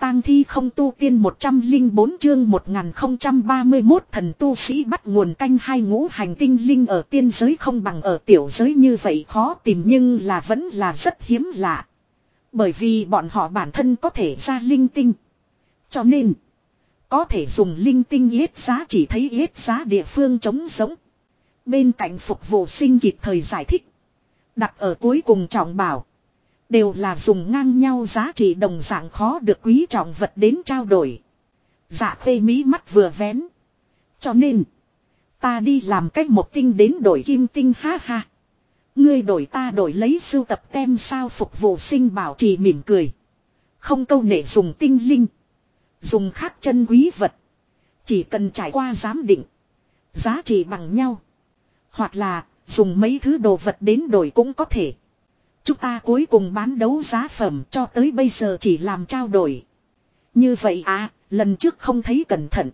tang thi không tu tiên 104 chương 1031 thần tu sĩ bắt nguồn canh hai ngũ hành tinh linh ở tiên giới không bằng ở tiểu giới như vậy khó tìm nhưng là vẫn là rất hiếm lạ. Bởi vì bọn họ bản thân có thể ra linh tinh. Cho nên có thể dùng linh tinh yết giá chỉ thấy yết giá địa phương trống giống. Bên cạnh phục vụ sinh kịp thời giải thích. Đặt ở cuối cùng trọng bảo. Đều là dùng ngang nhau giá trị đồng dạng khó được quý trọng vật đến trao đổi. Dạ khê mí mắt vừa vén. Cho nên ta đi làm cách một tinh đến đổi kim tinh ha ha. Ngươi đổi ta đổi lấy sưu tập tem sao phục vụ sinh bảo trì mỉm cười. Không câu nệ dùng tinh linh. Dùng khác chân quý vật. Chỉ cần trải qua giám định. Giá trị bằng nhau. Hoặc là dùng mấy thứ đồ vật đến đổi cũng có thể. Chúng ta cuối cùng bán đấu giá phẩm cho tới bây giờ chỉ làm trao đổi. Như vậy à, lần trước không thấy cẩn thận.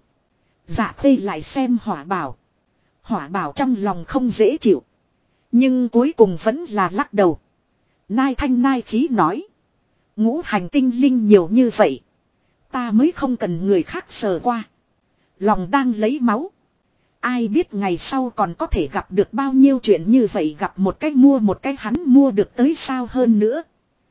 Dạ khê lại xem hỏa bảo. Hỏa bảo trong lòng không dễ chịu. Nhưng cuối cùng vẫn là lắc đầu. Nai thanh nai khí nói. Ngũ hành tinh linh nhiều như vậy. Ta mới không cần người khác sờ qua. Lòng đang lấy máu. Ai biết ngày sau còn có thể gặp được bao nhiêu chuyện như vậy gặp một cách mua một cách hắn mua được tới sao hơn nữa.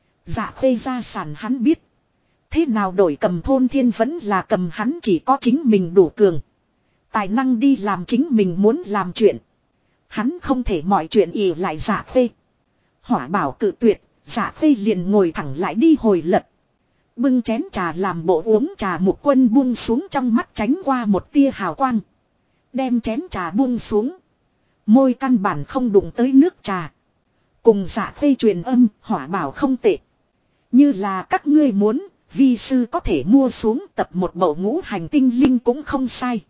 Dạ khê gia sản hắn biết. Thế nào đổi cầm thôn thiên vẫn là cầm hắn chỉ có chính mình đủ cường. Tài năng đi làm chính mình muốn làm chuyện. Hắn không thể mọi chuyện ỉ lại dạ khê. Hỏa bảo cự tuyệt, dạ khê liền ngồi thẳng lại đi hồi lật. Bưng chén trà làm bộ uống trà Mục Quân buông xuống trong mắt tránh qua một tia hào quang. Đem chén trà buông xuống. Môi căn bản không đụng tới nước trà. Cùng dạ khê truyền âm hỏa bảo không tệ. Như là các ngươi muốn, vi sư có thể mua xuống tập một bộ ngũ hành tinh linh cũng không sai.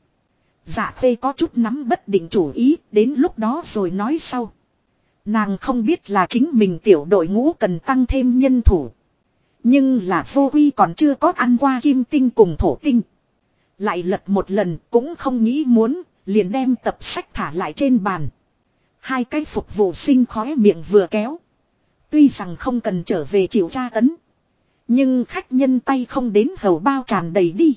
Dạ khê có chút nắm bất định chủ ý, đến lúc đó rồi nói sau. Nàng không biết là chính mình tiểu đội ngũ cần tăng thêm nhân thủ. Nhưng là vô quy còn chưa có ăn qua kim tinh cùng thổ tinh. Lại lật một lần cũng không nghĩ muốn, liền đem tập sách thả lại trên bàn. Hai cái phục vụ sinh khóe miệng vừa kéo. Tuy rằng không cần trở về chịu tra tấn. Nhưng khách nhân tay không đến hầu bao tràn đầy đi.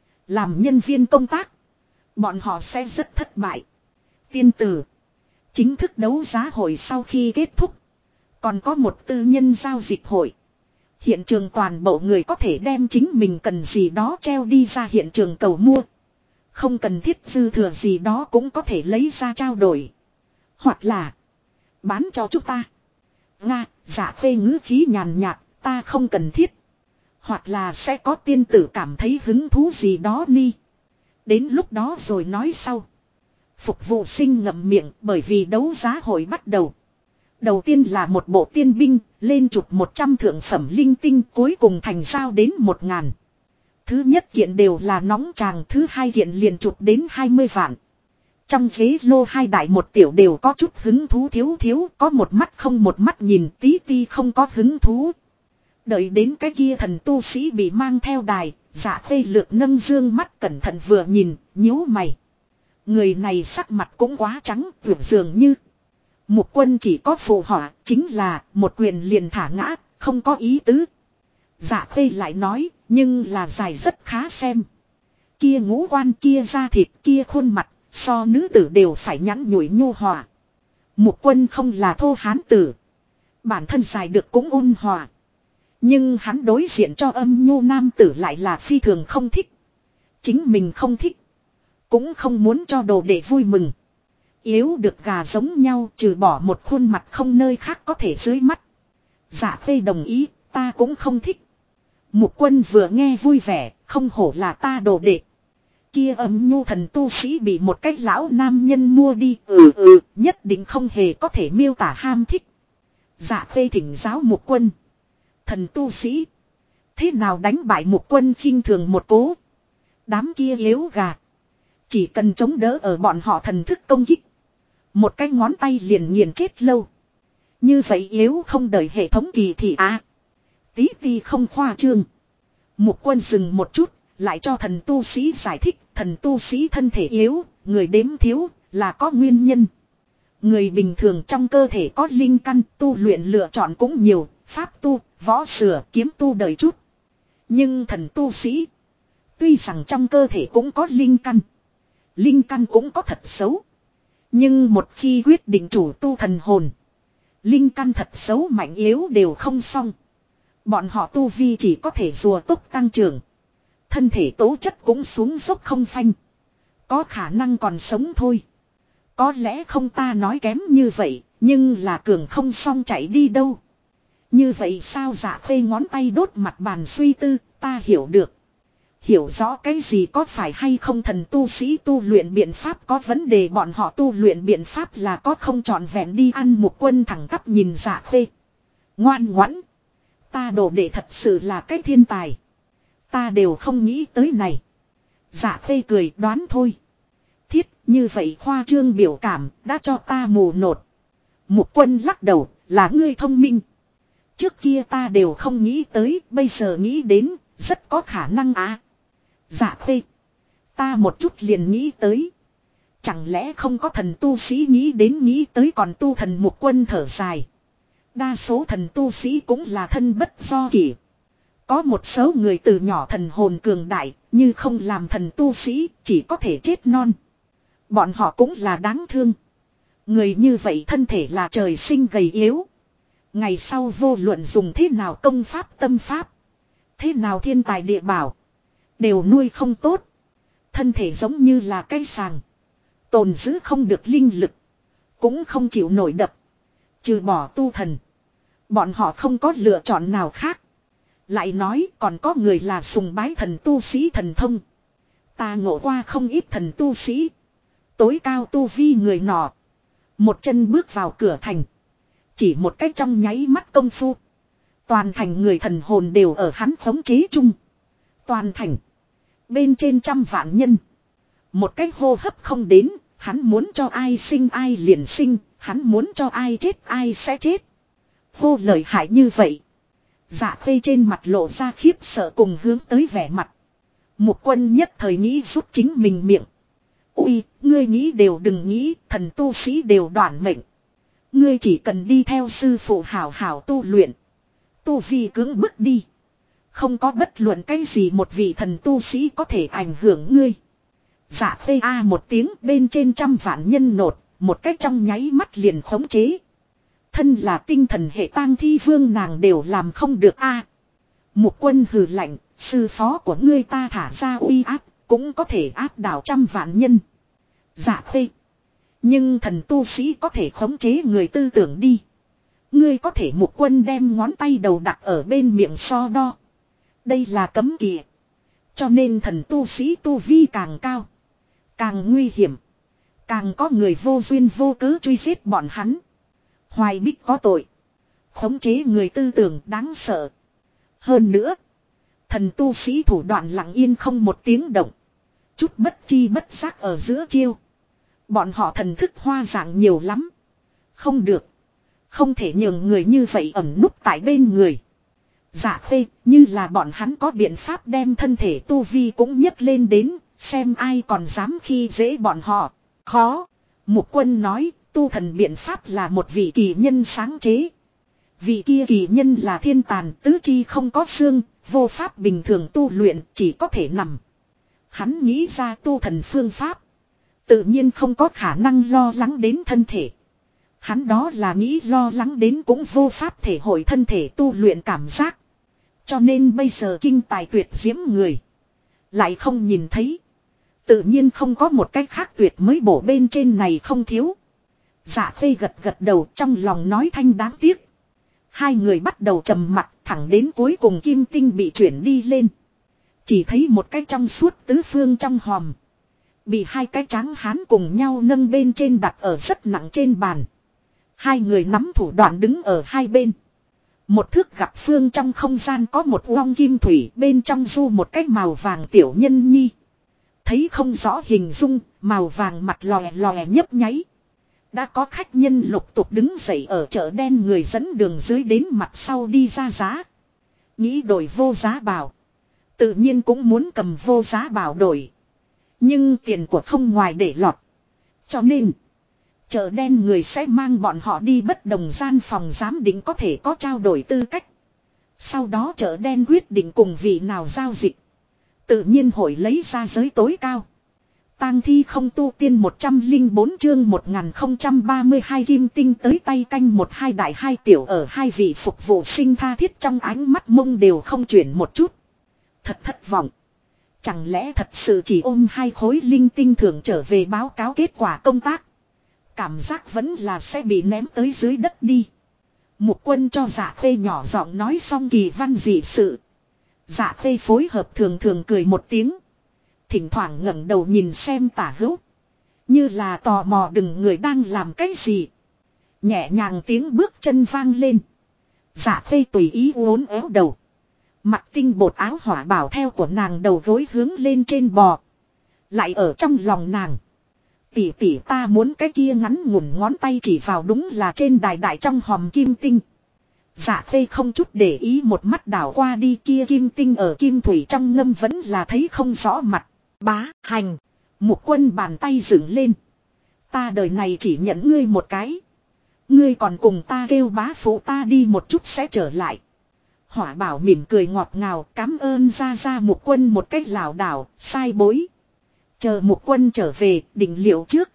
Làm nhân viên công tác. Bọn họ sẽ rất thất bại. Tiên tử. Chính thức đấu giá hội sau khi kết thúc. Còn có một tư nhân giao dịch hội. Hiện trường toàn bộ người có thể đem chính mình cần gì đó treo đi ra hiện trường cầu mua. Không cần thiết dư thừa gì đó cũng có thể lấy ra trao đổi. Hoặc là bán cho chúng ta. Nga, dạ phê ngữ khí nhàn nhạt, ta không cần thiết. Hoặc là sẽ có tiên tử cảm thấy hứng thú gì đó ni. Đến lúc đó rồi nói sau. Phục vụ sinh ngậm miệng bởi vì đấu giá hội bắt đầu. Đầu tiên là một bộ tiên binh, lên chụp 100 thượng phẩm linh tinh cuối cùng thành giao đến 1000. Thứ nhất kiện đều là nóng tràng, thứ hai kiện liền chụp đến 20 vạn. Trong ghế lô hai đại một tiểu đều có chút hứng thú thiếu có một mắt không một mắt nhìn tí ti không có hứng thú. Đợi đến cái kia thần tu sĩ bị mang theo đài, dạ phê lược nâng dương mắt cẩn thận vừa nhìn, nhíu mày. Người này sắc mặt cũng quá trắng, vượt dường như. Mục Quân chỉ có phù họa, chính là một quyền liền thả ngã, không có ý tứ. Dạ phê lại nói, nhưng là dài rất khá xem. Kia ngũ quan kia da thịt kia khuôn mặt, so nữ tử đều phải nhẵn nhủi nhu hòa. Mục Quân không là thô hán tử. Bản thân dài được cũng ôn hòa. Nhưng hắn đối diện cho âm nhu nam tử lại là phi thường không thích. Chính mình không thích. Cũng không muốn cho đồ để vui mừng. Yếu được gà giống nhau trừ bỏ một khuôn mặt không nơi khác có thể dưới mắt. Dạ phê đồng ý, ta cũng không thích. Mục Quân vừa nghe vui vẻ, không hổ là ta đồ đệ. Kia âm nhu thần tu sĩ bị một cái lão nam nhân mua đi, nhất định không hề có thể miêu tả ham thích. Dạ phê thỉnh giáo Mục Quân. Thần tu sĩ. Thế nào đánh bại Mục Quân khinh thường một cố. Đám kia yếu gà. Chỉ cần chống đỡ ở bọn họ thần thức công kích. Một cái ngón tay liền nghiền chết lâu. Như vậy yếu không đợi hệ thống kỳ thị tí ti không khoa trương. Mục Quân dừng một chút. Lại cho thần tu sĩ giải thích. Thần tu sĩ thân thể yếu. Người đếm thiếu là có nguyên nhân. Người bình thường trong cơ thể có linh căn tu luyện lựa chọn cũng nhiều. Pháp tu, võ sửa, kiếm tu đời chút. Nhưng thần tu sĩ. Tuy rằng trong cơ thể cũng có linh căn. Linh căn cũng có thật xấu. Nhưng một khi quyết định chủ tu thần hồn. Linh căn thật xấu mạnh yếu đều không xong. Bọn họ tu vi chỉ có thể rùa tốc tăng trưởng. Thân thể tố chất cũng xuống dốc không phanh. Có khả năng còn sống thôi. Có lẽ không ta nói kém như vậy. Nhưng là cường không xong chạy đi đâu. Như vậy sao Dạ Khê ngón tay đốt mặt bàn suy tư. Ta hiểu được. Hiểu rõ cái gì có phải hay không thần tu sĩ tu luyện biện pháp có vấn đề, bọn họ tu luyện biện pháp là có không trọn vẹn đi ăn. Một Quân thẳng tắp nhìn Dạ Khê. Ngoan ngoãn. Ta đồ đệ thật sự là cái thiên tài. Ta đều không nghĩ tới này. Dạ Khê cười đoán thôi. Thiết như vậy khoa trương biểu cảm đã cho ta mù nột. Một Quân lắc đầu là ngươi thông minh. Trước kia ta đều không nghĩ tới, bây giờ nghĩ đến rất có khả năng à. Dạ Khê. Ta một chút liền nghĩ tới. Chẳng lẽ không có thần tu sĩ nghĩ tới còn tu thần. Một Quân thở dài. Đa số thần tu sĩ cũng là thân bất do kỷ. Có một số người từ nhỏ thần hồn cường đại, như không làm thần tu sĩ, chỉ có thể chết non. Bọn họ cũng là đáng thương. Người như vậy thân thể là trời sinh gầy yếu. Ngày sau vô luận dùng thế nào công pháp tâm pháp. Thế nào thiên tài địa bảo. Đều nuôi không tốt. Thân thể giống như là cây sàng. Tồn giữ không được linh lực. Cũng không chịu nổi đập. Trừ bỏ tu thần. Bọn họ không có lựa chọn nào khác. Lại nói còn có người là sùng bái thần tu sĩ thần thông. Ta ngộ qua không ít thần tu sĩ. Tối cao tu vi người nọ. Một chân bước vào cửa thành. Chỉ một cách trong nháy mắt công phu. Toàn thành người thần hồn đều ở hắn khống chế chung. Toàn thành. Bên trên trăm vạn nhân. Một cách hô hấp không đến. Hắn muốn cho ai sinh ai liền sinh. Hắn muốn cho ai chết ai sẽ chết. Vô lợi hại như vậy. Dạ Khê trên mặt lộ ra khiếp sợ cùng hướng tới vẻ mặt. Một Quân nhất thời nghĩ rút chính mình miệng. Ui, ngươi nghĩ đều đừng nghĩ, thần tu sĩ đều đoạn mệnh. Ngươi chỉ cần đi theo sư phụ hảo hảo tu luyện. Tu vi cưỡng bức đi. Không có bất luận cái gì một vị thần tu sĩ có thể ảnh hưởng ngươi. Dạ Khê a một tiếng bên trên trăm vạn nhân nột, một cách trong nháy mắt liền khống chế. Thân là tinh thần hệ tang thi vương nàng đều làm không được a. Một Quân hừ lạnh, sư phó của ngươi ta thả ra uy áp, cũng có thể áp đảo trăm vạn nhân. Dạ Khê. Nhưng thần tu sĩ có thể khống chế người tư tưởng đi. Ngươi có thể. Một Quân đem ngón tay đầu đặt ở bên miệng so đo. Đây là cấm kỵ. Cho nên thần tu sĩ tu vi càng cao. Càng nguy hiểm. Càng có người vô duyên vô cớ truy giết bọn hắn. Hoài Bích có tội. Khống chế người tư tưởng đáng sợ. Hơn nữa. Thần tu sĩ thủ đoạn lặng yên không một tiếng động. Chút bất chi bất giác ở giữa chiêu. Bọn họ thần thức hoa dạng nhiều lắm. Không được. Không thể nhường người như vậy ẩn núp tại bên người. Dạ Khê như là bọn hắn có biện pháp đem thân thể tu vi cũng nhấc lên đến. Xem ai còn dám khi dễ bọn họ. Khó. Một Quân nói tu thần biện pháp là một vị kỳ nhân sáng chế. Vị kia kỳ nhân là thiên tàn tứ chi không có xương. Vô pháp bình thường tu luyện chỉ có thể nằm. Hắn nghĩ ra tu thần phương pháp. Tự nhiên không có khả năng lo lắng đến thân thể. Hắn đó là nghĩ lo lắng đến cũng vô pháp thể hội thân thể tu luyện cảm giác. Cho nên bây giờ kinh tài tuyệt diễm người. Lại không nhìn thấy. Tự nhiên không có một cách khác tuyệt mới bổ bên trên này không thiếu. Dạ Khê gật gật đầu trong lòng nói thanh đáng tiếc. Hai người bắt đầu trầm mặc thẳng đến cuối cùng kim tinh bị chuyển đi lên. Chỉ thấy một cái trong suốt tứ phương trong hòm. Bị hai cái tráng hán cùng nhau nâng bên trên đặt ở rất nặng trên bàn. Hai người nắm thủ đoạn đứng ở hai bên. Một thước gặp phương trong không gian có một uong kim thủy bên trong du một cái màu vàng tiểu nhân nhi. Thấy không rõ hình dung, màu vàng mặt lòe lòe nhấp nháy. Đã có khách nhân lục tục đứng dậy ở chợ đen người dẫn đường dưới đến mặt sau đi ra giá. Nghĩ đổi vô giá bảo. Tự nhiên cũng muốn cầm vô giá bảo đổi. Nhưng tiền của không ngoài để lọt. Cho nên, chợ đen người sẽ mang bọn họ đi bất đồng gian phòng giám định có thể có trao đổi tư cách. Sau đó chợ đen quyết định cùng vị nào giao dịch. Tự nhiên hội lấy ra giới tối cao. Tang thi không tu tiên 104 chương 1032 kim tinh tới tay canh một hai đại hai tiểu ở hai vị phục vụ sinh tha thiết trong ánh mắt mông đều không chuyển một chút. Thật thất vọng. Chẳng lẽ thật sự chỉ ôm hai khối linh tinh thưởng trở về báo cáo kết quả công tác. Cảm giác vẫn là sẽ bị ném tới dưới đất đi. Mục Quân cho Dạ Khê nhỏ giọng nói xong kỳ văn dị sự. Dạ Khê phối hợp thường thường cười một tiếng. Thỉnh thoảng ngẩng đầu nhìn xem tả hữu. Như là tò mò đừng người đang làm cái gì. Nhẹ nhàng tiếng bước chân vang lên. Dạ Khê tùy ý uốn éo đầu. Mặc tinh bột áo hỏa bảo theo của nàng đầu gối hướng lên trên bò. Lại ở trong lòng nàng. Tỷ tỷ ta muốn cái kia ngắn ngủn ngón tay chỉ vào đúng là trên đài đại trong hòm kim tinh. Dạ Khê không chút để ý một mắt đảo qua đi kia kim tinh ở kim thủy trong ngâm vẫn là thấy không rõ mặt. Bá hành. Mục Quân bàn tay dựng lên. Ta đời này chỉ nhận ngươi một cái. Ngươi còn cùng ta kêu bá phụ ta đi một chút sẽ trở lại. Hỏa bảo mỉm cười ngọt ngào cảm ơn ra Mục Quân một cách lảo đảo sai bối. Chờ Mục Quân trở về định liệu trước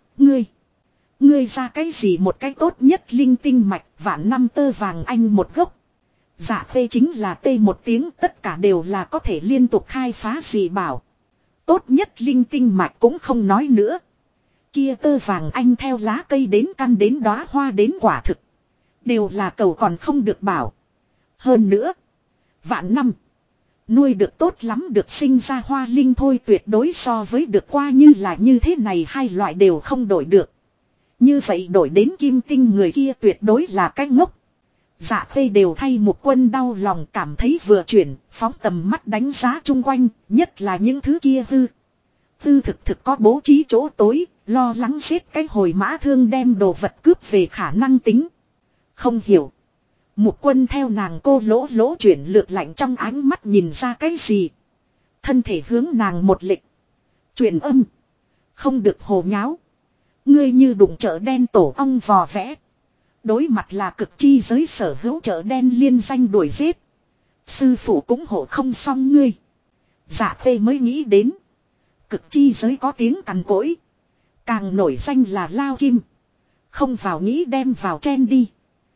ngươi ra cái gì một cái tốt nhất linh tinh mạch vạn năm tơ vàng anh một gốc. Dạ Khê chính là tê một tiếng tất cả đều là có thể liên tục khai phá gì bảo. Tốt nhất linh tinh mạch cũng không nói nữa. Kia tơ vàng anh theo lá cây đến căn đến đóa hoa đến quả thực. Đều là cầu còn không được bảo. Hơn nữa. Vạn năm. Nuôi được tốt lắm được sinh ra hoa linh thôi tuyệt đối so với được qua như là như thế này hai loại đều không đổi được. Như vậy đổi đến kim tinh người kia tuyệt đối là cái ngốc. Dạ Khê đều thay Mục Quân đau lòng cảm thấy vừa chuyển, phóng tầm mắt đánh giá chung quanh, nhất là những thứ kia hư thực có bố trí chỗ tối, lo lắng xếp cái hồi mã thương đem đồ vật cướp về khả năng tính. Không hiểu. Mục Quân theo nàng cô lỗ chuyển lược lạnh trong ánh mắt nhìn ra cái gì. Thân thể hướng nàng một lịch. Truyền âm. Không được hồ nháo. Ngươi như đụng chợ đen tổ ong vò vẽ. Đối mặt là cực chi giới sở hữu chợ đen liên danh đuổi giết. Sư phụ cũng hộ không xong ngươi. Dạ Khê mới nghĩ đến. Cực chi giới có tiếng cằn cỗi. Càng nổi danh là Lao Kim. Không vào nghĩ đem vào chen đi.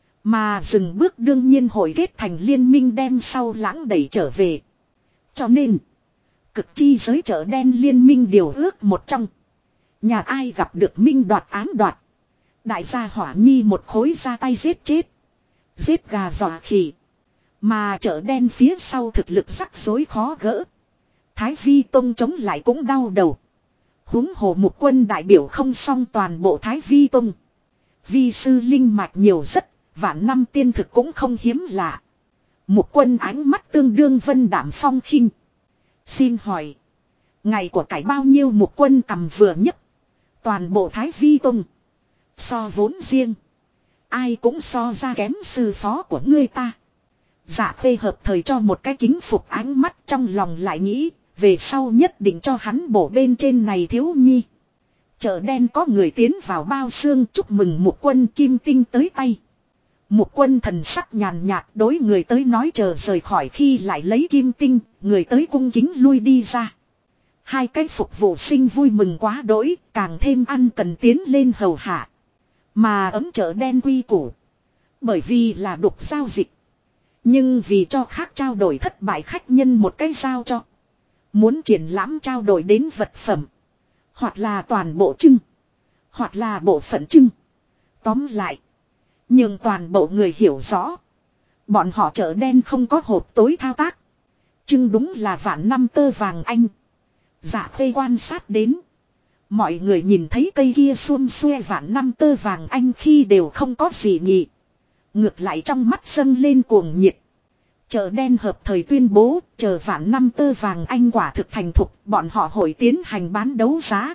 Mà dừng bước đương nhiên hội kết thành liên minh đem sau lãng đẩy trở về. Cho nên. Cực chi giới chợ đen liên minh điều ước một trong. Nhà ai gặp được minh đoạt án đoạt. Đại gia hỏa nhi một khối ra tay giết chết. Giết gà dọa khỉ. Mà chợ đen phía sau thực lực rắc rối khó gỡ. Thái Vi Tông chống lại cũng đau đầu. Huống hồ Mục Quân đại biểu không xong toàn bộ Thái Vi Tông. Vi sư linh mạch nhiều rất. Vạn năm tiên thực cũng không hiếm lạ. Mục Quân ánh mắt tương đương vân đảm phong khinh. Xin hỏi. Ngày của cải bao nhiêu Mục Quân cầm vừa nhất. Toàn bộ Thái Vi Tông. So vốn riêng. Ai cũng so ra kém sư phó của ngươi ta. Dạ Khê hợp thời cho một cái kính phục ánh mắt trong lòng lại nghĩ. Về sau nhất định cho hắn bổ bên trên này thiếu nhi. Chợ đen có người tiến vào bao xương chúc mừng Mục Quân kim tinh tới tay. Mục Quân thần sắc nhàn nhạt đối người tới nói chờ rời khỏi khi lại lấy kim tinh. Người tới cung kính lui đi ra. Hai cái phục vụ sinh vui mừng quá đỗi, càng thêm ăn cần tiến lên hầu hạ. Mà ấm chợ đen quy củ. Bởi vì là đục giao dịch. Nhưng vì cho khác trao đổi thất bại khách nhân một cái giao cho. Muốn triển lãm trao đổi đến vật phẩm. Hoặc là toàn bộ trưng. Hoặc là bộ phận trưng. Tóm lại. Nhưng toàn bộ người hiểu rõ. Bọn họ chợ đen không có hộp tối thao tác. Trưng đúng là vạn năm tơ vàng anh. Dạ Khê quan sát đến. Mọi người nhìn thấy cây kia xuông xuê vạn năm tơ vàng anh khi đều không có gì nhỉ. Ngược lại trong mắt dâng lên cuồng nhiệt. Chợ đen hợp thời tuyên bố chờ vạn năm tơ vàng anh quả thực thành thục bọn họ hội tiến hành bán đấu giá.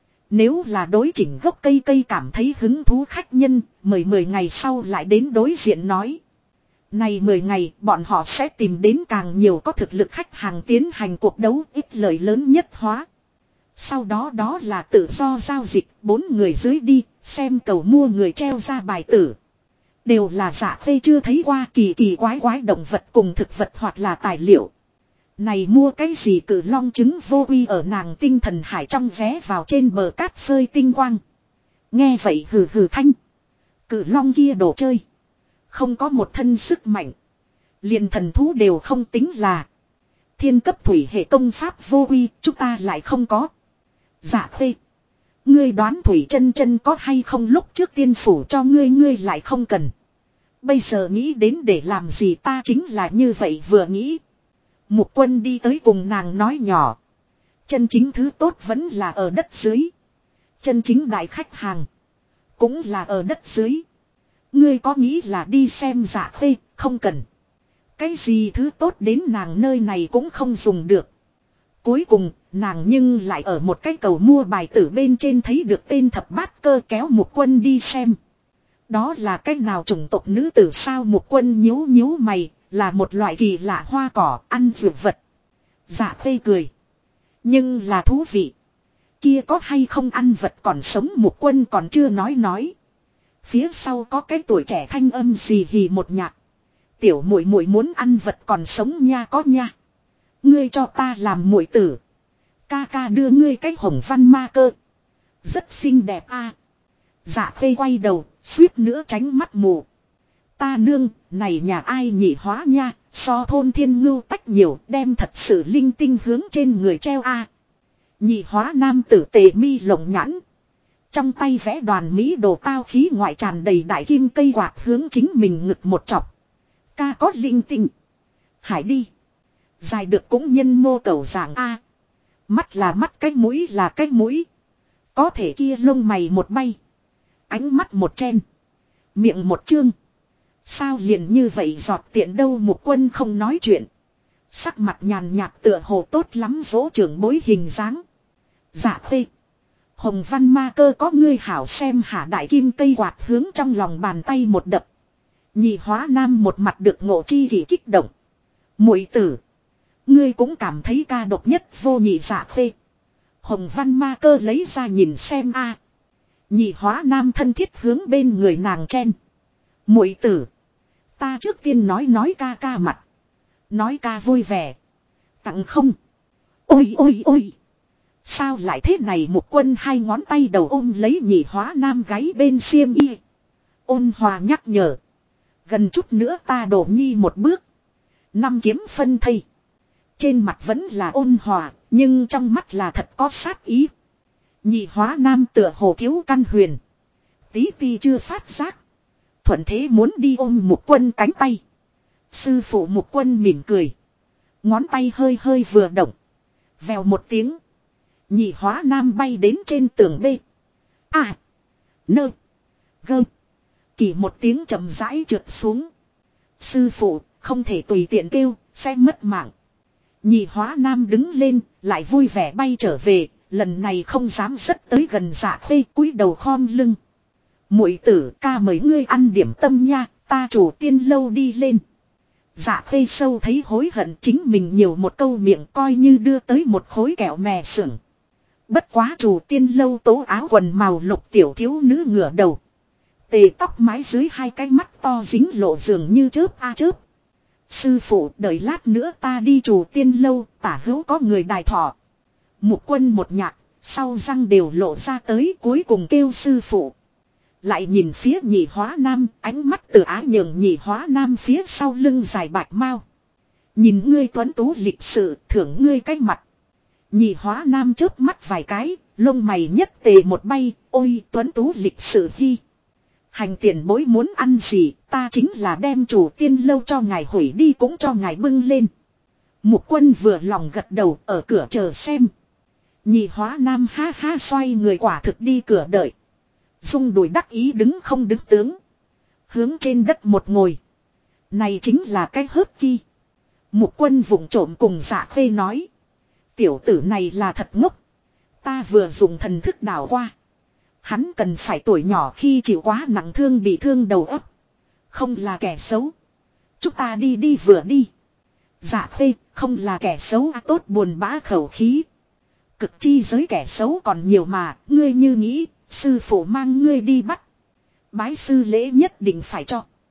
Nếu là đối chỉnh gốc cây cảm thấy hứng thú khách nhân mời 10 ngày sau lại đến đối diện nói. Này 10 ngày bọn họ sẽ tìm đến càng nhiều có thực lực khách hàng tiến hành cuộc đấu ít lợi lớn nhất hóa. Sau đó đó là tự do giao dịch 4 người dưới đi xem cầu mua người treo ra bài tử. Đều là Dạ Khê chưa thấy qua kỳ kỳ quái quái động vật cùng thực vật hoặc là tài liệu. Này mua cái gì cử long trứng vô uy ở nàng tinh thần hải trong vé vào trên bờ cát phơi tinh quang. Nghe vậy hừ hừ thanh. Cử long kia đồ chơi. Không có một thân sức mạnh. Liền thần thú đều không tính là. Thiên cấp thủy hệ công pháp vô uy chúng ta lại không có. Dạ Khê. Ngươi đoán Thủy Chân Chân có hay không lúc trước tiên phủ cho ngươi lại không cần. Bây giờ nghĩ đến để làm gì ta chính là như vậy vừa nghĩ. Mục Quân đi tới cùng nàng nói nhỏ. Chân chính thứ tốt vẫn là ở đất dưới. Chân chính đại khách hàng. Cũng là ở đất dưới. Ngươi có nghĩ là đi xem Dạ Khê không cần. Cái gì thứ tốt đến nàng nơi này cũng không dùng được. Cuối cùng, nàng nhưng lại ở một cái cầu mua bài tử bên trên thấy được tên Thập Bát Cơ kéo Mục Quân đi xem. Đó là cái nào chủng tộc nữ tử sao? Mục Quân nhíu nhíu mày, là một loại kỳ lạ hoa cỏ ăn dược vật. Dạ Khê cười. Nhưng là thú vị. Kia có hay không ăn vật còn sống? Mục Quân còn chưa nói. Phía sau có cái tuổi trẻ thanh âm xì hì một nhạc. Tiểu muội muội muốn ăn vật còn sống nha có nha. Ngươi cho ta làm muội tử. Ca ca đưa ngươi cái hồng văn ma cơ. Rất xinh đẹp a. Dạ Khê quay đầu, suýt nữa tránh mắt mù. Ta nương, này nhà ai nhị hóa nha, so thôn thiên ngưu tách nhiều, đem thật sự linh tinh hướng trên người treo a. Nhị hóa nam tử tề mi lộng nhãn. Trong tay vẽ đoàn mỹ đồ tao khí ngoại tràn đầy đại kim cây quạt hướng chính mình ngực một chọc. Ca có linh tinh. Hải đi. Dài được cũng nhân mô cầu dạng a. Mắt là mắt, cái mũi là cái mũi. Có thể kia lông mày một bay. Ánh mắt một chen. Miệng một chương. Sao liền như vậy giọt tiện đâu? Mục Quân không nói chuyện. Sắc mặt nhàn nhạt tựa hồ tốt lắm dỗ trưởng bối hình dáng. Dạ Khê. Hồng văn ma cơ có ngươi hảo xem hả? Đại kim cây quạt hướng trong lòng bàn tay một đập. Nhị hóa nam một mặt được ngộ chi kỳ kích động. Muội tử. Ngươi cũng cảm thấy ca độc nhất vô nhị. Dạ Khê. Hồng văn ma cơ lấy ra nhìn xem a. Nhị hóa nam thân thiết hướng bên người nàng chen. Muội tử. Ta trước tiên nói ca ca mặt. Nói ca vui vẻ. Tặng không. Ôi ôi ôi. Sao lại thế này? Mục Quân hai ngón tay đầu ôm lấy nhị hóa nam gáy bên xiêm y. Ôn hòa nhắc nhở. Gần chút nữa ta đổ nhi một bước. Năm kiếm phân thây. Trên mặt vẫn là ôn hòa, nhưng trong mắt là thật có sát ý. Nhị hóa nam tựa hồ thiếu căn huyền. Tí ti chưa phát giác. Thuận thế muốn đi ôm Mục Quân cánh tay. Sư phụ Mục Quân mỉm cười. Ngón tay hơi hơi vừa động. Vèo một tiếng. Nhị hóa nam bay đến trên tường bê. À. Nơ. Gơ. Kỳ một tiếng chậm rãi trượt xuống. Sư phụ không thể tùy tiện kêu, sẽ mất mạng. Nhị hóa nam đứng lên, lại vui vẻ bay trở về. Lần này không dám rất tới gần Dạ Khê, cúi đầu khom lưng. Muội tử, ca mời ngươi ăn điểm tâm nha, ta chủ tiên lâu đi lên. Dạ Khê sâu thấy hối hận chính mình nhiều một câu miệng, coi như đưa tới một khối kẹo mè sưởng. Bất quá chủ tiên lâu tố áo quần màu lục tiểu thiếu nữ ngửa đầu. Tề tóc mái dưới hai cái mắt to dính lộ dường như chớp a chớp. Sư phụ, đợi lát nữa ta đi chủ tiên lâu, tả hữu có người đài thọ. Mục Quân một nhạc, sau răng đều lộ ra tới, cuối cùng kêu sư phụ. Lại nhìn phía nhị hóa nam, ánh mắt từ ái nhường nhị hóa nam phía sau lưng dài bạch mau. Nhìn ngươi tuấn tú lịch sự, thưởng ngươi cái mặt. Nhị hóa nam chớp mắt vài cái, lông mày nhất tề một bay, ôi tuấn tú lịch sự hi. Hành tiền bối muốn ăn gì, ta chính là đem chủ tiên lâu cho ngài hủy đi cũng cho ngài bưng lên. Mục Quân vừa lòng gật đầu ở cửa chờ xem. Nhị hóa nam ha ha xoay người quả thực đi cửa đợi. Dung đùi đắc ý đứng không đứng tướng. Hướng trên đất một ngồi. Này chính là cái hớp ki. Mục Quân vụng trộm cùng Dạ Khê nói. Tiểu tử này là thật ngốc. Ta vừa dùng thần thức đảo qua. Hắn cần phải tuổi nhỏ khi chịu quá nặng thương bị thương đầu óc. Không là kẻ xấu. Chúng ta đi vừa đi. Dạ Khê không là kẻ xấu tốt buồn bã khẩu khí. Cực chi giới kẻ xấu còn nhiều mà. Ngươi như nghĩ sư phụ mang ngươi đi bắt. Bái sư lễ nhất định phải cho.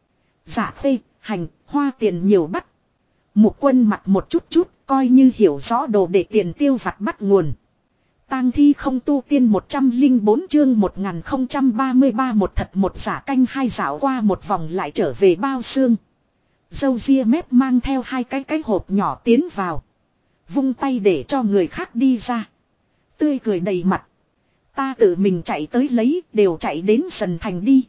Dạ phê, hành, hoa tiền nhiều bắt. Mục Quân mặt một chút coi như hiểu rõ đồ để tiền tiêu vặt bắt nguồn. Tang thi không tu tiên 104 chương 1033 một thật một giả canh hai dạo qua một vòng lại trở về bao xương. Dâu ria mép mang theo hai cái hộp nhỏ tiến vào. Vung tay để cho người khác đi ra. Tươi cười đầy mặt. Ta tự mình chạy tới lấy đều chạy đến Dần Thành đi.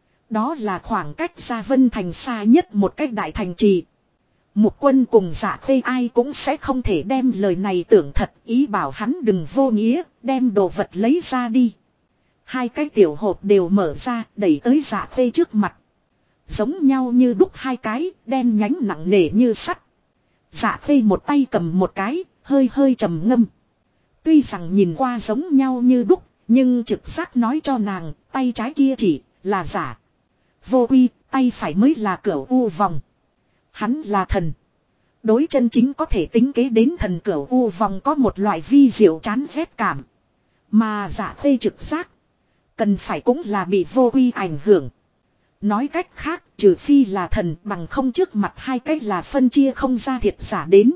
Đó là khoảng cách ra Vân Thành xa nhất một cách đại thành trì. Mục Quân cùng Dạ Khê ai cũng sẽ không thể đem lời này tưởng thật, ý bảo hắn đừng vô nghĩa, đem đồ vật lấy ra đi. Hai cái tiểu hộp đều mở ra, đẩy tới Dạ Khê trước mặt. Giống nhau như đúc hai cái, đen nhánh nặng nề như sắt. Dạ Khê một tay cầm một cái, hơi hơi trầm ngâm. Tuy rằng nhìn qua giống nhau như đúc, nhưng trực giác nói cho nàng, tay trái kia chỉ là giả. Vô quy, tay phải mới là cửu u vòng. Hắn là thần. Đối chân chính có thể tính kế đến thần cửu u vòng có một loại vi diệu chán ghét cảm. Mà Dạ Khê trực giác, cần phải cũng là bị vô quy ảnh hưởng. Nói cách khác, trừ phi là thần bằng không trước mặt hai cách là phân chia không ra thiệt giả đến.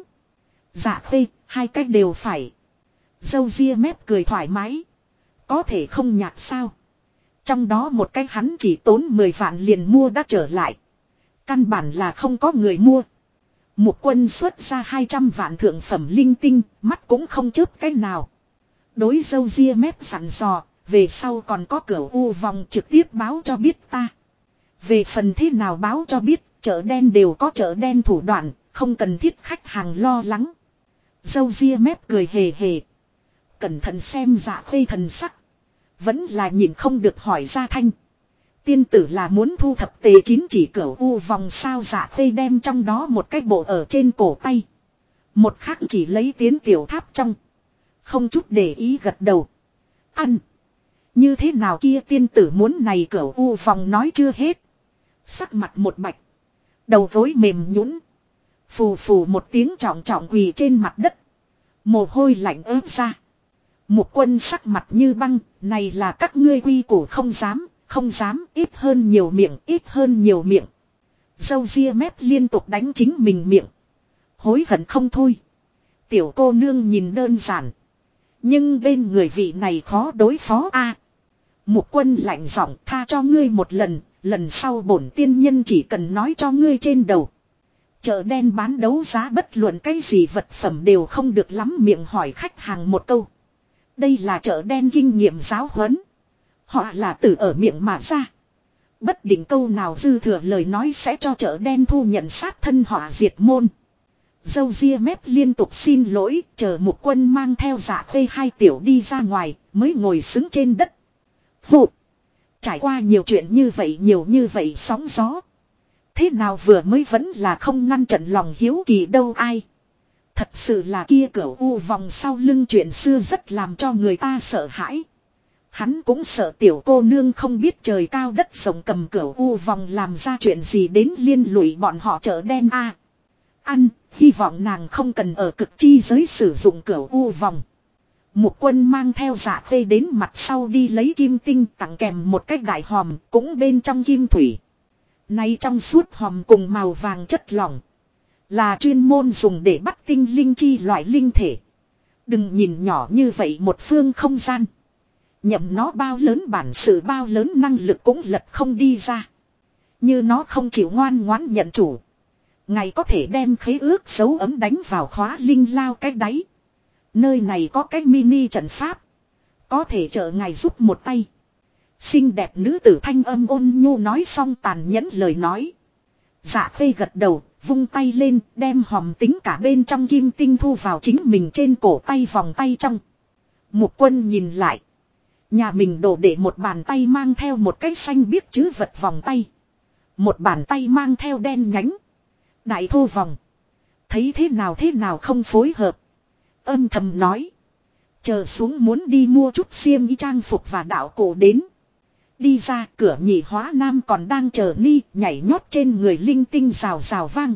Dạ Khê, hai cách đều phải. Dâu ria mép cười thoải mái. Có thể không nhạc sao. Trong đó một cách hắn chỉ tốn 10 vạn liền mua đã trở lại. Căn bản là không có người mua. Mục Quân xuất ra 200 vạn thượng phẩm linh tinh, mắt cũng không chớp cái nào. Đối dâu ria mép sẵn dò, về sau còn có cửa u vòng trực tiếp báo cho biết ta. Về phần thế nào báo cho biết, chợ đen đều có chợ đen thủ đoạn, không cần thiết khách hàng lo lắng. Dâu ria mép cười hề hề. Cẩn thận xem Dạ Khê thần sắc. Vẫn là nhìn không được hỏi ra thanh. Tiên tử là muốn thu thập tề 9 chỉ cửu u vòng sao. Dạ Khê đem trong đó một cái bộ ở trên cổ tay. Một khắc chỉ lấy tiến tiểu tháp trong. Không chút để ý gật đầu. Ăn. Như thế nào kia tiên tử muốn này cửu u vòng nói chưa hết. Sắc mặt một bạch. Đầu gối mềm nhũn. Phù phù một tiếng trọng trọng quỳ trên mặt đất. Mồ hôi lạnh ướt ra. Mục Quân sắc mặt như băng. Này là các ngươi quy củ không dám. Không dám, ít hơn nhiều miệng, ít hơn nhiều miệng. Dâu ria mép liên tục đánh chính mình miệng. Hối hận không thôi. Tiểu cô nương nhìn đơn giản. Nhưng bên người vị này khó đối phó a. Mục Quân lạnh giọng tha cho ngươi một lần. Lần sau bổn tiên nhân chỉ cần nói cho ngươi trên đầu. Chợ đen bán đấu giá bất luận cái gì vật phẩm đều không được lắm miệng hỏi khách hàng một câu. Đây là chợ đen kinh nghiệm giáo huấn. Họ là từ ở miệng mà ra. Bất định câu nào dư thừa lời nói sẽ cho chợ đen thu nhận sát thân họ diệt môn. Dâu ria mép liên tục xin lỗi, chờ Mục Quân mang theo Dạ Khê hai tiểu đi ra ngoài, mới ngồi xứng trên đất. Phụ! Trải qua nhiều chuyện như vậy sóng gió. Thế nào vừa mới vẫn là không ngăn chặn lòng hiếu kỳ đâu ai. Thật sự là kia cửu u vòng sau lưng chuyện xưa rất làm cho người ta sợ hãi. Hắn cũng sợ tiểu cô nương không biết trời cao đất rộng cầm cửu u vòng làm ra chuyện gì đến liên lụy bọn họ chợ đen a. Ăn, hy vọng nàng không cần ở cực chi giới sử dụng cửu u vòng. Mục Quân mang theo Dạ Khê đến mặt sau đi lấy kim tinh tặng kèm một cái đại hòm cũng bên trong kim thủy. Nay trong suốt hòm cùng màu vàng chất lỏng. Là chuyên môn dùng để bắt tinh linh chi loại linh thể. Đừng nhìn nhỏ như vậy một phương không gian. Nhậm nó bao lớn bản sự bao lớn năng lực cũng lật không đi ra. Như nó không chịu ngoan ngoãn nhận chủ. Ngài có thể đem khế ước dấu ấm đánh vào khóa linh lao cái đáy. Nơi này có cái mini trận pháp. Có thể trợ ngài giúp một tay. Xinh đẹp nữ tử thanh âm ôn nhu nói xong tàn nhẫn lời nói. Dạ Khê gật đầu, vung tay lên, đem hòm tính cả bên trong kim tinh thu vào chính mình trên cổ tay vòng tay trong. Mục Quân nhìn lại. Nhà mình đổ để một bàn tay mang theo một cái xanh biếc chữ vật vòng tay. Một bàn tay mang theo đen nhánh. Đại thô vòng. Thấy thế nào không phối hợp. Âm thầm nói. Chờ xuống muốn đi mua chút xiêm y trang phục và đạo cổ đến. Đi ra cửa nhị hóa nam còn đang chờ ni nhảy nhót trên người linh tinh rào rào vang.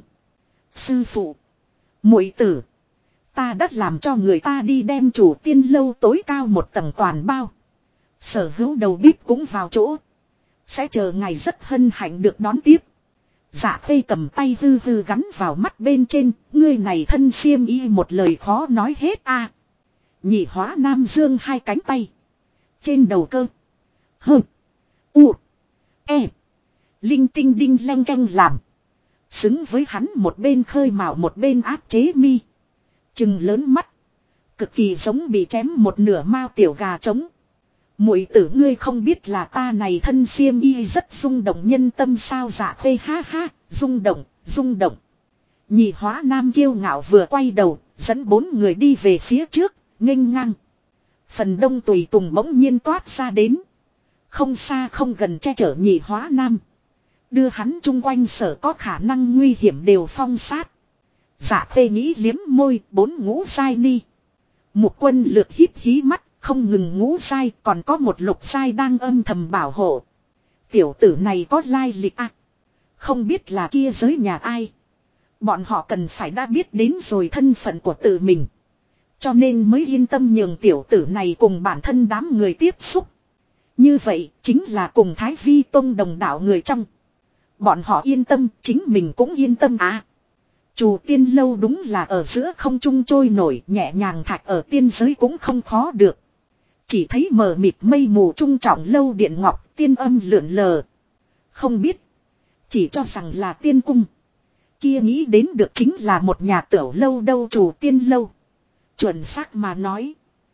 Sư phụ. Muội tử. Ta đã làm cho người ta đi đem chủ tiên lâu tối cao một tầng toàn bao. Sở hữu đầu bếp cũng vào chỗ. Sẽ chờ ngày rất hân hạnh được đón tiếp. Dạ khê cầm tay hư hư gắn vào mắt bên trên, ngươi này thân xiêm y một lời khó nói hết a. Nhị hóa nam dương hai cánh tay. Trên đầu cơ. Hơ. U. E. Linh tinh đinh leng canh làm. Xứng với hắn một bên khơi mào một bên áp chế mi. Trừng lớn mắt. Cực kỳ giống bị chém một nửa mao tiểu gà trống. Muội tử ngươi không biết là ta này thân xiêm y rất rung động nhân tâm sao dạ khê ha ha, rung động, rung động. Nhị hóa nam kiêu ngạo vừa quay đầu, dẫn 4 người đi về phía trước, nghênh ngang. Phần đông tùy tùng bỗng nhiên toát ra đến. Không xa không gần che chở nhị hóa nam. Đưa hắn chung quanh sở có khả năng nguy hiểm đều phong sát. Dạ khê nghĩ liếm môi 4 ngũ sai ni. Một quân lược híp hí mắt. Không ngừng ngũ sai còn có một lục sai đang âm thầm bảo hộ. Tiểu tử này có lai lịch à? Không biết là kia giới nhà ai. Bọn họ cần phải đã biết đến rồi thân phận của tự mình. Cho nên mới yên tâm nhường tiểu tử này cùng bản thân đám người tiếp xúc. Như vậy chính là cùng Thái Vi Tông đồng đạo người trong. Bọn họ yên tâm chính mình cũng yên tâm à. Chù tiên lâu đúng là ở giữa không trung trôi nổi nhẹ nhàng thạch ở tiên giới cũng không khó được. Chỉ thấy mờ mịt mây mù trung trọng lâu điện ngọc tiên âm lượn lờ. Không biết. Chỉ cho rằng là tiên cung. Kia nghĩ đến được chính là một nhà tiểu lâu đâu chủ tiên lâu. Chuẩn xác mà nói.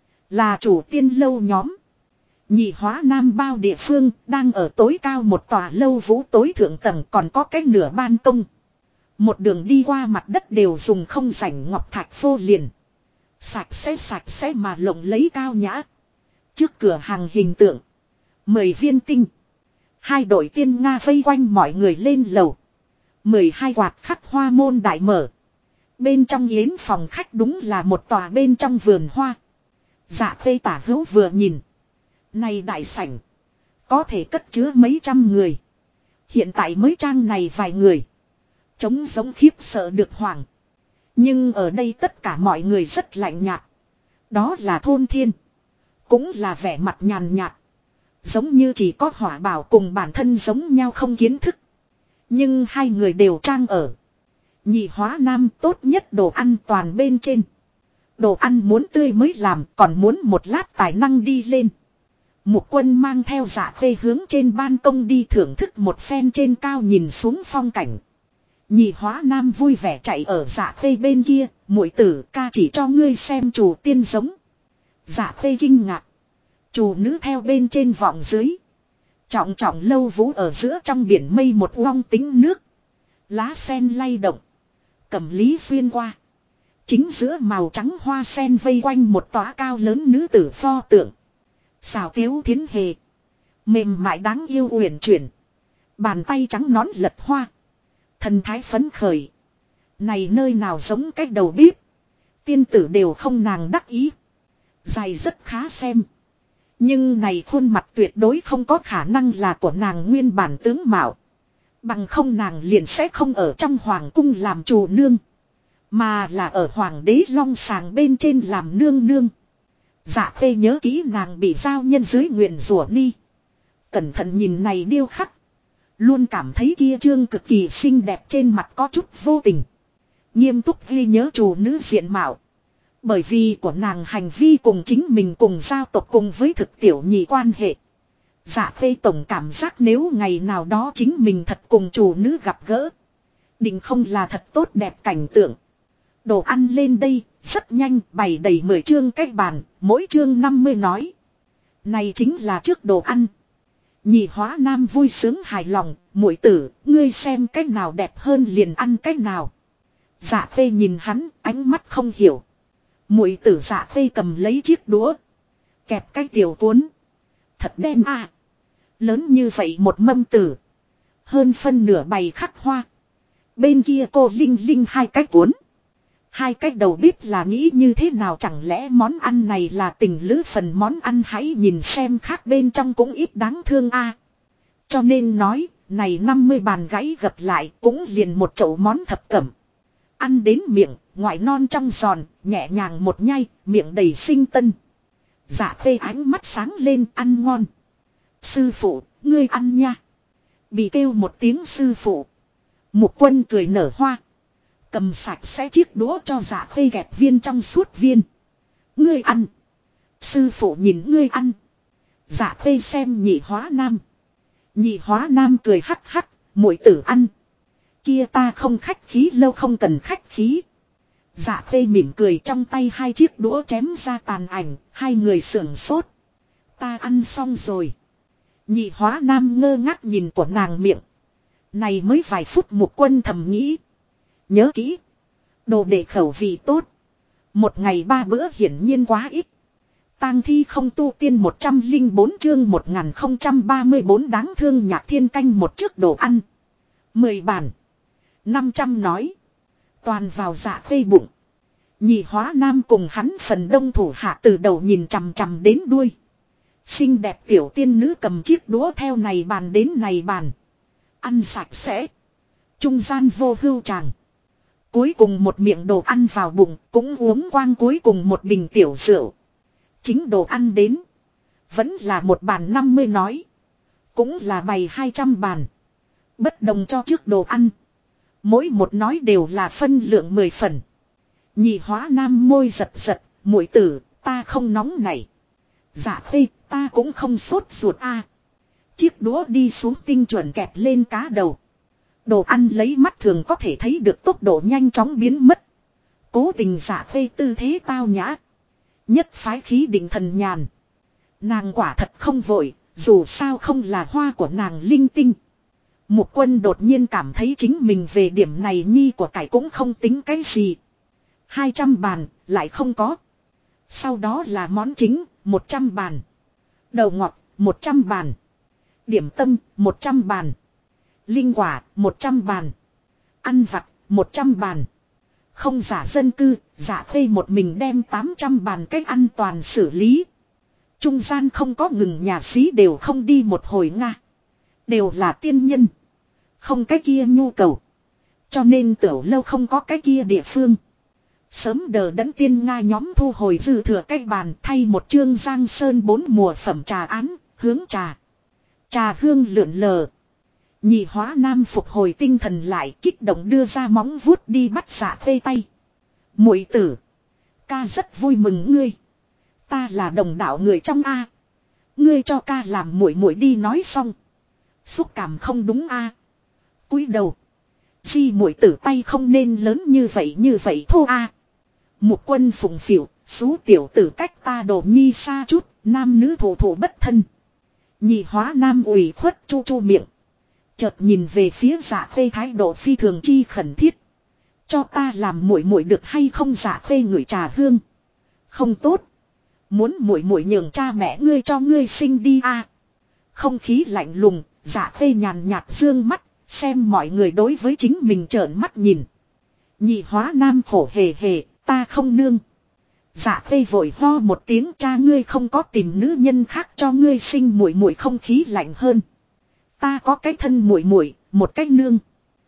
Là chủ tiên lâu nhóm. Nhị hóa nam bao địa phương đang ở tối cao một tòa lâu vũ tối thượng tầng còn có cái nửa ban công. Một đường đi qua mặt đất đều dùng không rảnh ngọc thạch phô liền. Sạch sẽ mà lộng lấy cao nhã. Trước cửa hàng hình tượng. 10 viên tinh. 2 đội tiên Nga vây quanh mọi người lên lầu. 12 quạt khắc hoa môn đại mở. Bên trong yến phòng khách đúng là một tòa bên trong vườn hoa. Dạ khê tả hữu vừa nhìn. Này đại sảnh. Có thể cất chứa mấy trăm người. Hiện tại mới trang này vài người. Trống giống khiếp sợ được hoảng. Nhưng ở đây tất cả mọi người rất lạnh nhạt. Đó là thôn thiên. Cũng là vẻ mặt nhàn nhạt. Giống như chỉ có hỏa bảo cùng bản thân giống nhau không kiến thức. Nhưng hai người đều trang ở. Nhị hóa nam tốt nhất đồ ăn toàn bên trên. Đồ ăn muốn tươi mới làm còn muốn một lát tài năng đi lên. Mục quân mang theo dạ khê hướng trên ban công đi thưởng thức một phen trên cao nhìn xuống phong cảnh. Nhị hóa nam vui vẻ chạy ở dạ khê bên kia. Muội tử ca chỉ cho ngươi xem chủ tiên giống. Dạ khê kinh ngạc. Chủ nữ theo bên trên vọng dưới. Trọng trọng lâu vũ ở giữa trong biển mây một uong tính nước. Lá sen lay động. Cẩm lý xuyên qua. Chính giữa màu trắng hoa sen vây quanh một tòa cao lớn nữ tử pho tượng. Xào tiếu thiến hề. Mềm mại đáng yêu uyển chuyển. Bàn tay trắng nón lật hoa. Thần thái phấn khởi. Này nơi nào giống cách đầu bếp. Tiên tử đều không nàng đắc ý. Dài rất khá xem. Nhưng này khuôn mặt tuyệt đối không có khả năng là của nàng nguyên bản tướng mạo. Bằng không nàng liền sẽ không ở trong hoàng cung làm chủ nương. Mà là ở hoàng đế long sàng bên trên làm nương nương. Dạ khê nhớ kỹ nàng bị giao nhân dưới nguyện rủa ni. Cẩn thận nhìn này điêu khắc. Luôn cảm thấy kia trương cực kỳ xinh đẹp trên mặt có chút vô tình. Nghiêm túc ghi nhớ chủ nữ diện mạo. Bởi vì của nàng hành vi cùng chính mình cùng giao tộc cùng với thực tiểu nhị quan hệ. Dạ khê tổng cảm giác nếu ngày nào đó chính mình thật cùng chủ nữ gặp gỡ. Định không là thật tốt đẹp cảnh tượng. Đồ ăn lên đây, rất nhanh, bày đầy 10 chương cách bàn, mỗi chương 50 nói. Này chính là trước đồ ăn. Nhị hóa nam vui sướng hài lòng, muội tử, ngươi xem cách nào đẹp hơn liền ăn cách nào. Dạ khê nhìn hắn, ánh mắt không hiểu. Muội tử dạ khê cầm lấy chiếc đũa. Kẹp cái tiểu cuốn. Thật đen à. Lớn như vậy một mâm tử. Hơn phân nửa bày khắc hoa. Bên kia cô Linh Linh 2 cái cuốn. 2 cái đầu bếp là nghĩ như thế nào chẳng lẽ món ăn này là tình lữ phần món ăn hãy nhìn xem khác bên trong cũng ít đáng thương a. Cho nên nói, này 50 bàn gãy gập lại cũng liền một chậu món thập cẩm. Ăn đến miệng, ngoại non trong giòn, nhẹ nhàng một nhai, miệng đầy sinh tân. Dạ khê ánh mắt sáng lên ăn ngon. Sư phụ, ngươi ăn nha. Bị kêu một tiếng sư phụ. Mục Quân cười nở hoa. Cầm sạch sẽ chiếc đũa cho Dạ Khê gẹp viên trong suốt viên. Ngươi ăn. Sư phụ nhìn ngươi ăn. Dạ Khê xem Nhị Hóa Nam. Nhị Hóa Nam cười hắc hắc, muội tử ăn. Kia ta không khách khí, lâu không cần khách khí. Dạ Khê mỉm cười, trong tay hai chiếc đũa chém ra tàn ảnh, hai người sưởng sốt. Ta ăn xong rồi. Nhị Hóa Nam ngơ ngác nhìn của nàng miệng. Này mới vài phút Mục Quân thầm nghĩ. Nhớ kỹ. Đồ để khẩu vị tốt. Một ngày 3 bữa hiển nhiên quá ít. Tang thi không tu tiên 104 chương 1034 đáng thương Nhạc Thiên canh một trước đồ ăn. 10 bản. 500 nói. Toàn vào Dạ Khê bụng. Nhị Hóa Nam cùng hắn phần đông thủ hạ từ đầu nhìn chằm chằm đến đuôi. Xinh đẹp tiểu tiên nữ cầm chiếc đũa theo này bàn đến này bàn. Ăn sạch sẽ. Trung gian vô hưu chàng. Cuối cùng một miệng đồ ăn vào bụng, cũng uống quang cuối cùng một bình tiểu rượu. Chính đồ ăn đến. Vẫn là một bàn 50 nói. Cũng là bày 200 bàn. Bất đồng cho trước đồ ăn. Mỗi một nói đều là phân lượng 10 phần. Nhị Hóa Nam môi giật giật, muội tử, ta không nóng này. Dạ Khê, ta cũng không sốt ruột a. Chiếc đũa đi xuống tinh chuẩn kẹp lên cá đầu. Đồ ăn lấy mắt thường có thể thấy được tốc độ nhanh chóng biến mất. Cố tình Dạ Khê tư thế tao nhã. Nhất phái khí định thần nhàn. Nàng quả thật không vội, dù sao không là hoa của nàng linh tinh. Mục Quân đột nhiên cảm thấy chính mình về điểm này nhi của cải cũng không tính cái gì. 200 bàn, lại không có. Sau đó là món chính, 100 bàn. Đầu ngọt, 100 bàn. Điểm tâm, 100 bàn. Linh quả, 100 bàn. Ăn vặt, 100 bàn. Không giả dân cư, Dạ Khê một mình đem 800 bàn cách ăn toàn xử lý. Trung gian không có ngừng nhà xí đều không đi một hồi Nga. Đều là tiên nhân. Không cái kia nhu cầu. Cho nên tiểu lâu không có cái kia địa phương. Sớm đờ đẫn tiên Nga nhóm thu hồi dư thừa cái bàn thay một chương Giang Sơn 4 mùa phẩm trà án, hướng trà. Trà hương lượn lờ. Nhị Hóa Nam phục hồi tinh thần lại, kích động đưa ra móng vuốt đi bắt Dạ Khê tay. Muội tử, ca rất vui mừng ngươi. Ta là đồng đạo người trong A. Ngươi cho ca làm muội muội đi nói xong. Xúc cảm không đúng A. Cúi đầu. Di muội tử tay không nên lớn như vậy thô A. Mục Quân phụng phịu, xú tiểu tử cách ta đồ nhi xa chút, nam nữ thủ thủ bất thân. Nhị Hóa Nam ủy khuất chu chu miệng. Chợt nhìn về phía Dạ Khê thái độ phi thường chi khẩn thiết. Cho ta làm muội muội được hay không? Dạ Khê ngửi trà hương. Không tốt. Muốn muội muội nhường cha mẹ ngươi cho ngươi sinh đi a. Không khí lạnh lùng, Dạ Khê nhàn nhạt dương mắt, xem mọi người đối với chính mình trợn mắt nhìn. Nhị Hóa Nam khổ hề hề, ta không nương. Dạ Khê vội ho một tiếng, cha ngươi không có tìm nữ nhân khác cho ngươi sinh muội muội. Không khí lạnh hơn. Ta có cái thân muội muội, một cái nương.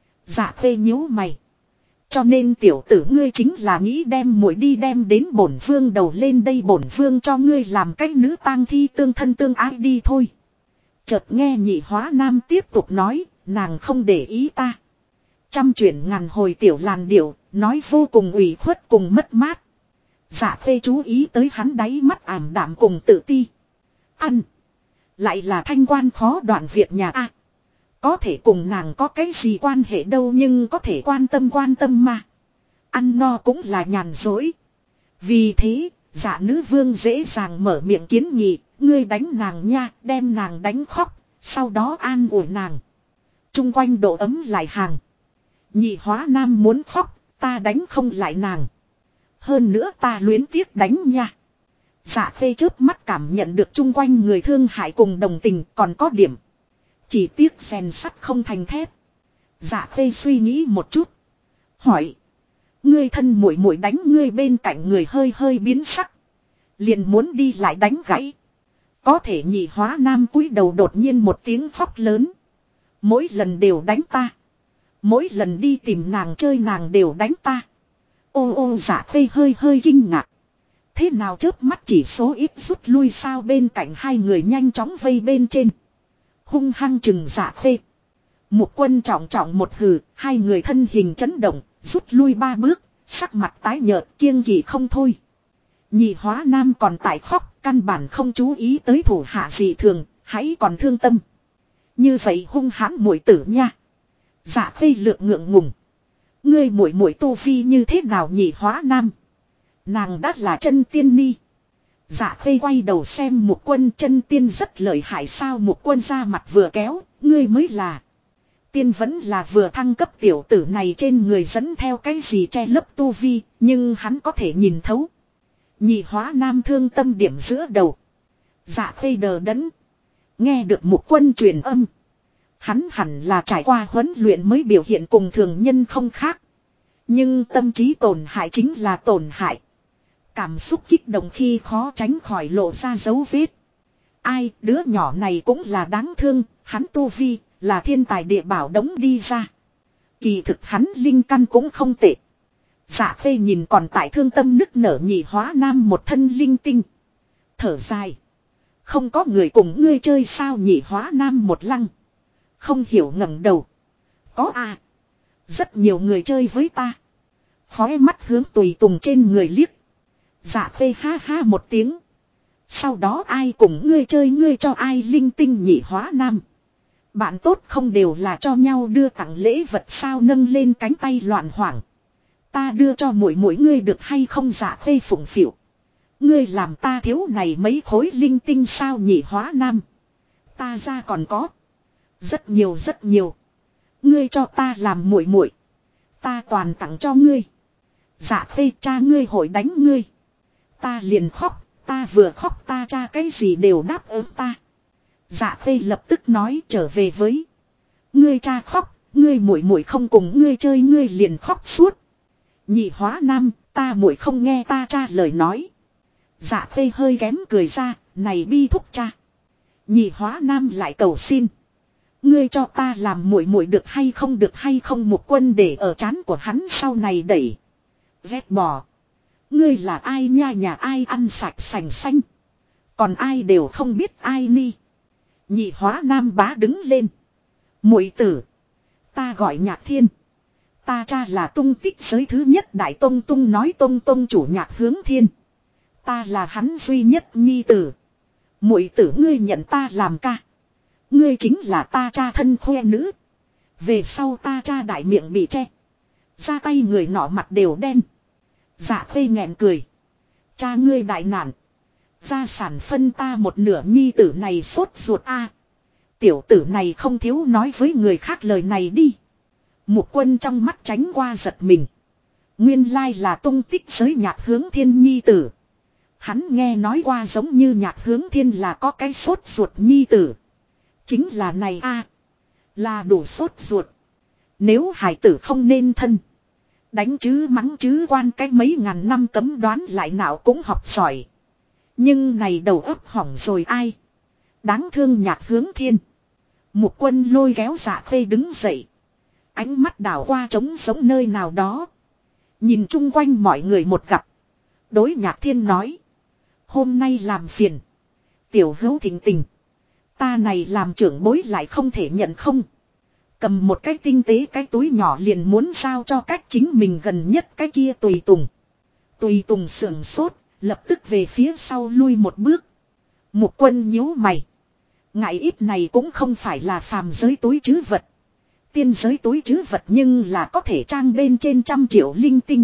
Dạ Khê nhíu mày. Cho nên tiểu tử ngươi chính là nghĩ đem muội đi đem đến bổn vương đầu lên đây, bổn vương cho ngươi làm cái nữ tang thi tương thân tương ái đi thôi. Chợt nghe Nhị Hóa Nam tiếp tục nói, nàng không để ý ta. Trăm chuyển ngàn hồi tiểu làn điệu, nói vô cùng ủy khuất cùng mất mát. Dạ Khê chú ý tới hắn đáy mắt ảm đạm cùng tự ti. Ăn. Lại là thanh quan khó đoạn việc nhà a. Có thể cùng nàng có cái gì quan hệ đâu, nhưng có thể quan tâm mà. Ăn no cũng là nhàn dối. Vì thế, Dạ nữ vương dễ dàng mở miệng kiến nghị, ngươi đánh nàng nha, đem nàng đánh khóc, sau đó an ủi nàng. Trung quanh độ ấm lại hàng. Nhị Hóa Nam muốn khóc, ta đánh không lại nàng. Hơn nữa ta luyến tiếc đánh nha. Dạ Khê chớp mắt cảm nhận được chung quanh người thương hại cùng đồng tình, còn có điểm. Chỉ tiếc rèn sắt không thành thép. Dạ Khê suy nghĩ một chút. Hỏi. Ngươi thân muội muội đánh ngươi, bên cạnh người hơi hơi biến sắc. Liền muốn đi lại đánh gãy. Có thể Nhị Hóa Nam cúi đầu đột nhiên một tiếng khóc lớn. Mỗi lần đều đánh ta. Mỗi lần đi tìm nàng chơi nàng đều đánh ta. Ô ô, Dạ Khê hơi hơi kinh ngạc. Thế nào chớp mắt chỉ số ít rút lui sao? Bên cạnh hai người nhanh chóng vây bên trên. Hung hăng chừng Dạ Khê. Mục Quân trọng trọng một hừ, hai người thân hình chấn động, rút lui 3 bước, sắc mặt tái nhợt kiêng kỵ không thôi. Nhị Hóa Nam còn tại khóc, căn bản không chú ý tới thủ hạ dị thường, hãy còn thương tâm. Như vậy hung hãn muội tử nha. Dạ Khê lượng ngượng ngùng. Ngươi muội muội tu vi như thế nào Nhị Hóa Nam? Nàng đã là chân tiên ni. Dạ Khê quay đầu xem Mục Quân chân tiên rất lợi hại sao Mục Quân ra mặt vừa kéo, ngươi mới là. Tiên vẫn là vừa thăng cấp tiểu tử này trên người dẫn theo cái gì che lấp tu vi, nhưng hắn có thể nhìn thấu. Nhị Hóa Nam thương tâm điểm giữa đầu. Dạ Khê đờ đẫn. Nghe được Mục Quân truyền âm. Hắn hẳn là trải qua huấn luyện mới biểu hiện cùng thường nhân không khác. Nhưng tâm trí tổn hại chính là tổn hại. Cảm xúc kích động khi khó tránh khỏi lộ ra dấu vết. Ai, đứa nhỏ này cũng là đáng thương, hắn tu vi, là thiên tài địa bảo đống đi ra. Kỳ thực hắn linh căn cũng không tệ. Dạ Khê nhìn còn tại thương tâm nức nở Nhị Hóa Nam một thân linh tinh. Thở dài. Không có người cùng ngươi chơi sao Nhị Hóa Nam một lăng. Không hiểu ngẩng đầu. Có à. Rất nhiều người chơi với ta. Khói mắt hướng Tùy Tùng trên người liếc. Dạ Khê ha ha một tiếng. Sau đó ai cùng ngươi chơi ngươi cho ai linh tinh Nhị Hóa Nam. Bạn tốt không đều là cho nhau đưa tặng lễ vật sao nâng lên cánh tay loạn hoảng. Ta đưa cho mỗi ngươi được hay không Dạ Khê phụng phịu. Ngươi làm ta thiếu này mấy khối linh tinh sao Nhị Hóa Nam. Ta ra còn có. Rất nhiều rất nhiều. Ngươi cho ta làm muội. Ta toàn tặng cho ngươi. Dạ Khê cha ngươi hội đánh ngươi. Ta liền khóc, ta vừa khóc ta cha cái gì đều đáp ứng ta. Dạ Khê lập tức nói trở về với. Ngươi cha khóc, ngươi muội không cùng ngươi chơi ngươi liền khóc suốt. Nhị Hóa Nam, ta muội không nghe ta cha lời nói. Dạ Khê hơi ghém cười ra, này bi thúc cha. Nhị Hóa Nam lại cầu xin. Ngươi cho ta làm muội được hay không Mục Quân để ở trán của hắn sau này đẩy. Vét bỏ. Ngươi là ai nha nhà ai ăn sạch sành xanh. Còn ai đều không biết ai ni. Nhị Hóa Nam bá đứng lên. Muội tử. Ta gọi Nhạc Thiên. Ta cha là tung tích giới thứ nhất đại tông tung nói tông tông chủ Nhạc Hướng Thiên. Ta là hắn duy nhất nhi tử. Muội tử ngươi nhận ta làm ca. Ngươi chính là ta cha thân khoe nữ. Về sau ta cha đại miệng bị che. Ra tay người nọ mặt đều đen. Dạ Khê nghẹn cười. Cha ngươi đại nạn. Gia sản phân ta một nửa nhi tử này sốt ruột a. Tiểu tử này không thiếu nói với người khác lời này đi. Mục Quân trong mắt tránh qua giật mình. Nguyên lai là tung tích giới Nhạc Hướng Thiên nhi tử. Hắn nghe nói qua giống như Nhạc Hướng Thiên là có cái sốt ruột nhi tử. Chính là này a, là đủ sốt ruột. Nếu hải tử không nên thân. Đánh chứ mắng chứ quan cách mấy ngàn năm cấm đoán lại nào cũng học giỏi. Nhưng này đầu óc hỏng rồi ai. Đáng thương Nhạc Hướng Thiên. Mục Quân lôi kéo Dạ Khê đứng dậy. Ánh mắt đảo qua trống sống nơi nào đó. Nhìn chung quanh mọi người một gặp. Đối Nhạc Thiên nói. Hôm nay làm phiền. Tiểu hữu thỉnh tình. Ta này làm trưởng bối lại không thể nhận không. Cầm một cái tinh tế cái túi nhỏ liền muốn giao cho cách chính mình gần nhất cái kia Tùy Tùng. Tùy Tùng sưởng sốt, lập tức về phía sau lui một bước. Mục Quân nhíu mày. Ngại ít này cũng không phải là phàm giới túi trữ vật. Tiên giới túi trữ vật nhưng là có thể trang bên trên 100 triệu linh tinh.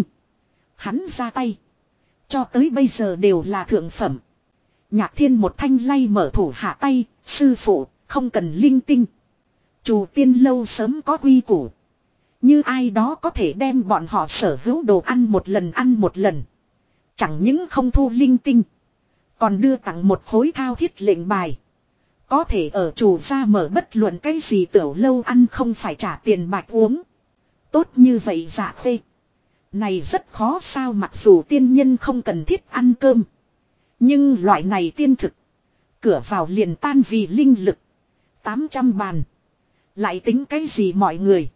Hắn ra tay. Cho tới bây giờ đều là thượng phẩm. Nhạc Thiên một thanh lay mở thủ hạ tay, sư phụ, không cần linh tinh. Chủ tiên lâu sớm có quy củ. Như ai đó có thể đem bọn họ sở hữu đồ ăn một lần. Chẳng những không thu linh tinh. Còn đưa tặng một khối thao thiết lệnh bài. Có thể ở chủ gia mở bất luận cái gì tiểu lâu ăn không phải trả tiền bạc uống. Tốt như vậy Dạ Khê. Này rất khó sao mặc dù tiên nhân không cần thiết ăn cơm. Nhưng loại này tiên thực. Cửa vào liền tan vì linh lực. 800 bàn. Lại tính cái gì mọi người.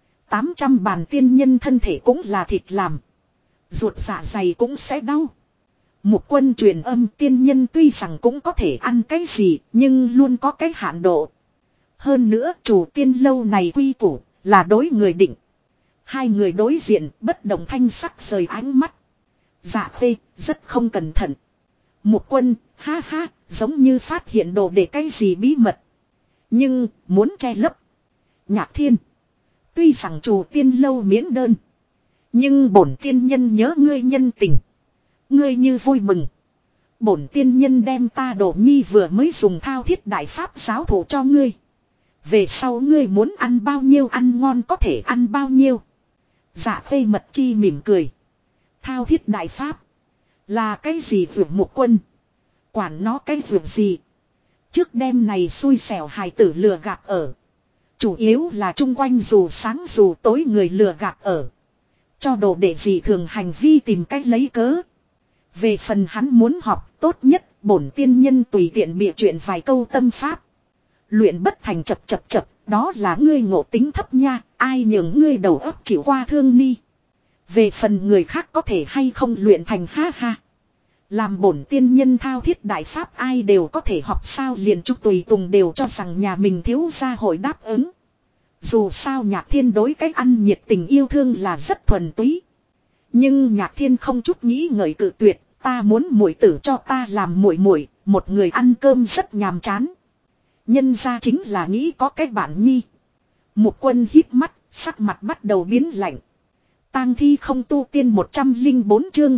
800 bàn tiên nhân thân thể cũng là thịt làm. Ruột dạ dày cũng sẽ đau. Mục Quân truyền âm tiên nhân tuy rằng cũng có thể ăn cái gì nhưng luôn có cái hạn độ. Hơn nữa chủ tiên lâu này quy củ là đối người định. Hai người đối diện bất động thanh sắc rời ánh mắt. Dạ Khê rất không cẩn thận. Mục Quân ha ha giống như phát hiện đồ để cái gì bí mật. Nhưng muốn che lấp. Nhạc Thiên. Tuy rằng chủ tiên lâu miễn đơn. Nhưng bổn tiên nhân nhớ ngươi nhân tình. Ngươi như vui mừng. Bổn tiên nhân đem ta Đồ Nhi vừa mới dùng thao thiết đại pháp giáo thụ cho ngươi. Về sau ngươi muốn ăn bao nhiêu ăn ngon có thể ăn bao nhiêu. Dạ Khê Mật Chi mỉm cười. Thao thiết đại pháp. Là cái gì vượt Mục Quân. Quản nó cái vượt gì. Trước đêm này xui xẻo hài tử lừa gạt ở. Chủ yếu là chung quanh dù sáng dù tối người lừa gạt ở. Cho đồ đệ gì thường hành vi tìm cách lấy cớ. Về phần hắn muốn học tốt nhất bổn tiên nhân tùy tiện bịa chuyện vài câu tâm pháp. Luyện bất thành chập chập chập, đó là ngươi ngộ tính thấp nha, ai nhường ngươi đầu óc chịu qua thương ni. Về phần người khác có thể hay không luyện thành ha ha. Làm bổn tiên nhân thao thiết đại pháp ai đều có thể học sao liền chúc tùy tùng đều cho rằng nhà mình thiếu gia hội đáp ứng. Dù sao Nhạc Thiên đối cách ăn nhiệt tình yêu thương là rất thuần túy. Nhưng Nhạc Thiên không chút nghĩ ngợi cự tuyệt, ta muốn muội tử cho ta làm muội muội, một người ăn cơm rất nhàm chán. Nhân ra chính là nghĩ có cái bạn nhi. Mục Quân hít mắt, sắc mặt bắt đầu biến lạnh. Tang thi không tu tiên 104 chương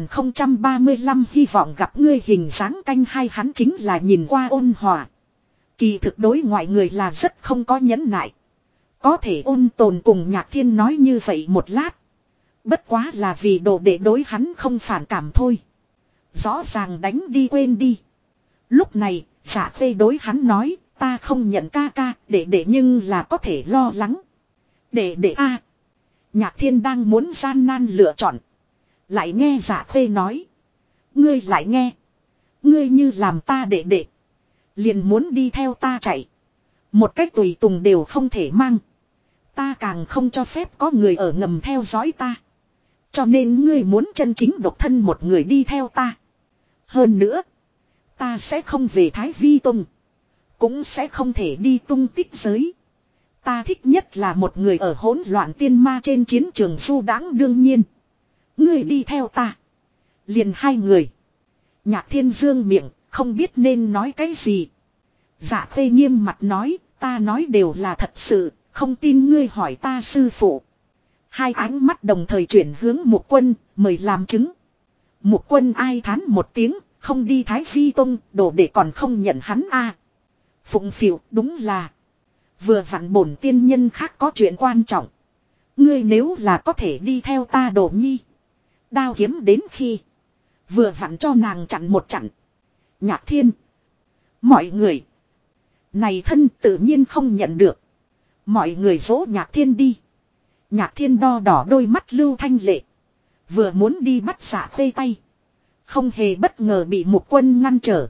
1035 hy vọng gặp ngươi hình dáng canh hai hắn chính là nhìn qua ôn hòa. Kỳ thực đối ngoại người là rất không có nhẫn nại. Có thể ôn tồn cùng Nhạc Thiên nói như vậy một lát. Bất quá là vì đồ đệ đối hắn không phản cảm thôi. Rõ ràng đánh đi quên đi. Lúc này, Dạ Khê đối hắn nói, ta không nhận ca ca, đệ nhưng là có thể lo lắng. Đệ a. Nhạc Thiên đang muốn gian nan lựa chọn. Lại nghe Dạ Khê nói. Ngươi lại nghe. Ngươi như làm ta đệ. Liền muốn đi theo ta chạy. Một cách tùy tùng đều không thể mang. Ta càng không cho phép có người ở ngầm theo dõi ta. Cho nên ngươi muốn chân chính độc thân một người đi theo ta. Hơn nữa. Ta sẽ không về Thái Vi Tông. Cũng sẽ không thể đi tung tích giới. Ta thích nhất là một người ở hỗn loạn tiên ma trên chiến trường du đãng đương nhiên. Ngươi đi theo ta. Liền hai người. Nhạc Thiên dương miệng, không biết nên nói cái gì. Dạ Khê nghiêm mặt nói, ta nói đều là thật sự, không tin ngươi hỏi ta sư phụ. Hai ánh mắt đồng thời chuyển hướng Mục Quân, mời làm chứng. Mục Quân ai thán một tiếng, không đi Thái Vi Tông, đồ để còn không nhận hắn a. Phụng phịu, đúng là. Vừa vặn bổn tiên nhân khác có chuyện quan trọng. Ngươi nếu là có thể đi theo ta Đồ Nhi. Đao kiếm đến khi. Vừa vặn cho nàng chặn một chặn. Nhạc Thiên. Mọi người. Này thân tự nhiên không nhận được. Mọi người dỗ Nhạc Thiên đi. Nhạc Thiên đo đỏ đôi mắt lưu thanh lệ. Vừa muốn đi bắt Dạ Khê tay. Không hề bất ngờ bị Mục Quân ngăn trở.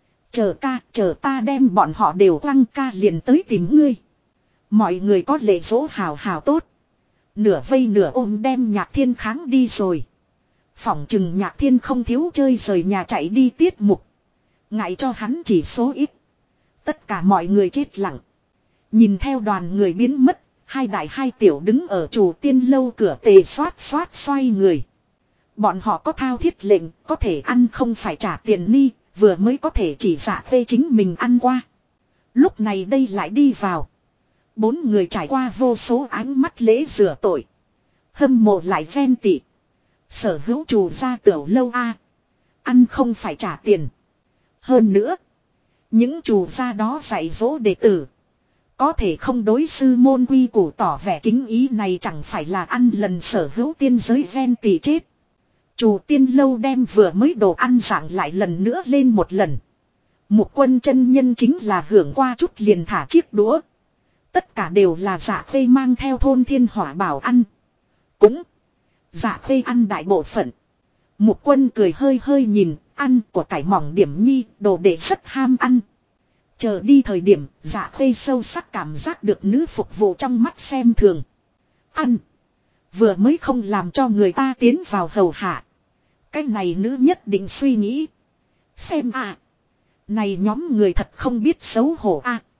Chờ ta đem bọn họ đều quăng ca liền tới tìm ngươi. Mọi người có lệ dỗ hào hào tốt. Nửa vây nửa ôm đem Nhạc Thiên kháng đi rồi. Phỏng chừng Nhạc Thiên không thiếu chơi rời nhà chạy đi tiết mục. Ngại cho hắn chỉ số ít. Tất cả mọi người chết lặng. Nhìn theo đoàn người biến mất. Hai đại hai tiểu đứng ở chủ tiên lâu cửa tề xoát xoay người. Bọn họ có thao thiết lệnh, có thể ăn không phải trả tiền ni, vừa mới có thể chỉ Dạ Khê chính mình ăn qua. Lúc này đây lại đi vào. Bốn người trải qua vô số ánh mắt lễ rửa tội. Hâm mộ lại ghen tị. Sở hữu chủ gia tiểu lâu a, ăn không phải trả tiền. Hơn nữa, những chủ gia đó dạy dỗ đệ tử. Có thể không đối sư môn quy củ tỏ vẻ kính ý này chẳng phải là ăn lần sở hữu tiên giới ghen tị chết. Chủ tiên lâu đem vừa mới đồ ăn dạng lại lần nữa lên một lần. Mục Quân chân nhân chính là hưởng qua chút liền thả chiếc đũa. Tất cả đều là Dạ Khê mang theo thôn thiên hỏa bảo ăn. Cũng Dạ Khê ăn đại bộ phận. Mục Quân cười hơi nhìn, ăn của cải mỏng điểm nhi, đồ đệ rất ham ăn. Chờ đi thời điểm, Dạ Khê sâu sắc cảm giác được nữ phục vụ trong mắt xem thường. Ăn. Vừa mới không làm cho người ta tiến vào hầu hạ. Cái này nữ nhất định suy nghĩ. Xem à. Này nhóm người thật không biết xấu hổ à.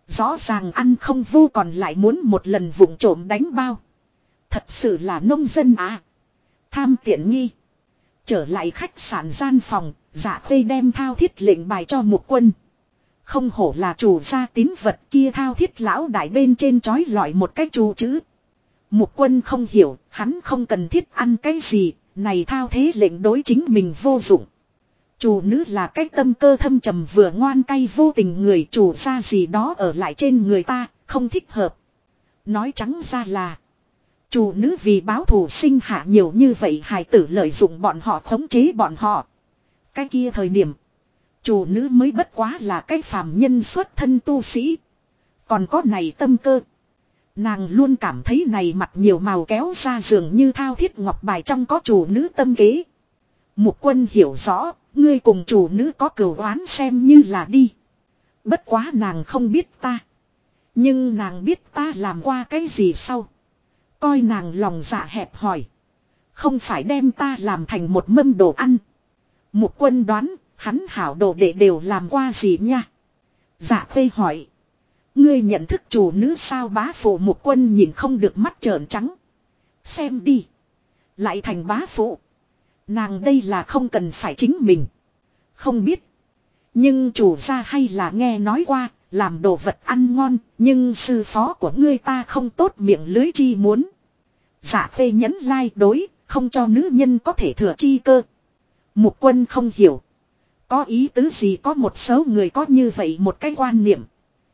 Rõ ràng ăn không vô còn lại muốn một lần vụng trộm đánh bao. Thật sự là nông dân à. Tham tiện nghi. Trở lại khách sạn gian phòng, Dạ Khê đem thao thiết lệnh bài cho Mục Quân. Không hổ là chủ gia tín vật kia, thao thiết lão đại bên trên trói lọi một cái chú chữ. Mục Quân không hiểu, hắn không cần thiết ăn cái gì, này thao thế lệnh đối chính mình vô dụng. Chủ nữ là cái tâm cơ thâm trầm vừa ngoan cay vô tình người, chủ gia gì đó ở lại trên người ta, không thích hợp. Nói trắng ra là chủ nữ vì báo thù sinh hạ nhiều như vậy hài tử, lợi dụng bọn họ khống chế bọn họ. Cái kia thời điểm chủ nữ mới bất quá là cái phàm nhân xuất thân tu sĩ. Còn có này tâm cơ. Nàng luôn cảm thấy này mặt nhiều màu kéo ra dường như thao thiết ngọc bài trong có chủ nữ tâm kế. Mục Quân hiểu rõ, ngươi cùng chủ nữ có cừu oán xem như là đi. Bất quá nàng không biết ta. Nhưng nàng biết ta làm qua cái gì sau. Coi nàng lòng dạ hẹp hòi. Không phải đem ta làm thành một mâm đồ ăn. Mục Quân đoán, hắn hảo đồ đệ đều làm qua gì nha. Dạ Khê hỏi. Ngươi nhận thức chủ nữ sao? Bá phụ. Mục Quân nhìn không được mắt trợn trắng. Xem đi. Lại thành bá phụ. Nàng đây là không cần phải chính mình. Không biết. Nhưng chủ gia hay là nghe nói qua, làm đồ vật ăn ngon, nhưng sư phó của ngươi ta không tốt miệng lưới chi muốn. Dạ Khê nhấn lai đối, không cho nữ nhân có thể thừa chi cơ. Mục Quân không hiểu. Có ý tứ gì? Có một số người có như vậy một cái quan niệm.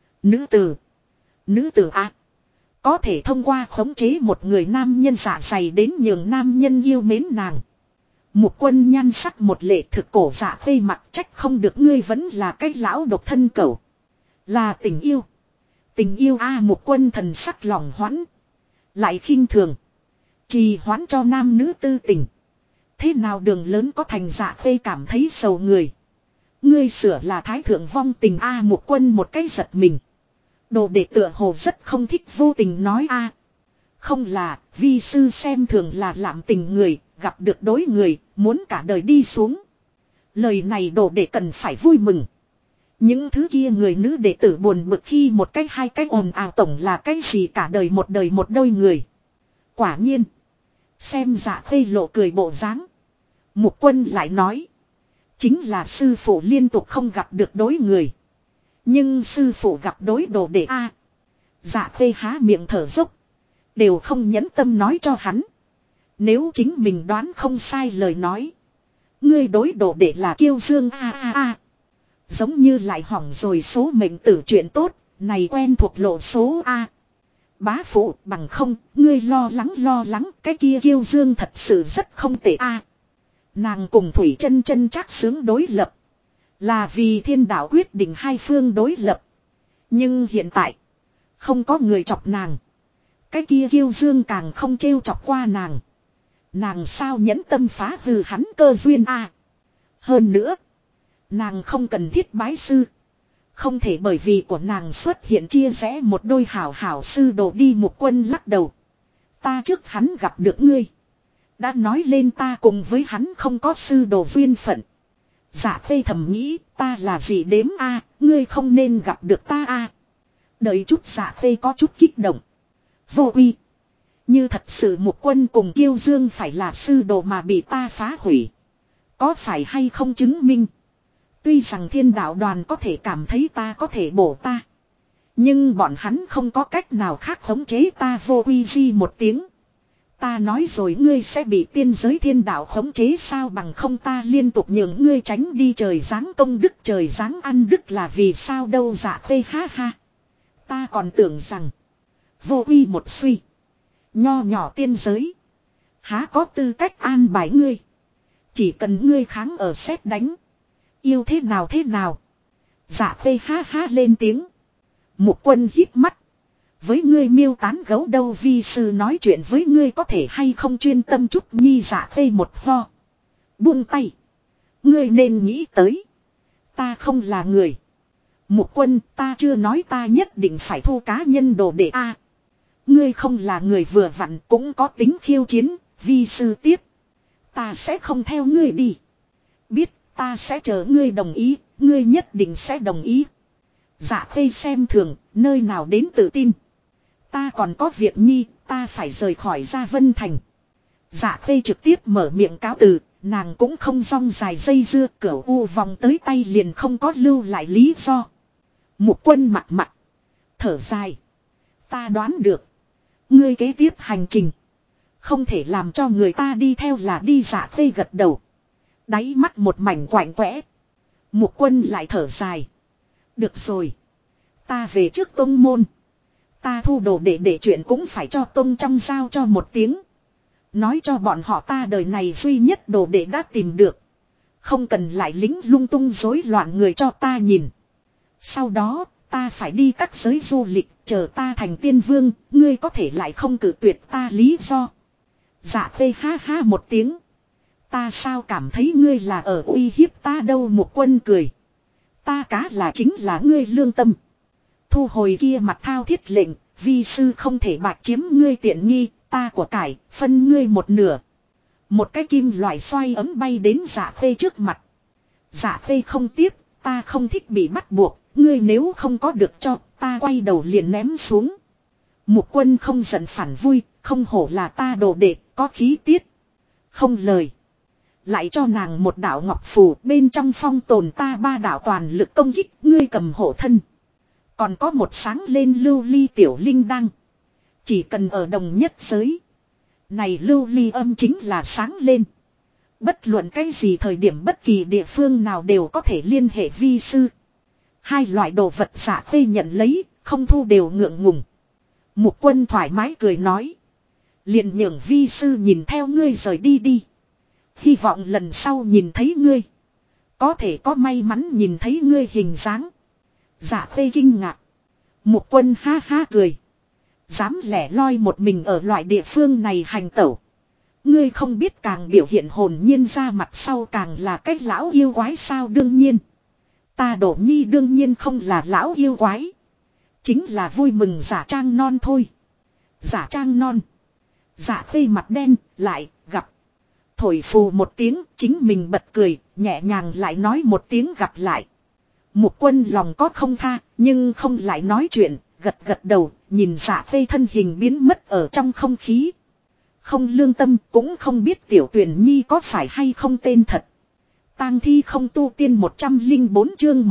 Nữ tử à. Có thể thông qua khống chế một người nam nhân dạ dày đến nhường nam nhân yêu mến nàng. Mục Quân nhan sắc một lệ thực cổ. Dạ Khê mặt trách không được, ngươi vẫn là cái lão độc thân cẩu. Là tình yêu. Tình yêu a. Mục Quân thần sắc lòng hoãn. Lại khinh thường. Trì hoãn cho nam nữ tư tình. Thế nào đường lớn có thành? Dạ Khê cảm thấy sầu người. Ngươi sửa là thái thượng vong tình a. Mục Quân một cái giật mình. Đồ đệ tựa hồ rất không thích vô tình nói a. Không là, vi sư xem thường là lạm tình người, gặp được đối người, muốn cả đời đi xuống. Lời này đồ đệ cần phải vui mừng. Những thứ kia người nữ đệ tử buồn bực khi một cái hai cái ồn ào tổng là cái gì cả đời một đôi người. Quả nhiên. Xem Dạ Khê lộ cười bộ dáng. Mục Quân lại nói. Chính là sư phụ liên tục không gặp được đối người. Nhưng sư phụ gặp đối đồ đệ a. Dạ Khê há miệng thở dốc. Đều không nhẫn tâm nói cho hắn. Nếu chính mình đoán không sai lời nói. Ngươi đối đồ đệ là Kiêu Dương a. Giống như lại hỏng rồi số mệnh tử chuyện tốt. Này quen thuộc lộ số a. Bá phụ bằng không, ngươi lo lắng, cái kia Kiêu Dương thật sự rất không tệ a. Nàng cùng Thủy Chân Chân chắc sướng đối lập. Là vì thiên đạo quyết định hai phương đối lập. Nhưng hiện tại, không có người chọc nàng. Cái kia Kiêu Dương càng không trêu chọc qua nàng. Nàng sao nhẫn tâm phá hư hắn cơ duyên a. Hơn nữa, nàng không cần thiết bái sư. Không thể bởi vì của nàng xuất hiện chia rẽ một đôi hảo sư đồ đi. Mục Quân lắc đầu. Ta trước hắn gặp được ngươi. Đã nói lên ta cùng với hắn không có sư đồ duyên phận. Dạ Khê thầm nghĩ ta là gì đếm a, ngươi không nên gặp được ta a. Đợi chút. Dạ Khê có chút kích động. Vô uy. Như thật sự Mục Quân cùng Kiêu Dương phải là sư đồ mà bị ta phá hủy. Có phải hay không chứng minh. Tuy rằng thiên đạo đoàn có thể cảm thấy ta có thể bổ ta. Nhưng bọn hắn không có cách nào khác khống chế ta. Vô uy di một tiếng. Ta nói rồi, ngươi sẽ bị tiên giới thiên đạo khống chế sao? Bằng không ta liên tục nhường ngươi tránh đi trời giáng công đức, trời giáng ăn đức là vì sao đâu? Dạ Khê ha ha. Ta còn tưởng rằng. Vô uy một suy. Nho nhỏ tiên giới. Há có tư cách an bài ngươi. Chỉ cần ngươi kháng ở sét đánh. Yêu thế nào. Dạ Khê ha ha lên tiếng. Mục Quân hít mắt. Với ngươi miêu tán gấu đâu? Vi sư nói chuyện với ngươi có thể hay không chuyên tâm chút nhi? Dạ Khê một ho. Buông tay. Ngươi nên nghĩ tới. Ta không là người. Mục Quân, ta chưa nói ta nhất định phải thu cá nhân đồ đệ a. Ngươi không là người vừa vặn cũng có tính khiêu chiến. Vi sư tiếp. Ta sẽ không theo ngươi đi. Biết, ta sẽ chờ ngươi đồng ý. Ngươi nhất định sẽ đồng ý. Dạ Khê xem thường, nơi nào đến tự tin. Ta còn có việc nhi, ta phải rời khỏi Gia Vân Thành. Dạ Khê trực tiếp mở miệng cáo từ, nàng cũng không rong dài dây dưa, cửu u vòng tới tay liền không có lưu lại lý do. Mục Quân mặt mặt, thở dài. Ta đoán được, ngươi kế tiếp hành trình không thể làm cho người ta đi theo là đi. Dạ Khê gật đầu, đáy mắt một mảnh quạnh quẽ. Mục Quân lại thở dài. Được rồi, ta về trước tông môn. Ta thu đồ để chuyện cũng phải cho tông trong giao cho một tiếng. Nói cho bọn họ ta đời này duy nhất đồ đệ đã tìm được. Không cần lại lính lung tung rối loạn người cho ta nhìn. Sau đó, ta phải đi các giới du lịch, chờ ta thành tiên vương, ngươi có thể lại không cử tuyệt ta lý do. Dạ Khê ha ha một tiếng. Ta sao cảm thấy ngươi là ở uy hiếp ta đâu. Một Quân cười. Ta cá là chính là ngươi lương tâm. Thu hồi kia mặt thao thiết lệnh, vi sư không thể bạc chiếm ngươi tiện nghi, ta của cải, phân ngươi một nửa. Một cái kim loại xoay ấm bay đến Dạ Khê trước mặt. Dạ Khê không tiếp, ta không thích bị bắt buộc, ngươi nếu không có được cho, ta quay đầu liền ném xuống. Mục Quân không giận phản vui, không hổ là ta đồ đệ, có khí tiết. Không lời. Lại cho nàng một đạo ngọc phù, bên trong phong tồn ta 3 đạo toàn lực công kích, ngươi cầm hộ thân. Còn có một sáng lên lưu ly tiểu linh đăng. Chỉ cần ở đồng nhất giới. Này lưu ly âm chính là sáng lên. Bất luận cái gì thời điểm bất kỳ địa phương nào đều có thể liên hệ vi sư. 2 loại đồ vật Dạ Khê nhận lấy, không thu đều ngượng ngùng. Mục Quân thoải mái cười nói. Liền nhường vi sư nhìn theo ngươi rời đi đi. Hy vọng lần sau nhìn thấy ngươi. Có thể có may mắn nhìn thấy ngươi hình dáng. Dạ Khê kinh ngạc. Mục Quân ha ha cười. Dám lẻ loi một mình ở loại địa phương này hành tẩu. Ngươi không biết càng biểu hiện hồn nhiên ra mặt sau càng là cái lão yêu quái sao. Đương nhiên. Ta Đỗ Nhi đương nhiên không là lão yêu quái. Chính là vui mừng giả trang non thôi. Giả trang non. Dạ Khê mặt đen lại gặp. Thổi phù một tiếng chính mình bật cười. Nhẹ nhàng lại nói một tiếng gặp lại. Mục Quân lòng có không tha, nhưng không lại nói chuyện, gật gật đầu, nhìn Dạ Khê thân hình biến mất ở trong không khí. Không lương tâm, cũng không biết Tiểu Tuyển Nhi có phải hay không tên thật. Tang thi không tu tiên 104 chương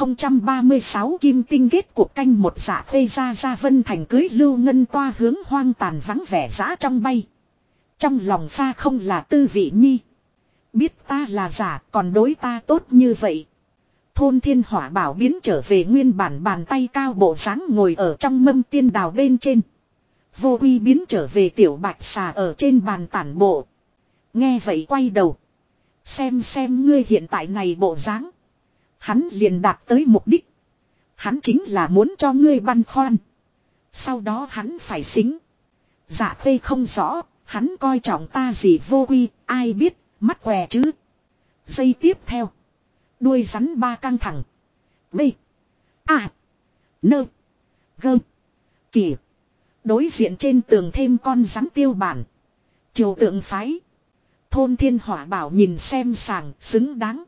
1036 kim tinh kết cuộc canh một. Dạ Khê ra Gia Vân Thành cưới Lưu Ngân Toa hướng hoang tàn vắng vẻ dã trong bay. Trong lòng pha không là tư vị nhi. Biết ta là giả còn đối ta tốt như vậy. Thôn Thiên Hỏa Bảo biến trở về nguyên bản bàn tay cao bộ dáng ngồi ở trong mâm tiên đào bên trên. Vô Uy biến trở về tiểu bạch xà ở trên bàn tản bộ. Nghe vậy quay đầu. Xem ngươi hiện tại này bộ dáng. Hắn liền đạt tới mục đích. Hắn chính là muốn cho ngươi băn khoăn. Sau đó hắn phải xính. Dạ Khê không rõ, hắn coi trọng ta gì. Vô Uy, ai biết, mắt què chứ. Giây tiếp theo. Đuôi rắn 3 căng thẳng. B. A. Nơ. Gơ. Kỳ. Đối diện trên tường thêm con rắn tiêu bản. Triều tượng phái. Thôn Thiên Hỏa Bảo nhìn xem sàng xứng đáng.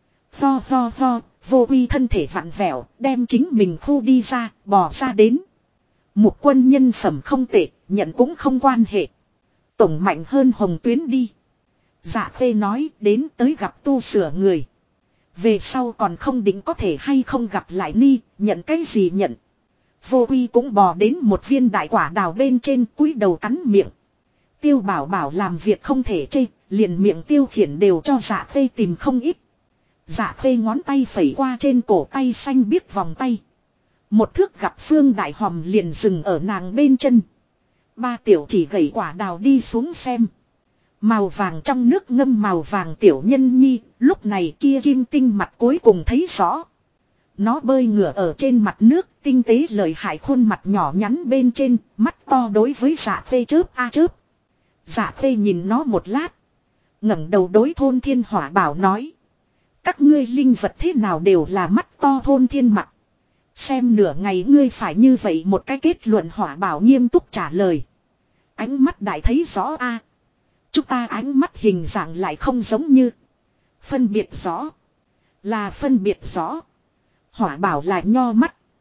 Ho. Vô Uy thân thể vặn vẹo. Đem chính mình khu đi ra. Bỏ ra đến. Một Quân nhân phẩm không tệ. Nhận cũng không quan hệ. Tổng mạnh hơn Hồng Tuyến đi. Dạ Khê nói đến tới gặp tu sửa người. Về sau còn không định có thể hay không gặp lại ni. Nhận cái gì nhận. Vô Uy cũng bò đến một viên đại quả đào bên trên cúi đầu cắn miệng. Tiêu Bảo Bảo làm việc không thể chê. Liền miệng tiêu khiển đều cho Dạ Khê tìm không ít. Dạ Khê ngón tay phẩy qua trên cổ tay xanh biếc vòng tay. Một thước gặp Phương Đại Hòm liền dừng ở nàng bên chân. 3 tiểu chỉ gẩy quả đào đi xuống xem. Màu vàng trong nước ngâm màu vàng tiểu nhân nhi. Lúc này kia kim tinh mặt cuối cùng thấy rõ. Nó bơi ngửa ở trên mặt nước. Tinh tế lợi hại khuôn mặt nhỏ nhắn bên trên. Mắt to đối với Dạ Khê chớp a chớp. Dạ Khê nhìn nó một lát. Ngẩng đầu đối Thôn Thiên Hỏa Bảo nói. Các ngươi linh vật thế nào đều là mắt to. Thôn Thiên mặt. Xem nửa ngày ngươi phải như vậy một cái kết luận. Hỏa Bảo nghiêm túc trả lời. Ánh mắt đại thấy rõ a. Chúng ta ánh mắt hình dạng lại không giống như. Phân biệt rõ. Là phân biệt rõ. Hỏa Bảo là nho mắt.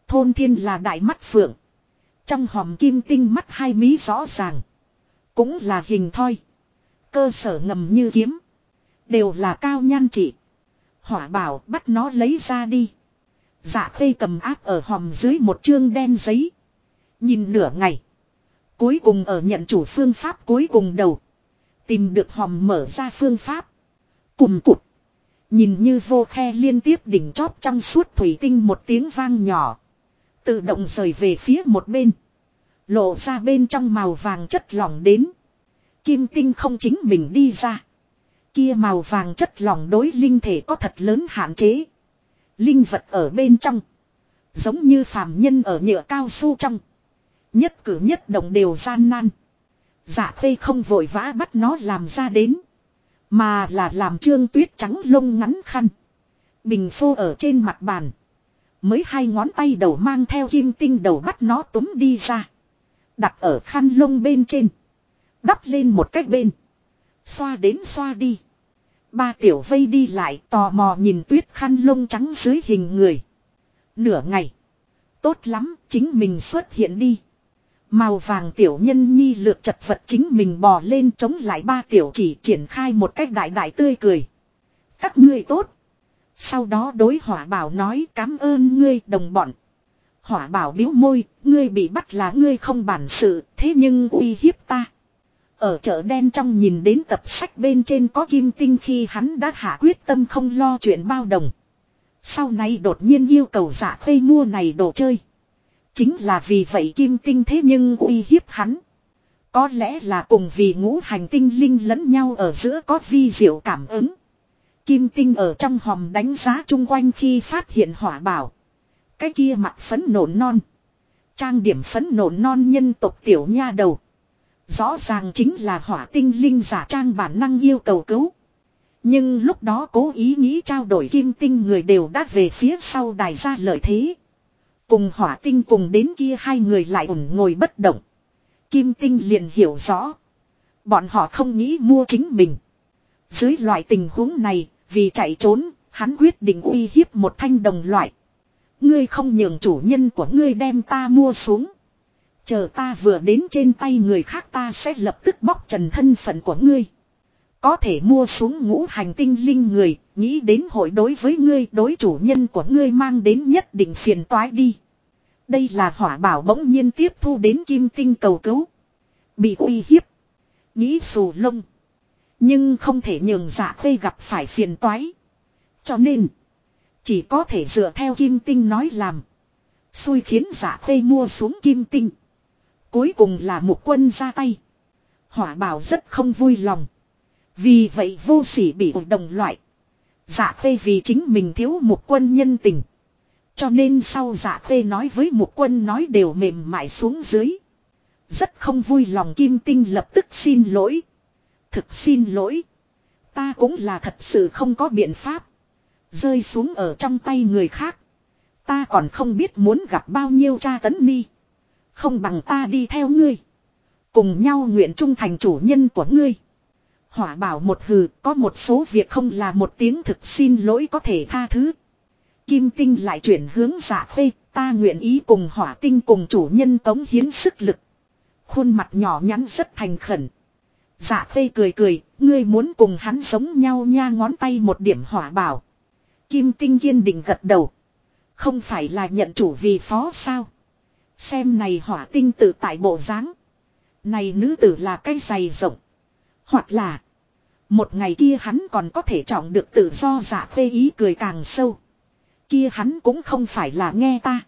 Thôn thiên là đại mắt phượng. Trong hòm kim tinh mắt hai mí rõ ràng. Cũng là hình thoi. Cơ sở ngầm như kiếm. Đều là cao nhan trị. Hỏa bảo bắt nó lấy ra đi. Dạ khê cầm áp ở hòm dưới một chương đen giấy. Nhìn nửa ngày. Cuối cùng ở nhận chủ phương pháp cuối cùng đầu. Tìm được hòm mở ra phương pháp. Cùm cụt. Nhìn như vô khe liên tiếp đỉnh chóp trong suốt thủy tinh một tiếng vang nhỏ. Tự động rời về phía một bên. Lộ ra bên trong màu vàng chất lỏng đến. Kim tinh không chính mình đi ra. Kia màu vàng chất lỏng đối linh thể có thật lớn hạn chế. Linh vật ở bên trong. Giống như phàm nhân ở nhựa cao su trong. Nhất cử nhất động đều gian nan. Dạ khê không vội vã bắt nó làm ra đến. Mà là làm trương tuyết trắng lông ngắn khăn. Bình phô ở trên mặt bàn. Mới hai ngón tay đầu mang theo kim tinh đầu bắt nó túm đi ra. Đặt ở khăn lông bên trên. Đắp lên một cách bên. Xoa đến xoa đi. Ba tiểu vây đi lại tò mò nhìn tuyết khăn lông trắng dưới hình người. Nửa ngày. Tốt lắm, chính mình xuất hiện đi. Màu vàng tiểu nhân nhi lược chật vật chính mình bò lên chống lại ba tiểu chỉ triển khai một cách đại đại tươi cười. Các ngươi tốt. Sau đó đối hỏa bảo nói cảm ơn ngươi đồng bọn. Hỏa bảo biếu môi, ngươi bị bắt là ngươi không bản sự, thế nhưng uy hiếp ta. Ở chợ đen trong nhìn đến tập sách bên trên có kim tinh khi hắn đã hạ quyết tâm không lo chuyện bao đồng. Sau này đột nhiên yêu cầu Dạ khê mua này đồ chơi. Chính là vì vậy kim tinh thế nhưng uy hiếp hắn. Có lẽ là cùng vì ngũ hành tinh linh lẫn nhau ở giữa có vi diệu cảm ứng. Kim tinh ở trong hòm đánh giá chung quanh khi phát hiện hỏa bảo. Cái kia mặt phấn nộn non. Trang điểm phấn nộn non nhân tộc tiểu nha đầu. Rõ ràng chính là hỏa tinh linh giả trang bản năng yêu cầu cứu. Nhưng lúc đó cố ý nghĩ trao đổi kim tinh người đều đã về phía sau đài ra lợi thế. Cùng hỏa tinh cùng đến kia hai người lại ủng ngồi bất động. Kim tinh liền hiểu rõ. Bọn họ không nghĩ mua chính mình. Dưới loại tình huống này, vì chạy trốn, hắn quyết định uy hiếp một thanh đồng loại. Ngươi không nhường chủ nhân của ngươi đem ta mua xuống. Chờ ta vừa đến trên tay người khác ta sẽ lập tức bóc trần thân phận của ngươi. Có thể mua xuống ngũ hành tinh linh người, nghĩ đến hội đối với ngươi, đối chủ nhân của ngươi mang đến nhất định phiền toái đi. Đây là hỏa bảo bỗng nhiên tiếp thu đến kim tinh cầu cứu. Bị uy hiếp. Nghĩ xù lông. Nhưng không thể nhường Dạ khê gặp phải phiền toái. Cho nên, chỉ có thể dựa theo kim tinh nói làm. Xui khiến Dạ khê mua xuống kim tinh. Cuối cùng là Mục Quân ra tay. Hỏa bảo rất không vui lòng. Vì vậy vô sỉ bị ổi đồng loại. Dạ khê vì chính mình thiếu Mục Quân nhân tình. Cho nên sau Dạ khê nói với Mục Quân nói đều mềm mại xuống dưới. Rất không vui lòng kim tinh lập tức xin lỗi. Thực xin lỗi. Ta cũng là thật sự không có biện pháp. Rơi xuống ở trong tay người khác. Ta còn không biết muốn gặp bao nhiêu tra tấn ni. Không bằng ta đi theo ngươi. Cùng nhau nguyện trung thành chủ nhân của ngươi. Hỏa bảo một hừ, có một số việc không là một tiếng thực xin lỗi có thể tha thứ. Kim tinh lại chuyển hướng Dạ khê, ta nguyện ý cùng hỏa tinh cùng chủ nhân cống hiến sức lực. Khuôn mặt nhỏ nhắn rất thành khẩn. Dạ khê cười cười, ngươi muốn cùng hắn giống nhau nha, ngón tay một điểm hỏa bảo. Kim tinh kiên định gật đầu. Không phải là nhận chủ vì phó sao. Xem này hỏa tinh tự tại bộ dáng. Này nữ tử là cái giày rộng. Hoặc là một ngày kia hắn còn có thể trọng được tự do. Dạ khê ý cười càng sâu. Kia hắn cũng không phải là nghe ta.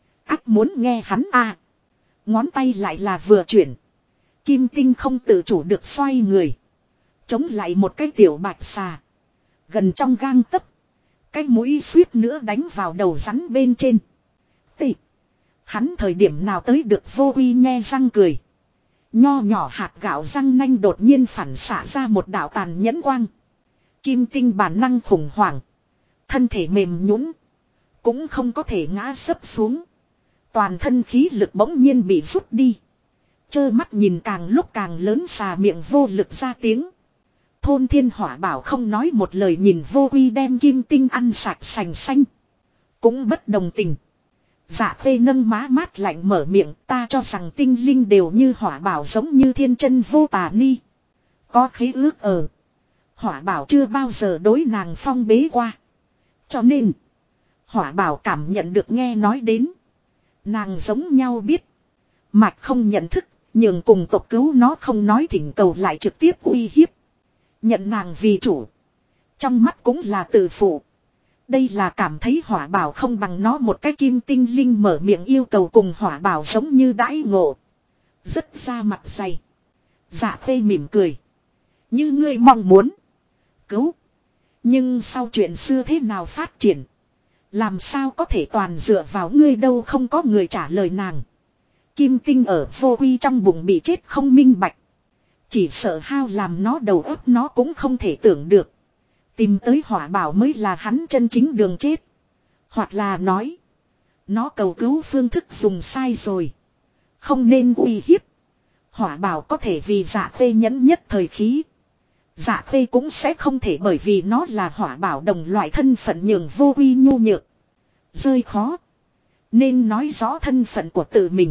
Ác muốn nghe hắn à. Ngón tay lại là vừa chuyển. Kim tinh không tự chủ được xoay người. Chống lại một cái tiểu bạch xà. Gần trong gang tấc. Cái mũi suýt nữa đánh vào đầu rắn bên trên. Tị. Hắn thời điểm nào tới được vô uy nhe răng cười. Nho nhỏ hạt gạo răng nanh đột nhiên phản xạ ra một đạo tàn nhẫn quang. Kim tinh bản năng khủng hoảng. Thân thể mềm nhũn, cũng không có thể ngã sấp xuống. Toàn thân khí lực bỗng nhiên bị rút đi. Trơ mắt nhìn càng lúc càng lớn xà miệng vô lực ra tiếng. Thôn thiên hỏa bảo không nói một lời nhìn vô uy đem kim tinh ăn sạch sành xanh. Cũng bất đồng tình. Dạ khê nâng má mát lạnh mở miệng, ta cho rằng tinh linh đều như hỏa bảo giống như thiên chân vô tà ni. Có khế ước ở. Hỏa bảo chưa bao giờ đối nàng phong bế qua. Cho nên, hỏa bảo cảm nhận được nghe nói đến. Nàng giống nhau biết. Mạch không nhận thức, nhưng cùng tộc cứu nó không nói thỉnh cầu lại trực tiếp uy hiếp. Nhận nàng vì chủ. Trong mắt cũng là tự phụ. Đây là cảm thấy hỏa bảo không bằng nó một cái kim tinh linh mở miệng yêu cầu cùng hỏa bảo giống như đãi ngộ. Rất ra mặt dày. Dạ khê mỉm cười. Như ngươi mong muốn. Cứu. Nhưng sau chuyện xưa thế nào phát triển. Làm sao có thể toàn dựa vào ngươi đâu không có người trả lời nàng. Kim tinh ở vô quy trong bụng bị chết không minh bạch. Chỉ sợ hao làm nó đầu óc nó cũng không thể tưởng được. Tìm tới hỏa bảo mới là hắn chân chính đường chết. Hoặc là nói. Nó cầu cứu phương thức dùng sai rồi. Không nên uy hiếp. Hỏa bảo có thể vì dạ khê nhẫn nhất thời khí. Dạ khê cũng sẽ không thể bởi vì nó là hỏa bảo đồng loại thân phận nhường vô uy nhu nhược. Rơi khó. Nên nói rõ thân phận của tự mình.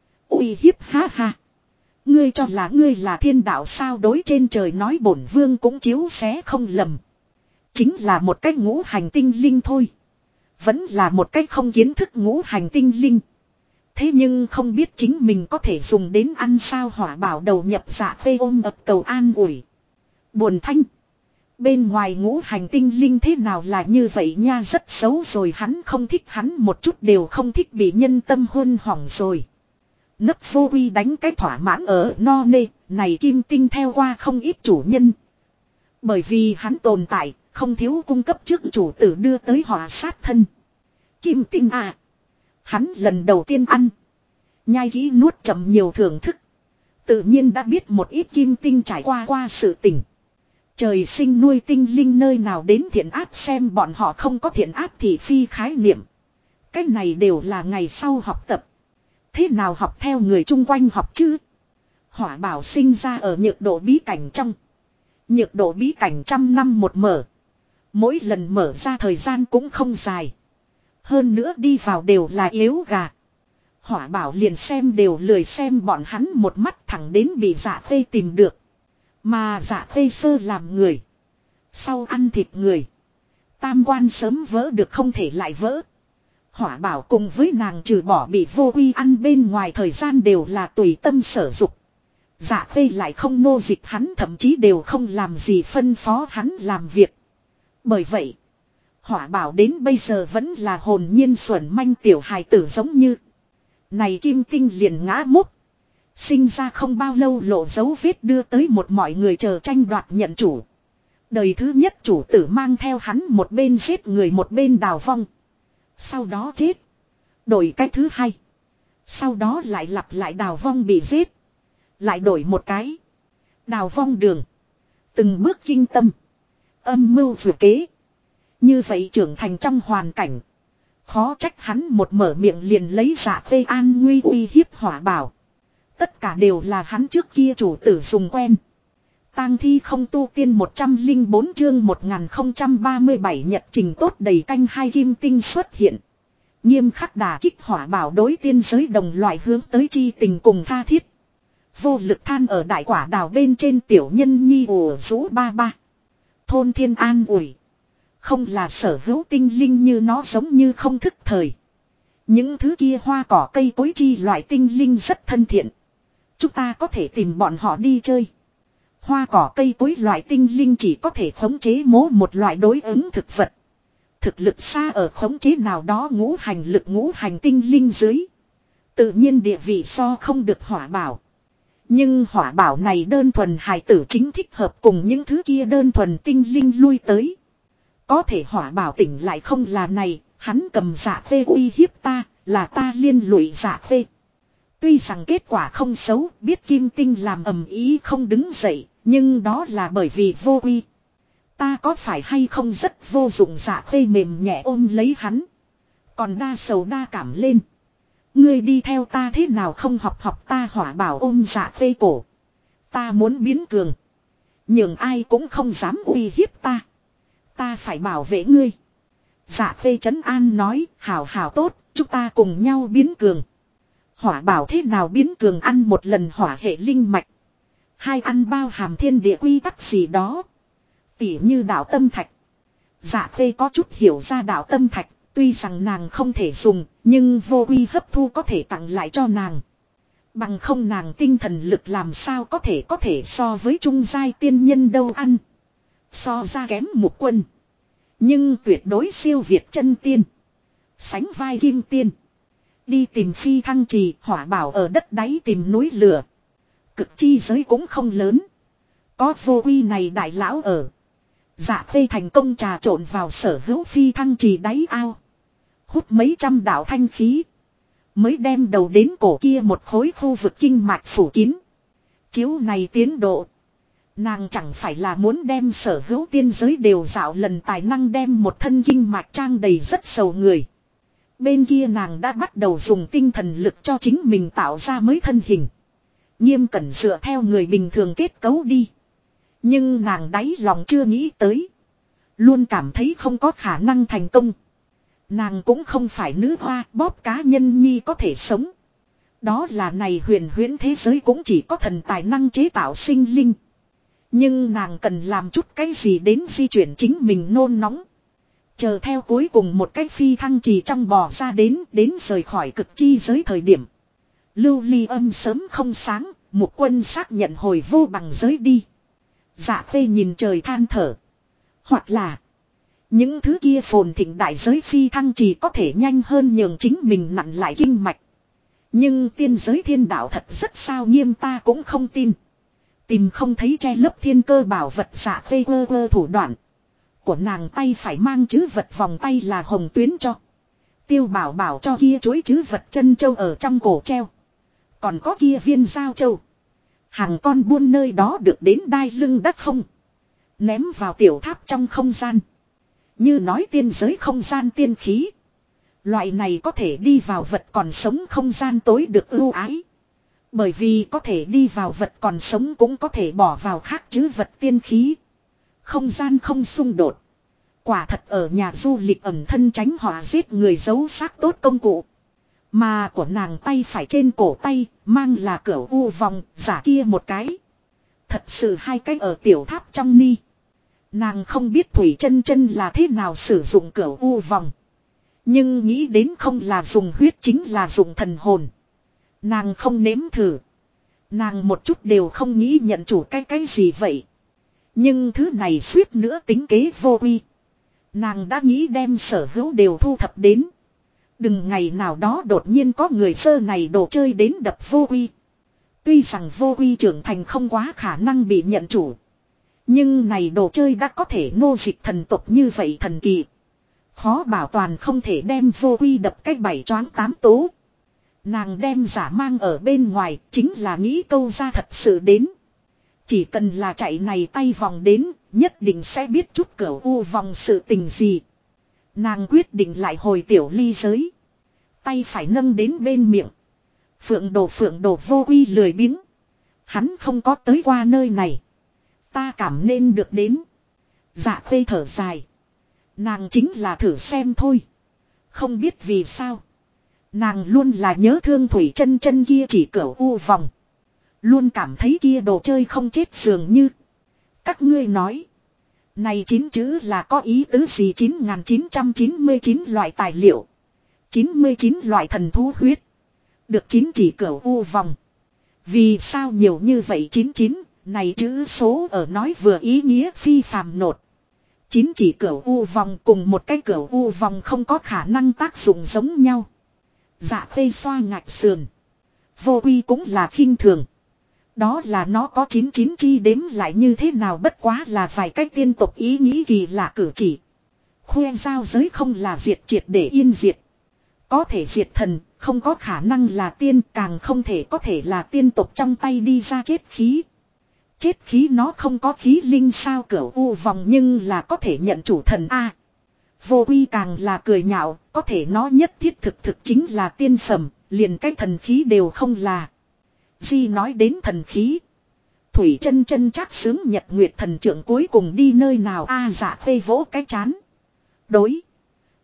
Uy hiếp ha ha. Ngươi cho là ngươi là thiên đạo sao đối trên trời nói bổn vương cũng chiếu xé không lầm. Chính là một cách ngũ hành tinh linh thôi. Vẫn là một cách không kiến thức ngũ hành tinh linh. Thế nhưng không biết chính mình có thể dùng đến ăn sao hỏa bảo đầu nhập dạ phê ôm ập cầu an ủi. Buồn thanh. Bên ngoài ngũ hành tinh linh thế nào là như vậy nha rất xấu rồi hắn không thích hắn một chút đều không thích bị nhân tâm hôn hỏng rồi. Nấp vô uy đánh cái thỏa mãn ở no nê này kim tinh theo qua không ít chủ nhân. Bởi vì hắn tồn tại không thiếu cung cấp trước chủ tử đưa tới họa sát thân. Kim tinh à. Hắn lần đầu tiên ăn. Nhai kỹ nuốt chậm nhiều thưởng thức. Tự nhiên đã biết một ít kim tinh trải qua sự tình. Trời sinh nuôi tinh linh nơi nào đến thiện ác xem bọn họ không có thiện ác thì phi khái niệm. Cái này đều là ngày sau học tập. Thế nào học theo người chung quanh học chứ? Hỏa bảo sinh ra ở nhược độ bí cảnh trong. Nhược độ bí cảnh 100 năm một mở. Mỗi lần mở ra thời gian cũng không dài. Hơn nữa đi vào đều là yếu gà. Hỏa bảo liền xem đều lười xem bọn hắn một mắt thẳng đến bị dạ phê tìm được. Mà dạ phê sơ làm người. Sau ăn thịt người. Tam quan sớm vỡ được không thể lại vỡ. Hỏa bảo cùng với nàng trừ bỏ bị vô uy ăn bên ngoài thời gian đều là tùy tâm sở dục. Dạ phê lại không nô dịch hắn thậm chí đều không làm gì phân phó hắn làm việc. Bởi vậy, hỏa bảo đến bây giờ vẫn là hồn nhiên xuẩn manh tiểu hài tử giống như. Này kim tinh liền ngã mốc. Sinh ra không bao lâu lộ dấu vết đưa tới một mọi người chờ tranh đoạt nhận chủ. Đời thứ nhất chủ tử mang theo hắn một bên giết người một bên đào vong. Sau đó chết. Đổi cái thứ hai. Sau đó lại lặp lại đào vong bị giết. Lại đổi một cái. Đào vong đường. Từng bước kinh tâm. Âm mưu vừa kế. Như vậy trưởng thành trong hoàn cảnh. Khó trách hắn một mở miệng liền lấy dạ phê an nguy uy hiếp hỏa bảo. Tất cả đều là hắn trước kia chủ tử dùng quen. Tang thi không tu tiên 104 chương 1037 nhật trình tốt đầy canh hai kim tinh xuất hiện. Nghiêm khắc đả kích hỏa bảo đối tiên giới đồng loại hướng tới chi tình cùng tha thiết. Vô lực than ở đại quả đào bên trên tiểu nhân nhi ủ rũ ba ba. Thôn thiên an ủi. Không là sở hữu tinh linh như nó giống như không thức thời. Những thứ kia hoa cỏ cây cối chi loại tinh linh rất thân thiện. Chúng ta có thể tìm bọn họ đi chơi. Hoa cỏ cây cối loại tinh linh chỉ có thể khống chế một loại đối ứng thực vật. Thực lực xa ở khống chế nào đó ngũ hành tinh linh dưới. Tự nhiên địa vị so không được hỏa bảo. Nhưng hỏa bảo này đơn thuần hài tử chính thích hợp cùng những thứ kia đơn thuần tinh linh lui tới. Có thể hỏa bảo tỉnh lại không là này, hắn cầm dạ phê uy hiếp ta, là ta liên lụy dạ phê. Tuy rằng kết quả không xấu, biết kim tinh làm ầm ý không đứng dậy, nhưng đó là bởi vì vô uy. Ta có phải hay không rất vô dụng dạ phê mềm nhẹ ôm lấy hắn. Còn đa sầu đa cảm lên. Ngươi đi theo ta thế nào không học ta hỏa bảo ôm dạ phê cổ. Ta muốn biến cường. Nhưng ai cũng không dám uy hiếp ta. Ta phải bảo vệ ngươi. Dạ phê trấn an nói, hảo hảo tốt, Chúng ta cùng nhau biến cường. Hỏa bảo thế nào biến cường, ăn một lần hỏa hệ linh mạch. Hai ăn bao hàm thiên địa quy tắc gì đó. Tỉ như đạo tâm thạch. Dạ Khê có chút hiểu ra đạo tâm thạch. Tuy rằng nàng không thể dùng, nhưng vô uy hấp thu có thể tặng lại cho nàng. Bằng không nàng tinh thần lực làm sao có thể so với trung giai tiên nhân đâu, ăn. So ra kém Mục Quân. Nhưng tuyệt đối siêu việt chân tiên. Sánh vai kim tiên. Đi tìm phi thăng trì, hỏa bảo ở đất đáy tìm núi lửa. Cực chi giới cũng không lớn. Có vô uy này đại lão ở. Dạ Khê thành công trà trộn vào sở hữu phi thăng trì đáy ao. Hút mấy trăm đạo thanh khí. Mới đem đầu đến cổ kia một khối khu vực kinh mạch phủ kín. Chiếu này tiến độ. Nàng chẳng phải là muốn đem sở hữu tiên giới đều dạo lần tài năng đem một thân kinh mạch trang đầy rất sầu người. Bên kia nàng đã bắt đầu dùng tinh thần lực cho chính mình tạo ra mới thân hình. Nghiêm cẩn dựa theo người bình thường kết cấu đi. Nhưng nàng đáy lòng chưa nghĩ tới. Luôn cảm thấy không có khả năng thành công. Nàng cũng không phải nữ hoa bóp cá nhân nhi có thể sống. Đó là này huyền huyễn thế giới cũng chỉ có thần tài năng chế tạo sinh linh. Nhưng nàng cần làm chút cái gì đến di chuyển chính mình nôn nóng. Chờ theo cuối cùng một cái phi thăng trì trong bò ra đến rời khỏi cực chi giới thời điểm. Lưu ly âm sớm không sáng, Mục Quân xác nhận hồi vô bằng giới đi. Dạ Khê nhìn trời than thở. Hoặc là những thứ kia phồn thịnh đại giới phi thăng trì có thể nhanh hơn nhường chính mình nặn lại kinh mạch. Nhưng tiên giới thiên đạo thật rất sao nghiêm, ta cũng không tin. Tìm không thấy che lấp thiên cơ bảo vật. Dạ Khê quơ thủ đoạn của nàng tay phải mang chữ vật vòng tay là hồng tuyến cho. Tiêu Bảo Bảo cho kia chuỗi chữ vật chân châu ở trong cổ treo. Còn có kia viên giao châu. Hàng con buôn nơi đó được đến đai lưng đắt không. Ném vào tiểu tháp trong không gian. Như nói tiên giới không gian tiên khí. Loại này có thể đi vào vật còn sống không gian tối được ưu ái. Bởi vì có thể đi vào vật còn sống cũng có thể bỏ vào khác chứ vật tiên khí. Không gian không xung đột. Quả thật ở nhà du lịch ẩn thân tránh họa giết người giấu xác tốt công cụ. Mà của nàng tay phải trên cổ tay mang là cửu u vòng, giả kia một cái. Thật sự hai cái ở tiểu tháp trong ni. Nàng không biết Thủy Chân Chân là thế nào sử dụng cửu u vòng. Nhưng nghĩ đến không là dùng huyết chính là dùng thần hồn. Nàng không nếm thử. Nàng một chút đều không nghĩ nhận chủ cái gì vậy. Nhưng thứ này suýt nữa tính kế vô uy. Nàng đã nghĩ đem sở hữu đều thu thập đến. Đừng ngày nào đó đột nhiên có người sơ này đồ chơi đến đập vô uy. Tuy rằng vô uy trưởng thành không quá khả năng bị nhận chủ. Nhưng này đồ chơi đã có thể nô dịch thần tộc như vậy thần kỳ. Khó bảo toàn không thể đem vô uy đập cách 7 choáng 8 tố. Nàng đem giả mang ở bên ngoài chính là nghĩ câu ra thật sự đến. Chỉ cần là chạy này tay vòng đến, nhất định sẽ biết chút cửu u vòng sự tình gì. Nàng quyết định lại hồi tiểu ly giới. Tay phải nâng đến bên miệng. Phượng đồ vô uy lười biếng. Hắn không có tới qua nơi này. Ta cảm nên được đến. Dạ Khê thở dài. Nàng chính là thử xem thôi. Không biết vì sao. Nàng luôn là nhớ thương Thủy Chân Chân kia chỉ cửu u vòng. Luôn cảm thấy kia đồ chơi không chết dường như. Các ngươi nói. Này 9 chữ là có ý tứ gì? 9999 loại tài liệu. 99 loại thần thú huyết. Được 9 chỉ cửu u vòng. Vì sao nhiều như vậy 99, này chữ số ở nói vừa ý nghĩa phi phàm nột. 9 chỉ cửu u vòng cùng một cái cửu u vòng không có khả năng tác dụng giống nhau. Dạ Khê xoa ngạch sườn. Vô uy cũng là khinh thường. Đó là nó có 99 chi đếm lại như thế nào bất quá là vài cách tiên tộc ý nghĩ kỳ lạ cử chỉ. Khoe giao giới không là diệt triệt để yên diệt. Có thể diệt thần, không có khả năng là tiên, càng không thể có thể là tiên tộc trong tay đi ra chết khí. Chết khí nó không có khí linh sao cửu u vòng nhưng là có thể nhận chủ thần A. Vô uy càng là cười nhạo, có thể nó nhất thiết thực chính là tiên phẩm, liền cái thần khí đều không là. Di nói đến thần khí. Thủy Chân Chân chắc sướng Nhật Nguyệt thần trưởng cuối cùng đi nơi nào a. Dạ Khê vỗ cái chán. Đối.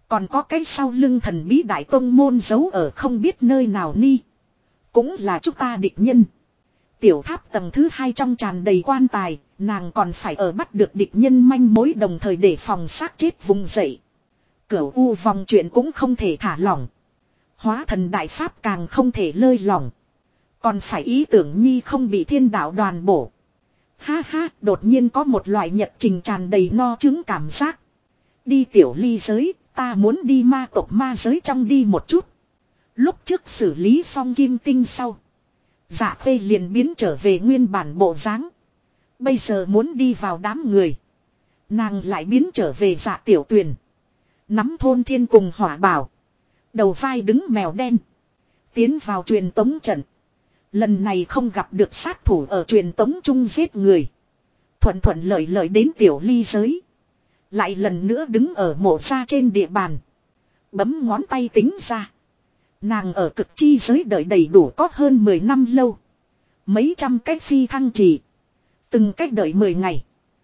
Còn có cái sau lưng thần bí đại tông môn giấu ở không biết nơi nào ni. Cũng là chúng ta địch nhân. Tiểu tháp tầng thứ 2 trong tràn đầy quan tài, nàng còn phải ở bắt được địch nhân manh mối đồng thời để phòng xác chết vùng dậy. Cửu u vòng chuyện cũng không thể thả lỏng. Hóa thần đại pháp càng không thể lơi lỏng. Còn phải ý tưởng nhi không bị thiên đạo đoàn bổ. Ha ha, đột nhiên có một loại nhật trình tràn đầy no chứng cảm giác. Đi tiểu ly giới, ta muốn đi ma tộc ma giới trong đi một chút. Lúc trước xử lý xong kim tinh sau. Dạ Khê liền biến trở về nguyên bản bộ dáng. Bây giờ muốn đi vào đám người. Nàng lại biến trở về Dạ Tiểu Tuyền. Nắm thôn thiên cùng hỏa bảo. Đầu vai đứng mèo đen. Tiến vào truyền tống trận. Lần này không gặp được sát thủ ở truyền tống trung giết người. Thuận thuận lợi lợi đến tiểu ly giới. Lại lần nữa đứng ở mộ ra trên địa bàn. Bấm ngón tay tính ra. Nàng ở cực chi giới đợi đầy đủ có hơn 10 năm lâu. Mấy trăm cách phi thăng trì. Từng cách đợi 10 ngày.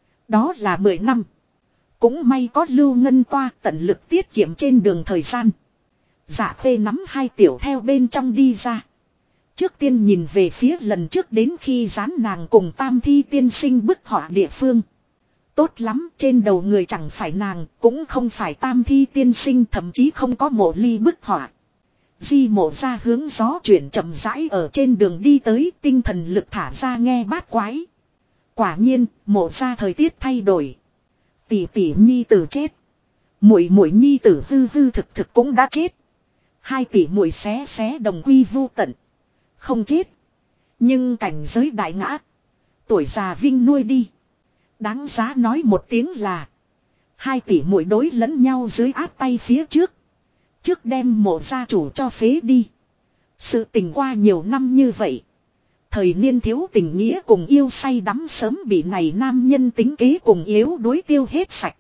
Đó là 10 năm. Cũng may có Lưu Ngân Toa tận lực tiết kiệm trên đường thời gian. Dạ Khê nắm hai tiểu theo bên trong đi ra. Trước tiên nhìn về phía lần trước đến khi dán nàng cùng Tam Thi tiên sinh bức họa địa phương. Tốt lắm, trên đầu người chẳng phải nàng, cũng không phải Tam Thi tiên sinh, thậm chí không có Mộ Ly bức họa. Di Mộ ra hướng gió chuyển chậm rãi ở trên đường đi tới, tinh thần lực thả ra nghe bát quái. Quả nhiên, Mộ ra thời tiết thay đổi. Tỷ tỷ nhi tử chết. Muội muội nhi tử hư hư thực thực cũng đã chết. Hai tỷ muội xé đồng quy vu tận. Không chết. Nhưng cảnh giới đại ngã. Tuổi già vinh nuôi đi. Đáng giá nói một tiếng là. Hai tỷ muội đối lẫn nhau dưới áp tay phía trước. Trước đem Mộ gia chủ cho phế đi. Sự tình qua nhiều năm như vậy. Thời niên thiếu tình nghĩa cùng yêu say đắm sớm bị này nam nhân tính kế cùng yếu đối tiêu hết sạch.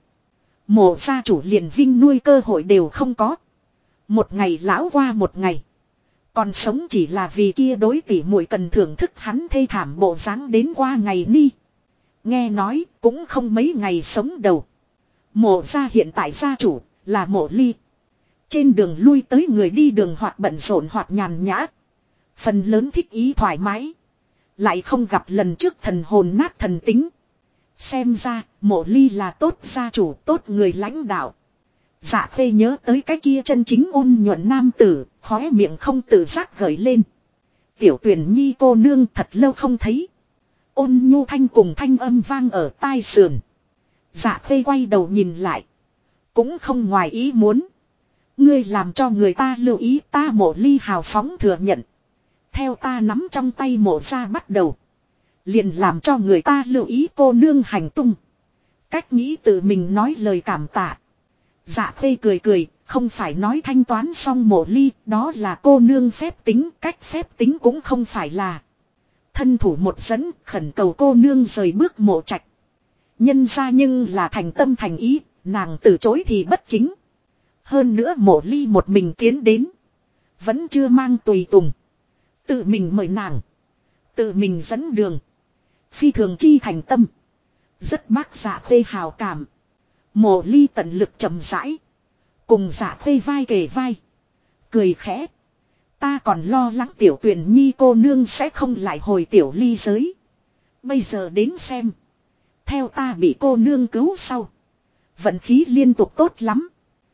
Mộ gia chủ liền vinh nuôi cơ hội đều không có. Một ngày lão qua một ngày. Còn sống chỉ là vì kia đối tỷ muội cần thưởng thức hắn thê thảm bộ dáng đến qua ngày ni. Nghe nói cũng không mấy ngày sống đầu. Mộ gia hiện tại gia chủ là Mộ Ly. Trên đường lui tới người đi đường hoặc bận rộn hoặc nhàn nhã. Phần lớn thích ý thoải mái. Lại không gặp lần trước thần hồn nát thần tính. Xem ra Mộ Ly là tốt gia chủ, tốt người lãnh đạo. Dạ Khê nhớ tới cái kia chân chính ôn nhuận nam tử, khóe miệng không tự giác gởi lên. Tiểu Tuyền nhi cô nương thật lâu không thấy. Ôn nhu thanh cùng thanh âm vang ở tai sườn. Dạ Khê quay đầu nhìn lại. Cũng không ngoài ý muốn. Ngươi làm cho người ta lưu ý, ta Mộ Ly hào phóng thừa nhận. Theo ta nắm trong tay Mộ ra bắt đầu. Liền làm cho người ta lưu ý cô nương hành tung. Cách nghĩ tự mình nói lời cảm tạ. Dạ Khê cười cười, không phải nói thanh toán xong Mộ Ly, đó là cô nương phép tính, cách phép tính cũng không phải là. Thân thủ một dẫn, khẩn cầu cô nương rời bước Mộ Trạch. Nhân ra nhưng là thành tâm thành ý, nàng từ chối thì bất kính. Hơn nữa Mộ Ly một mình tiến đến. Vẫn chưa mang tùy tùng. Tự mình mời nàng. Tự mình dẫn đường. Phi thường chi thành tâm. Rất bác Dạ Khê hào cảm. Mộ Ly tận lực chậm rãi. Cùng Dạ Khê vai kề vai. Cười khẽ. Ta còn lo lắng Tiểu Tuyền nhi cô nương sẽ không lại hồi tiểu ly giới. Bây giờ đến xem. Theo ta bị cô nương cứu sau. Vận khí liên tục tốt lắm.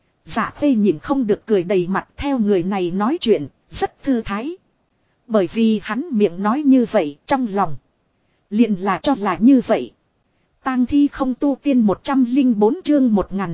Dạ Khê nhìn không được cười đầy mặt, theo người này nói chuyện, rất thư thái. Bởi vì hắn miệng nói như vậy, trong lòng liền là cho là như vậy. Tang thi không tu tiên 104 chương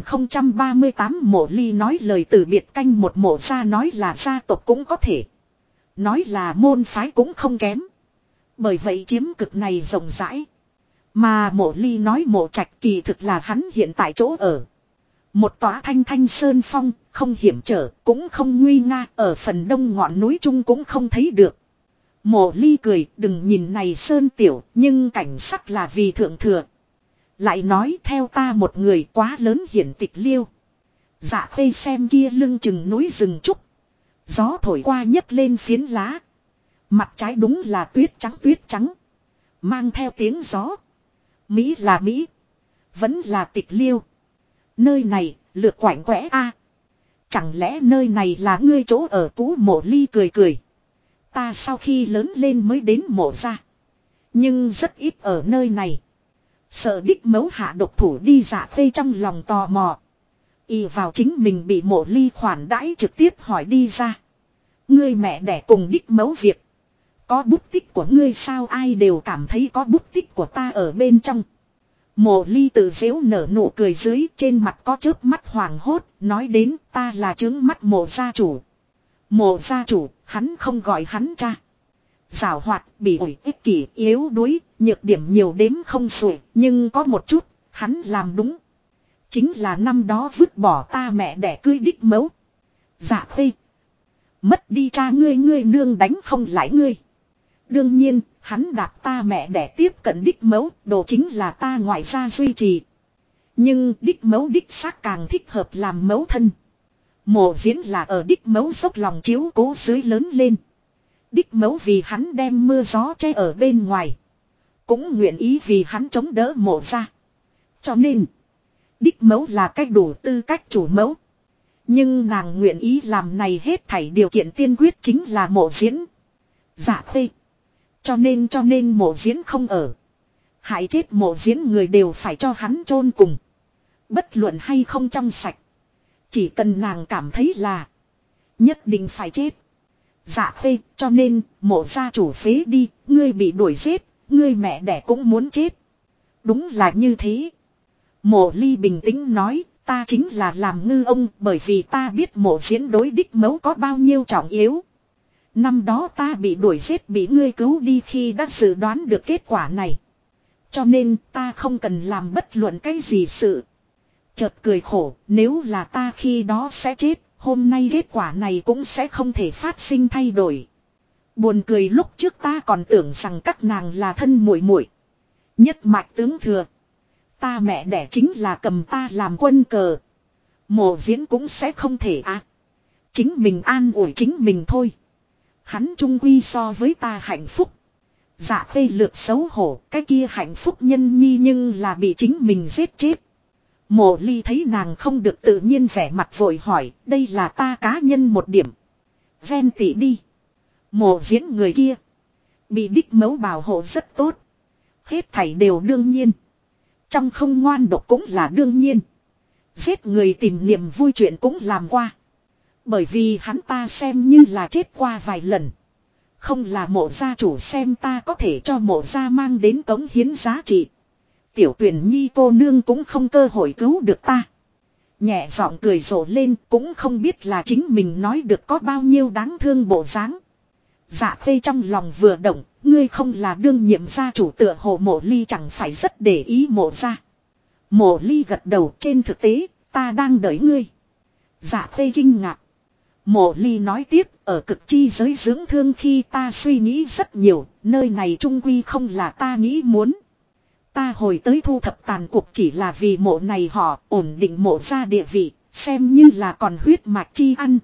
1038 Mộ Ly nói lời từ biệt canh một Mộ gia nói là gia tộc cũng có thể. Nói là môn phái cũng không kém. Bởi vậy chiếm cực này rộng rãi. Mà Mộ Ly nói Mộ Trạch kỳ thực là hắn hiện tại chỗ ở. Một tòa thanh thanh sơn phong, không hiểm trở, cũng không nguy nga, ở phần đông ngọn núi trung cũng không thấy được. Mộ Ly cười, đừng nhìn này sơn tiểu, nhưng cảnh sắc là vì thượng thừa. Lại nói theo ta một người quá lớn hiển tịch liêu. Dạ Khê xem kia lưng chừng núi rừng trúc. Gió thổi qua nhấc lên phiến lá. Mặt trái đúng là tuyết trắng. Mang theo tiếng gió. Mỹ là Mỹ. Vẫn là tịch liêu. Nơi này lược quạnh quẽ a. Chẳng lẽ nơi này là ngươi chỗ ở cũ? Mộ Ly cười cười. Ta sau khi lớn lên mới đến mộ gia. Nhưng rất ít ở nơi này. Sợ đích mấu hạ độc thủ đi. Dạ Khê trong lòng tò mò. Y vào chính mình bị Mộ Ly khoản đãi trực tiếp hỏi đi ra. Ngươi mẹ đẻ cùng đích mấu việc. Có bút tích của ngươi sao? Ai đều cảm thấy có bút tích của ta ở bên trong. Mộ Ly tự giễu nở nụ cười dưới, trên mặt có chớp mắt hoàng hốt, nói đến ta là trướng mắt Mộ gia chủ. Mộ gia chủ, hắn không gọi hắn cha. Giảo hoạt, bị ổi, ích kỷ, yếu đuối, nhược điểm nhiều đếm không xuể, nhưng có một chút, hắn làm đúng. Chính là năm đó vứt bỏ ta mẹ đẻ cưới đích mấu. Dạ Khê. Mất đi cha ngươi, ngươi nương đánh không lại ngươi. Đương nhiên, hắn đạp ta mẹ đẻ tiếp cận đích mấu, đồ chính là ta ngoại gia duy trì. Nhưng đích mấu đích xác càng thích hợp làm mấu thân. Mộ Diễn là ở đích mấu dốc lòng chiếu cố dưới lớn lên. Đích mấu vì hắn đem mưa gió che ở bên ngoài. Cũng nguyện ý vì hắn chống đỡ Mộ gia. Cho nên, đích mấu là cách đủ tư cách chủ mấu. Nhưng nàng nguyện ý làm này hết thảy điều kiện tiên quyết chính là Mộ Diễn. Dạ Khê. Cho nên Mộ Diễn không ở. Hại chết Mộ Diễn người đều phải cho hắn chôn cùng. Bất luận hay không trong sạch. Chỉ cần nàng cảm thấy là nhất định phải chết. Dạ Khê, cho nên Mộ gia chủ phế đi, ngươi bị đuổi giết, ngươi mẹ đẻ cũng muốn chết. Đúng là như thế. Mộ Ly bình tĩnh nói, ta chính là làm ngư ông, bởi vì ta biết Mộ Diễn đối đích mấu có bao nhiêu trọng yếu. Năm đó ta bị đuổi giết bị ngươi cứu đi khi đã dự đoán được kết quả này. Cho nên ta không cần làm bất luận cái gì sự. Chợt cười khổ, nếu là ta khi đó sẽ chết, hôm nay kết quả này cũng sẽ không thể phát sinh thay đổi. Buồn cười lúc trước ta còn tưởng rằng các nàng là thân muội muội, nhất mạch tướng thừa. Ta mẹ đẻ chính là cầm ta làm quân cờ. Mộ Diễn cũng sẽ không thể chính mình an ủi chính mình thôi. Hắn chung quy so với ta hạnh phúc. Dạ Khê lược xấu hổ, cái kia hạnh phúc nhân nhi nhưng là bị chính mình giết chết. Mộ Ly thấy nàng không được tự nhiên vẻ mặt vội hỏi, đây là ta cá nhân một điểm. Ven tỉ đi. Mộ Diễn người kia bị đích mấu bảo hộ rất tốt. Hết thảy đều đương nhiên. Trong không ngoan độc cũng là đương nhiên. Giết người tìm niềm vui chuyện cũng làm qua. Bởi vì hắn ta xem như là chết qua vài lần. Không là Mộ gia chủ xem ta có thể cho Mộ gia mang đến cống hiến giá trị. Tiểu Tuyển Nhi cô nương cũng không cơ hội cứu được ta. Nhẹ giọng cười rộ lên, cũng không biết là chính mình nói được có bao nhiêu đáng thương bộ dáng. Dạ Khê trong lòng vừa động, ngươi không là đương nhiệm gia chủ, tựa hồ Mộ Ly chẳng phải rất để ý Mộ gia. Mộ Ly gật đầu, trên thực tế, ta đang đợi ngươi. Dạ Khê kinh ngạc. Mộ Ly nói tiếp, ở cực chi giới dưỡng thương khi ta suy nghĩ rất nhiều, nơi này trung quy không là ta nghĩ muốn. Ta hồi tới thu thập tàn cuộc chỉ là vì mộ này họ ổn định Mộ gia địa vị, xem như là còn huyết mạch chi ăn.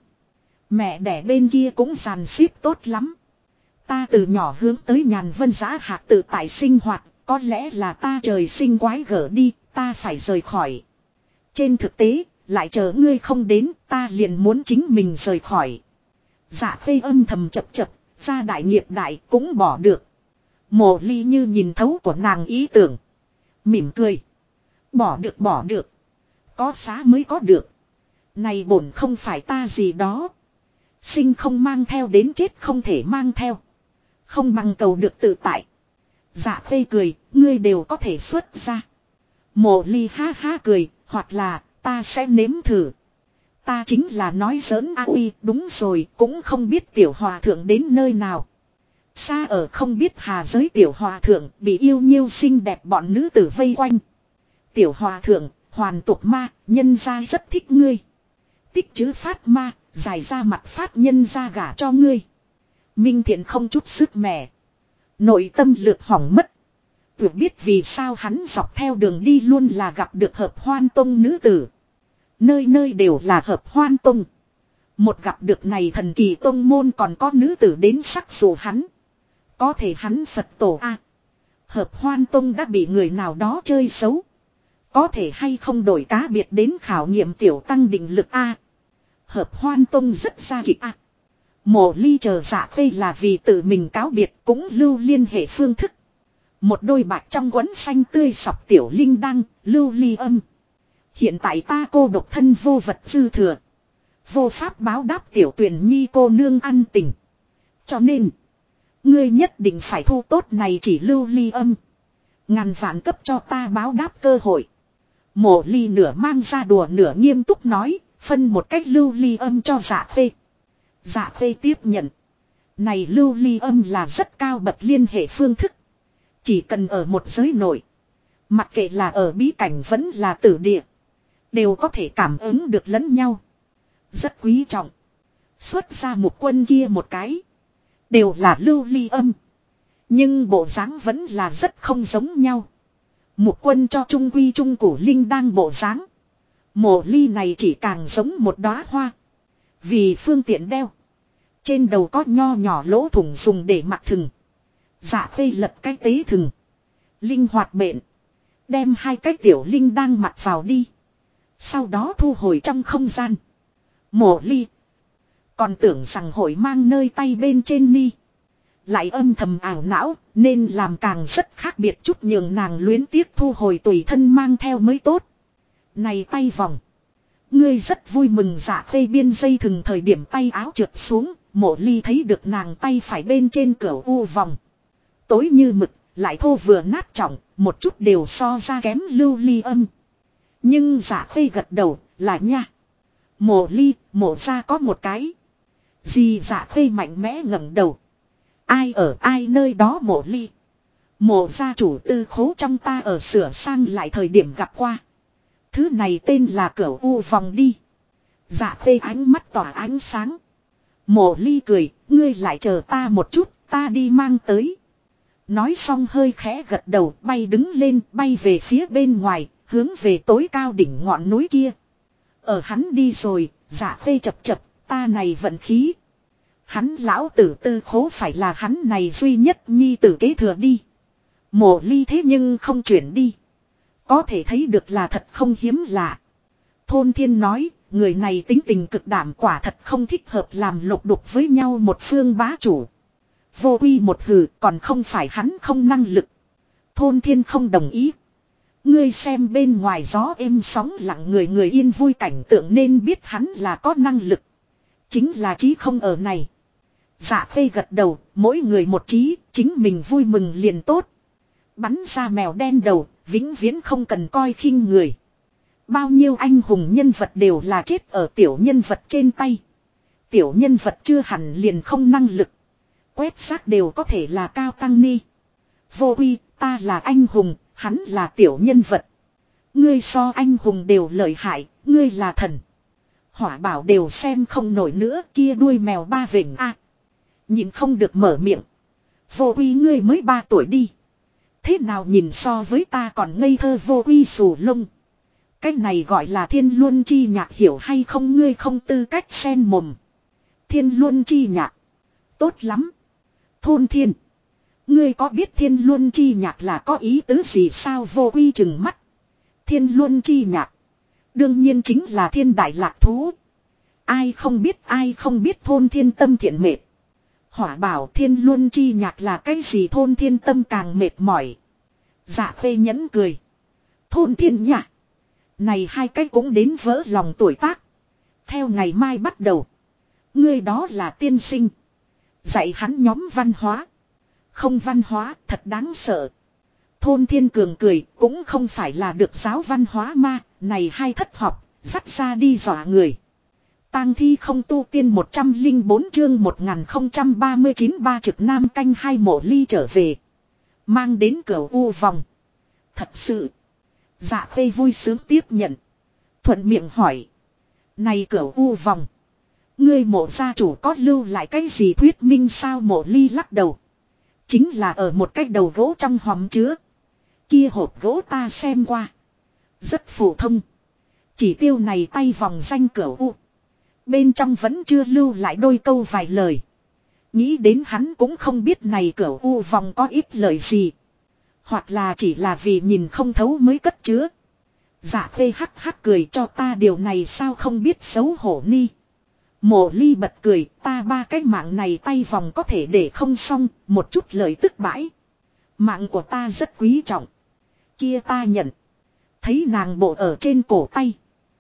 Mẹ đẻ bên kia cũng dàn xếp tốt lắm. Ta từ nhỏ hướng tới nhàn vân giã hạc tự tại sinh hoạt, có lẽ là ta trời sinh quái gở đi, ta phải rời khỏi. Trên thực tế, lại chờ ngươi không đến, ta liền muốn chính mình rời khỏi. Dạ Khê âm thầm chập chập, gia đại nghiệp đại cũng bỏ được. Mộ Ly như nhìn thấu của nàng ý tưởng. Mỉm cười. Bỏ được. Có xá mới có được. Này bổn không phải ta gì đó. Sinh không mang theo đến chết không thể mang theo. Không bằng cầu được tự tại. Dạ Khê cười, ngươi đều có thể xuất ra. Mộ Ly ha ha cười, hoặc là ta sẽ nếm thử. Ta chính là nói giỡn uy, đúng rồi, cũng không biết tiểu hòa thượng đến nơi nào. Xa ở không biết hà giới tiểu hòa thượng bị yêu nhiêu xinh đẹp bọn nữ tử vây quanh. Tiểu hòa thượng, hoàn tục ma, nhân gia rất thích ngươi. Tích chữ phát ma, dài ra mặt phát nhân gia gả cho ngươi. Minh Thiện không chút sức mẻ. Nội tâm lược hỏng mất. Tưởng biết vì sao hắn dọc theo đường đi luôn là gặp được hợp hoan tông nữ tử. Nơi nơi đều là hợp hoan tông. Một gặp được này thần kỳ tông môn còn có nữ tử đến sắc dụ hắn. Có thể hắn Phật tổ hợp hoan tông đã bị người nào đó chơi xấu. Có thể hay không đổi cá biệt đến khảo nghiệm tiểu tăng định lực Hợp Hoan Tông rất ra kịch ạ. Mộ Ly chờ Dạ Khê là vì tự mình cáo biệt cũng lưu liên hệ phương thức. Một đôi bạc trong quấn xanh tươi sọc tiểu linh đăng, lưu ly âm. Hiện tại ta cô độc thân vô vật dư thừa. Vô pháp báo đáp tiểu tuyển nhi cô nương ăn tình. Cho nên, ngươi nhất định phải thu tốt này chỉ lưu ly âm. Ngàn vạn cấp cho ta báo đáp cơ hội. Mộ Ly nửa mang ra đùa nửa nghiêm túc nói, phân một cách lưu ly âm cho Dạ Khê. Dạ Khê tiếp nhận. Này lưu ly âm là rất cao bậc liên hệ phương thức. Chỉ cần ở một giới nội. Mặc kệ là ở bí cảnh vẫn là tử địa. Đều có thể cảm ứng được lẫn nhau. Rất quý trọng. Xuất ra một quân kia một cái. Đều là lưu ly âm. Nhưng bộ dáng vẫn là rất không giống nhau. Một quân cho trung quy trung cổ linh đang bộ dáng. Mộ Ly này chỉ càng giống một đóa hoa. Vì phương tiện đeo. Trên đầu có nho nhỏ lỗ thủng dùng để mặc thừng. Dạ Khê lật cái tế thừng. Linh hoạt bện. Đem hai cái tiểu linh đang mặc vào đi. Sau đó thu hồi trong không gian. Mộ Ly. Còn tưởng rằng hội mang nơi tay bên trên ni. Lại âm thầm ảo não. Nên làm càng rất khác biệt chút nhường nàng luyến tiếc thu hồi tùy thân mang theo mới tốt. Này tay vòng. Ngươi rất vui mừng Dạ Khê biên dây thừng thời điểm tay áo trượt xuống. Mộ Ly thấy được nàng tay phải bên trên cửa u vòng. Tối như mực, lại thô vừa nát trọng, một chút đều so ra kém lưu ly âm. Nhưng Dạ Khê gật đầu, là nha. Mộ Ly, mộ ra có một cái. Gì Dạ Khê mạnh mẽ ngẩng đầu. Ai ở ai nơi đó Mộ Ly. Mộ gia chủ tư khố trong ta ở sửa sang lại thời điểm gặp qua. Thứ này tên là cửa u vòng đi. Dạ Khê ánh mắt tỏa ánh sáng. Mộ Ly cười, ngươi lại chờ ta một chút, ta đi mang tới. Nói xong hơi khẽ gật đầu, bay đứng lên, bay về phía bên ngoài, hướng về tối cao đỉnh ngọn núi kia. Ở hắn đi rồi, Dạ Khê chập chập, ta này vận khí. Hắn lão tử tư khố phải là hắn này duy nhất nhi tử kế thừa đi. Mộ Ly thế nhưng không chuyển đi. Có thể thấy được là thật không hiếm lạ. Thôn Thiên nói, người này tính tình cực đảm quả thật không thích hợp làm lục đục với nhau một phương bá chủ. Vô Quy một hừ còn không phải hắn không năng lực. Thôn Thiên không đồng ý. Ngươi xem bên ngoài gió êm sóng lặng người người yên vui cảnh tượng nên biết hắn là có năng lực. Chính là chí không ở này. Dạ Khê gật đầu, mỗi người một chí, chính mình vui mừng liền tốt. Bắn ra mèo đen đầu, vĩnh viễn không cần coi khinh người. Bao nhiêu anh hùng nhân vật đều là chết ở tiểu nhân vật trên tay. Tiểu nhân vật chưa hẳn liền không năng lực. Quét xác đều có thể là cao tăng ni. Vô Quy, ta là anh hùng, hắn là tiểu nhân vật. Ngươi so anh hùng đều lợi hại, ngươi là thần. Hỏa Bảo đều xem không nổi nữa kia đuôi mèo ba vểnh a. Nhìn không được mở miệng. Vô Quy ngươi mới 3 tuổi đi. Thế nào nhìn so với ta còn ngây thơ Vô Quy xù lông. Cái này gọi là thiên luân chi nhạc hiểu hay không ngươi không tư cách xen mồm. Thiên luân chi nhạc. Tốt lắm. Thôn Thiên. Ngươi có biết thiên luân chi nhạc là có ý tứ gì sao Vô Quy trừng mắt. Thiên luân chi nhạc. Đương nhiên chính là thiên đại lạc thú. Ai không biết Thôn Thiên tâm thiện mệt. Hỏa Bảo thiên luân chi nhạc là cái gì Thôn Thiên tâm càng mệt mỏi. Dạ Khê nhẫn cười. Thôn Thiên nhạc. Này hai cái cũng đến vỡ lòng tuổi tác. Theo ngày mai bắt đầu. Ngươi đó là tiên sinh. Dạy hắn nhóm văn hóa. Không văn hóa thật đáng sợ. Thôn Thiên cường cười cũng không phải là được giáo văn hóa ma. Này hai thất học. Dắt ra đi dọa người. Tang thi không tu tiên 104 chương 1039 ba trực nam canh hai Mộ Ly trở về. Mang đến cửa u vòng. Thật sự. Dạ Khê vui sướng tiếp nhận. Thuận miệng hỏi. Này cửa u vòng. Ngươi Mộ gia chủ có lưu lại cái gì thuyết minh sao Mộ Ly lắc đầu. Chính là ở một cái đầu gỗ trong hòm chứa. Kia hộp gỗ ta xem qua. Rất phổ thông. Chỉ tiêu này tay vòng danh cửa u. Bên trong vẫn chưa lưu lại đôi câu vài lời. Nghĩ đến hắn cũng không biết này cửa u vòng có ít lời gì. Hoặc là chỉ là vì nhìn không thấu mới cất chứa. Dạ Khê hắc hắc cười cho ta điều này sao không biết xấu hổ ni. Mộ ly bật cười, ta ba cái mạng này tay vòng có thể để không xong, một chút lời tức bãi. Mạng của ta rất quý trọng. Kia ta nhận. Thấy nàng bộ ở trên cổ tay.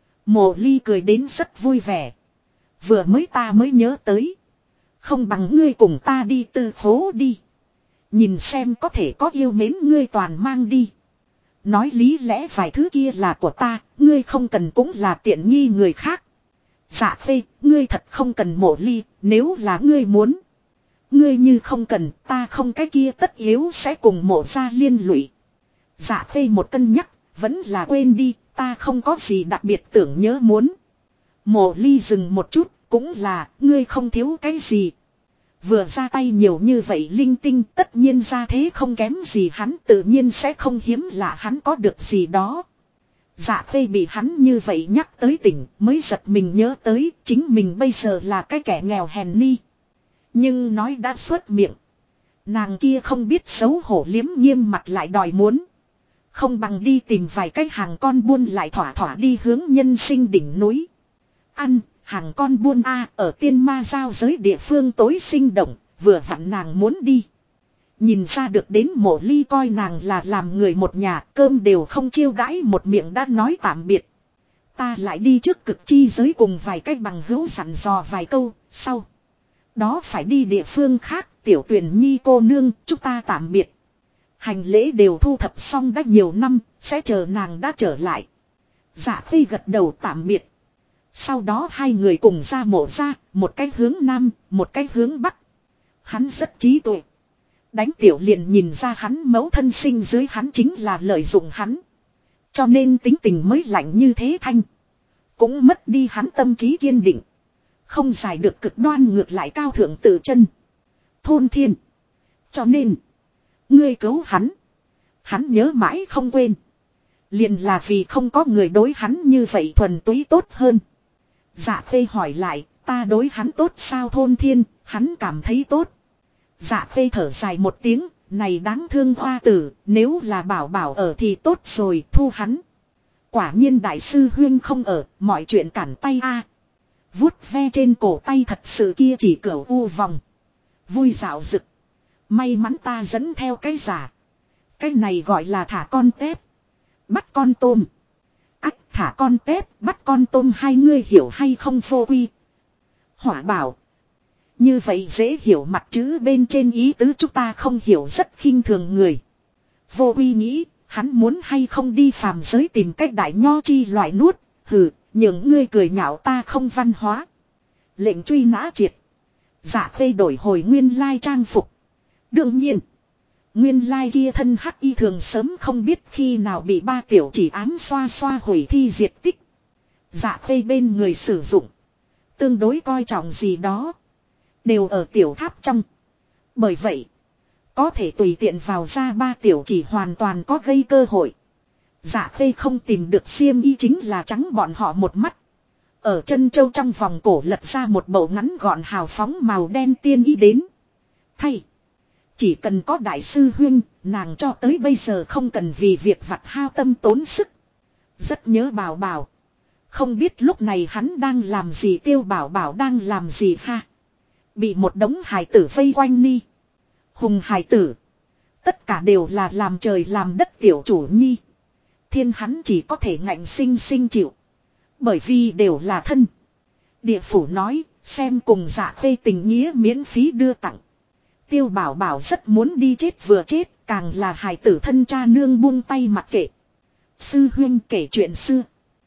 Mộ ly cười đến rất vui vẻ. Vừa mới ta mới nhớ tới. Không bằng ngươi cùng ta đi tư phố đi. Nhìn xem có thể có yêu mến ngươi toàn mang đi. Nói lý lẽ vài thứ kia là của ta, ngươi không cần cũng là tiện nghi người khác. Dạ phê, ngươi thật không cần Mộ ly, nếu là ngươi muốn. Ngươi như không cần, ta không cái kia tất yếu sẽ cùng Mộ gia liên lụy. Dạ phê một cân nhắc, vẫn là quên đi, ta không có gì đặc biệt tưởng nhớ muốn. Mộ ly dừng một chút, cũng là, ngươi không thiếu cái gì. Vừa ra tay nhiều như vậy linh tinh, tất nhiên ra thế không kém gì hắn, tự nhiên sẽ không hiếm lạ hắn có được gì đó. Dạ phê bị hắn như vậy nhắc tới tỉnh, mới giật mình nhớ tới, chính mình bây giờ là cái kẻ nghèo hèn ni. Nhưng nói đã xuất miệng. Nàng kia không biết xấu hổ liếm nghiêm mặt lại đòi muốn. Không bằng đi tìm vài cái hàng con buôn lại thỏa thỏa đi hướng nhân sinh đỉnh núi. Ăn, hàng con buôn A ở tiên ma giao giới địa phương tối sinh động, vừa vặn nàng muốn đi. Nhìn ra được đến Mộ ly coi nàng là làm người một nhà, cơm đều không chiêu đãi một miệng đã nói tạm biệt. Ta lại đi trước cực chi giới cùng vài cái bằng hữu dặn dò vài câu, sau. Đó phải đi địa phương khác, tiểu tuyển nhi cô nương, chúng ta tạm biệt. Hành lễ đều thu thập xong đã nhiều năm, sẽ chờ nàng đã trở lại. Dạ phi gật đầu tạm biệt. Sau đó hai người cùng ra Mộ ra, một cái hướng nam, một cái hướng bắc. Hắn rất trí tuệ. Đánh tiểu liền nhìn ra hắn mẫu thân sinh dưới hắn chính là lợi dụng hắn. Cho nên tính tình mới lạnh như thế thanh. Cũng mất đi hắn tâm trí kiên định. Không giải được cực đoan ngược lại cao thượng tự chân. Thôn thiên. Cho nên. Ngươi cứu hắn. Hắn nhớ mãi không quên. Liền là vì không có người đối hắn như vậy thuần túy tốt hơn. Dạ phê hỏi lại. Ta đối hắn tốt sao thôn thiên. Hắn cảm thấy tốt. Dạ phê thở dài một tiếng. Này đáng thương hoa tử. Nếu là bảo bảo ở thì tốt rồi thu hắn. Quả nhiên đại sư huyên không ở. Mọi chuyện cản tay a. Vuốt ve trên cổ tay thật sự kia chỉ cửu u vòng. Vui dạo rực. May mắn ta dẫn theo cái giả. Cái này gọi là thả con tép. Bắt con tôm. Ách thả con tép bắt con tôm hai ngươi hiểu hay không vô quy. Hỏa bảo. Như vậy dễ hiểu mặt chữ bên trên ý tứ chúng ta không hiểu rất khinh thường người. Vô quy nghĩ hắn muốn hay không đi phàm giới tìm cách đại nho chi loại nuốt. Hừ. Những ngươi cười nhạo ta không văn hóa. Lệnh truy nã triệt. Dạ phê đổi hồi nguyên lai trang phục. Đương nhiên. Nguyên lai kia thân hắc y thường sớm không biết khi nào bị ba tiểu chỉ ám xoa xoa hủy thi diệt tích. Dạ phê bên người sử dụng. Tương đối coi trọng gì đó. Đều ở tiểu tháp trong. Bởi vậy. Có thể tùy tiện vào ra ba tiểu chỉ hoàn toàn có gây cơ hội. Dạ phê không tìm được xiêm y chính là trắng bọn họ một mắt. Ở chân châu trong vòng cổ lật ra một bộ ngắn gọn hào phóng màu đen tiên y đến. Thay. Chỉ cần có đại sư huyên, nàng cho tới bây giờ không cần vì việc vặt hao tâm tốn sức. Rất nhớ bảo bảo. Không biết lúc này hắn đang làm gì tiêu bảo bảo đang làm gì ha. Bị một đống hài tử vây quanh ni. Hùng hài tử. Tất cả đều là làm trời làm đất tiểu chủ nhi. Thiên hắn chỉ có thể ngạnh sinh sinh chịu. Bởi vì đều là thân. Địa phủ nói, xem cùng dạ phê tình nghĩa miễn phí đưa tặng. Tiêu bảo bảo rất muốn đi chết vừa chết, càng là hài tử thân cha nương buông tay mặc kệ. Sư huyên kể chuyện xưa.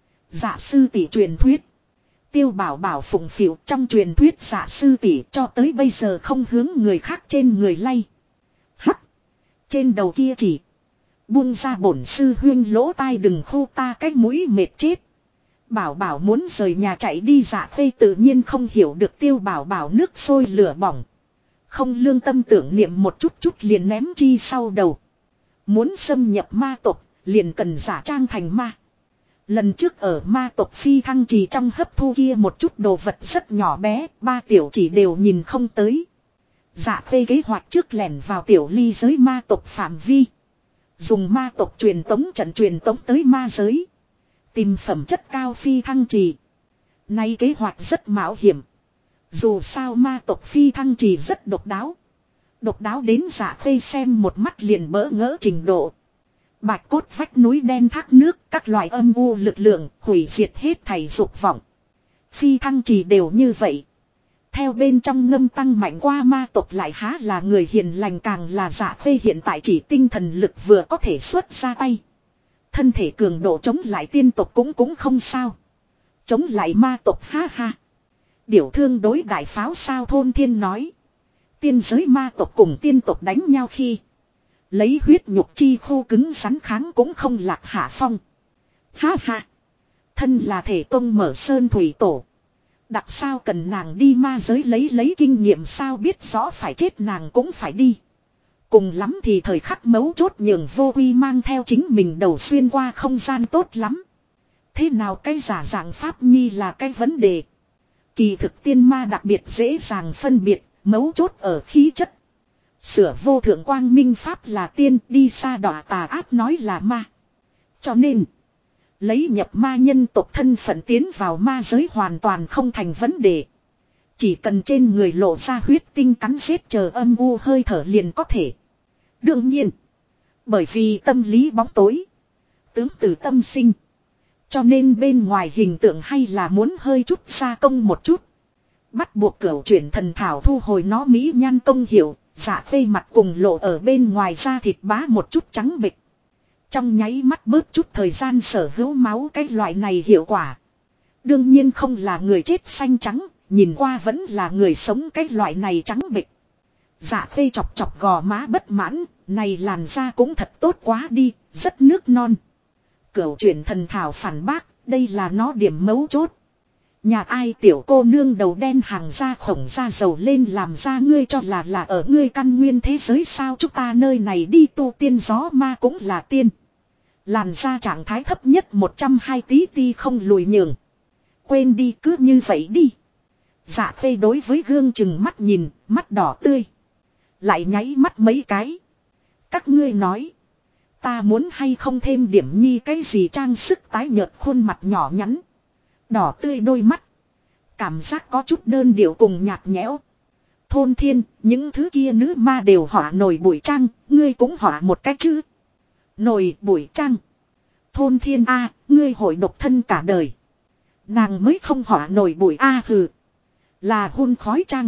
Dạ sư tỷ truyền thuyết. Tiêu bảo bảo phụng phịu trong truyền thuyết dạ sư tỷ cho tới bây giờ không hướng người khác trên người lay. Hắc. Trên đầu kia chỉ. Buông ra bổn sư huyên lỗ tai đừng khu ta cái mũi mệt chết. Bảo bảo muốn rời nhà chạy đi dạ phê tự nhiên không hiểu được tiêu bảo bảo nước sôi lửa bỏng. Không lương tâm tưởng niệm một chút chút liền ném chi sau đầu. Muốn xâm nhập ma tộc liền cần giả trang thành ma. Lần trước ở ma tộc phi thăng trì trong hấp thu kia một chút đồ vật rất nhỏ bé, ba tiểu chỉ đều nhìn không tới. Dạ phê kế hoạch trước lẻn vào tiểu ly giới ma tộc phạm vi. Dùng ma tộc truyền tống trận truyền tống tới ma giới. Tìm phẩm chất cao phi thăng trì. Nay kế hoạch rất mạo hiểm. Dù sao ma tộc phi thăng trì rất độc đáo. Độc đáo đến Dạ Khê xem một mắt liền bỡ ngỡ trình độ. Bạch cốt vách núi đen thác nước, các loại âm u lực lượng, hủy diệt hết thảy dục vọng. Phi thăng trì đều như vậy. Theo bên trong ngâm tăng mạnh qua ma tộc lại há là người hiền lành, càng là Dạ Khê hiện tại chỉ tinh thần lực vừa có thể xuất ra tay. Thân thể cường độ chống lại tiên tộc cũng không sao. Chống lại ma tộc ha ha. Điểu thương đối đại pháo sao Thôn Thiên nói. Tiên giới ma tộc cùng tiên tộc đánh nhau khi. Lấy huyết nhục chi khô cứng rắn kháng cũng không lạc hạ phong. Ha ha. Thân là thể tông mở sơn thủy tổ. Đặc sao cần nàng đi ma giới lấy kinh nghiệm sao, biết rõ phải chết nàng cũng phải đi. Cùng lắm thì thời khắc mấu chốt nhường Vô Quy mang theo chính mình đầu xuyên qua không gian tốt lắm. Thế nào cái giả dạng pháp nhi là cái vấn đề. Kỳ thực tiên ma đặc biệt dễ dàng phân biệt, mấu chốt ở khí chất. Sửa vô thượng quang minh pháp là tiên, đi xa đọa tà ác nói là ma. Cho nên, lấy nhập ma nhân tộc thân phận tiến vào ma giới hoàn toàn không thành vấn đề. Chỉ cần trên người lộ ra huyết tinh cắn giết chờ âm u hơi thở liền có thể. Đương nhiên, bởi vì tâm lý bóng tối, tướng từ tâm sinh. Cho nên bên ngoài hình tượng hay là muốn hơi chút gia công một chút. Bắt buộc cửu chuyển thần thảo thu hồi nó mỹ nhan công hiệu, Dạ Khê mặt cùng lộ ở bên ngoài da thịt bá một chút trắng bệch. Trong nháy mắt bớt chút thời gian sở hữu máu, cái loại này hiệu quả. Đương nhiên không là người chết xanh trắng, nhìn qua vẫn là người sống cái loại này trắng bệch. Dạ Khê chọc chọc gò má bất mãn, này làn da cũng thật tốt quá đi, rất nước non. Cửu chuyển thần thảo phản bác, đây là nó điểm mấu chốt. Nhà ai tiểu cô nương đầu đen hàng da khổng da dầu lên làm ra ngươi cho là ở ngươi căn nguyên thế giới sao, chúng ta nơi này đi tu tiên gió ma cũng là tiên. Làn da trạng thái thấp nhất 120 tí ti không lùi nhường. Quên đi cứ như vậy đi. Dạ Khê đối với gương chừng mắt nhìn, mắt đỏ tươi. Lại nháy mắt mấy cái. Các ngươi nói. Ta muốn hay không thêm điểm nhi cái gì trang sức tái nhợt khuôn mặt nhỏ nhắn. Đỏ tươi đôi mắt. Cảm giác có chút đơn điệu cùng nhạt nhẽo. Thôn Thiên, những thứ kia nữ ma đều họa nồi bụi trăng, ngươi cũng họa một cách chứ. Nồi bụi trăng. Thôn Thiên a, ngươi hội độc thân cả đời. Nàng mới không họa nồi bụi a hừ. Là hun khói trăng.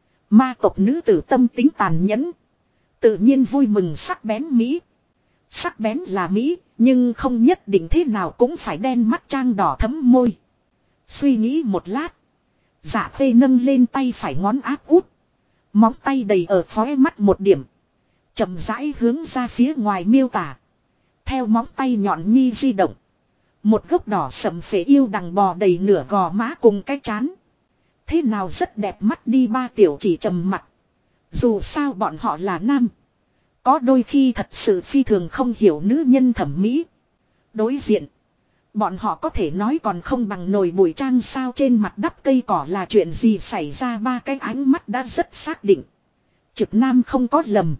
Ma tộc nữ tử tâm tính tàn nhẫn. Tự nhiên vui mừng sắc bén mỹ. Sắc bén là mỹ, nhưng không nhất định thế nào cũng phải đen mắt trang đỏ thấm môi. Suy nghĩ một lát. Dạ Khê nâng lên tay phải ngón áp út. Móng tay đầy ở khóe mắt một điểm. Chậm rãi hướng ra phía ngoài miêu tả. Theo móng tay nhọn nhi di động. Một gốc đỏ sậm phế yêu đằng bò đầy nửa gò má cùng cái chán. Thế nào rất đẹp mắt đi, ba tiểu chỉ trầm mặt. Dù sao bọn họ là nam. Có đôi khi thật sự phi thường không hiểu nữ nhân thẩm mỹ. Đối diện. Bọn họ có thể nói còn không bằng nồi bụi trang sao, trên mặt đắp cây cỏ là chuyện gì xảy ra, ba cái ánh mắt đã rất xác định. Trực nam không có lầm.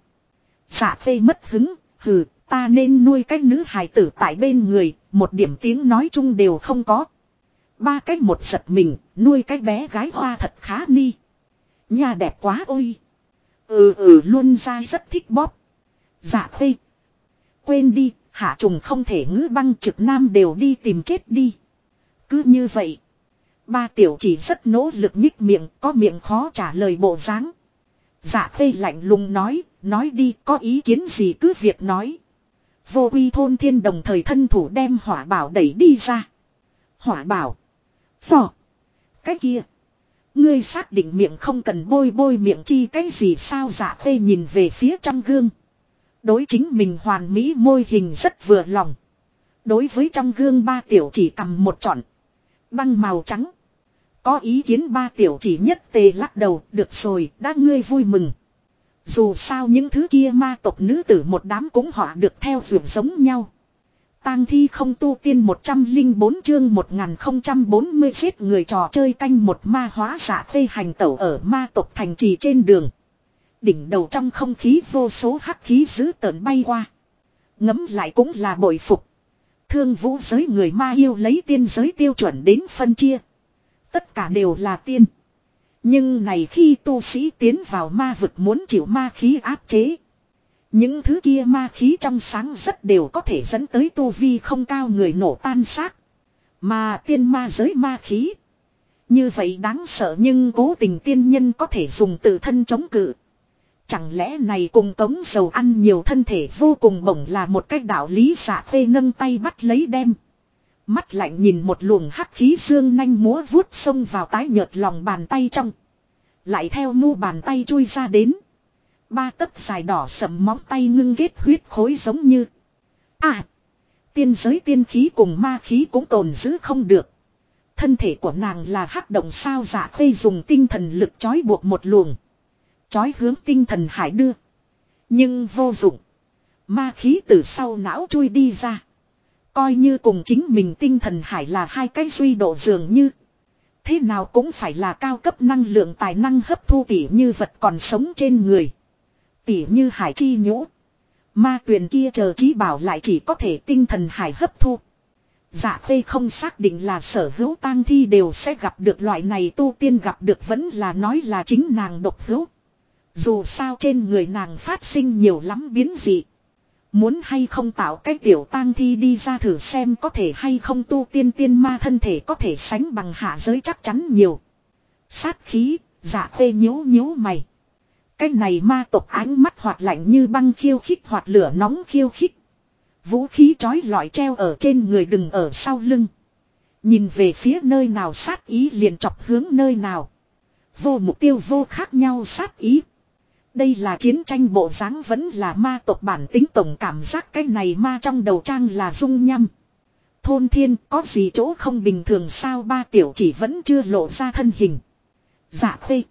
Dạ Khê mất hứng, hừ, ta nên nuôi cái nữ hài tử tại bên người, một điểm tiếng nói chung đều không có. Ba cái một giật mình, nuôi cái bé gái hoa thật khá ni. Nhà đẹp quá ôi. Luôn ra rất thích bóp. Dạ Khê. Quên đi, hạ trùng không thể ngữ băng, trực nam đều đi tìm chết đi. Cứ như vậy. Ba tiểu chỉ rất nỗ lực nhích miệng, có miệng khó trả lời bộ dáng. Dạ Khê lạnh lùng nói đi, có ý kiến gì cứ việc nói. Vô Quy Thôn Thiên đồng thời thân thủ đem hỏa bảo đẩy đi ra. Hỏa bảo. Phò. Cái kia. Ngươi xác định miệng không cần bôi miệng chi cái gì sao? Dạ Khê nhìn về phía trong gương. Đối chính mình hoàn mỹ môi hình rất vừa lòng. Đối với trong gương ba tiểu chỉ cầm một trọn. Băng màu trắng. Có ý kiến ba tiểu chỉ nhất tề lắc đầu. Được rồi, đã ngươi vui mừng. Dù sao những thứ kia ma tộc nữ tử một đám cũng họa được theo vượt giống nhau. Tang thi không tu tiên 104 chương 1040 giết người trò chơi canh một ma hóa. Dạ Khê hành tẩu ở ma tộc thành trì trên đường. Đỉnh đầu trong không khí vô số hắc khí dữ tợn bay qua. Ngấm lại cũng là bội phục. Thương vũ giới người ma yêu lấy tiên giới tiêu chuẩn đến phân chia. Tất cả đều là tiên. Nhưng này khi tu sĩ tiến vào ma vực muốn chịu ma khí áp chế. Những thứ kia ma khí trong sáng rất đều có thể dẫn tới tu vi không cao người nổ tan xác. Mà tiên ma giới ma khí. Như vậy đáng sợ nhưng cố tình tiên nhân có thể dùng tự thân chống cự. Chẳng lẽ này cùng cống dầu ăn nhiều thân thể vô cùng bổng là một cách đạo lý. Dạ Khê nâng tay bắt lấy đem. Mắt lạnh nhìn một luồng hắc khí dương nanh múa vuốt xông vào tái nhợt lòng bàn tay trong. Lại theo mu bàn tay chui ra đến. 3 tấc dài đỏ sẫm móng tay ngưng kết huyết khối giống như. Tiên giới tiên khí cùng ma khí cũng tồn giữ không được. Thân thể của nàng là hắc động sao. Dạ Khê dùng tinh thần lực trói buộc một luồng. Trói hướng tinh thần hải đưa. Nhưng vô dụng. Ma khí từ sau não chui đi ra. Coi như cùng chính mình tinh thần hải là hai cái duy độ dường như. Thế nào cũng phải là cao cấp năng lượng tài năng hấp thu tỉ như vật còn sống trên người. Tỉ như hải chi nhũ. Ma tuyền kia chờ trí bảo lại chỉ có thể tinh thần hải hấp thu. Dạ Khê không xác định là sở hữu tang thi đều sẽ gặp được loại này tu tiên gặp được vẫn là nói là chính nàng độc hữu. Dù sao trên người nàng phát sinh nhiều lắm biến dị. Muốn hay không tạo cái tiểu tang thi đi ra thử xem có thể hay không tu tiên tiên ma thân thể có thể sánh bằng hạ giới chắc chắn nhiều. Sát khí, Dạ Khê nhíu nhíu mày. Cái này ma tộc ánh mắt hoạt lạnh như băng khiêu khích hoặc lửa nóng khiêu khích. Vũ khí trói lọi treo ở trên người đừng ở sau lưng. Nhìn về phía nơi nào sát ý liền chọc hướng nơi nào. Vô mục tiêu vô khác nhau sát ý. Đây là chiến tranh bộ dáng vẫn là ma tộc bản tính tổng cảm giác cái này ma trong đầu trang là dung nhăm. Thôn Thiên có gì chỗ không bình thường sao ba tiểu chỉ vẫn chưa lộ ra thân hình. Dạ Khê.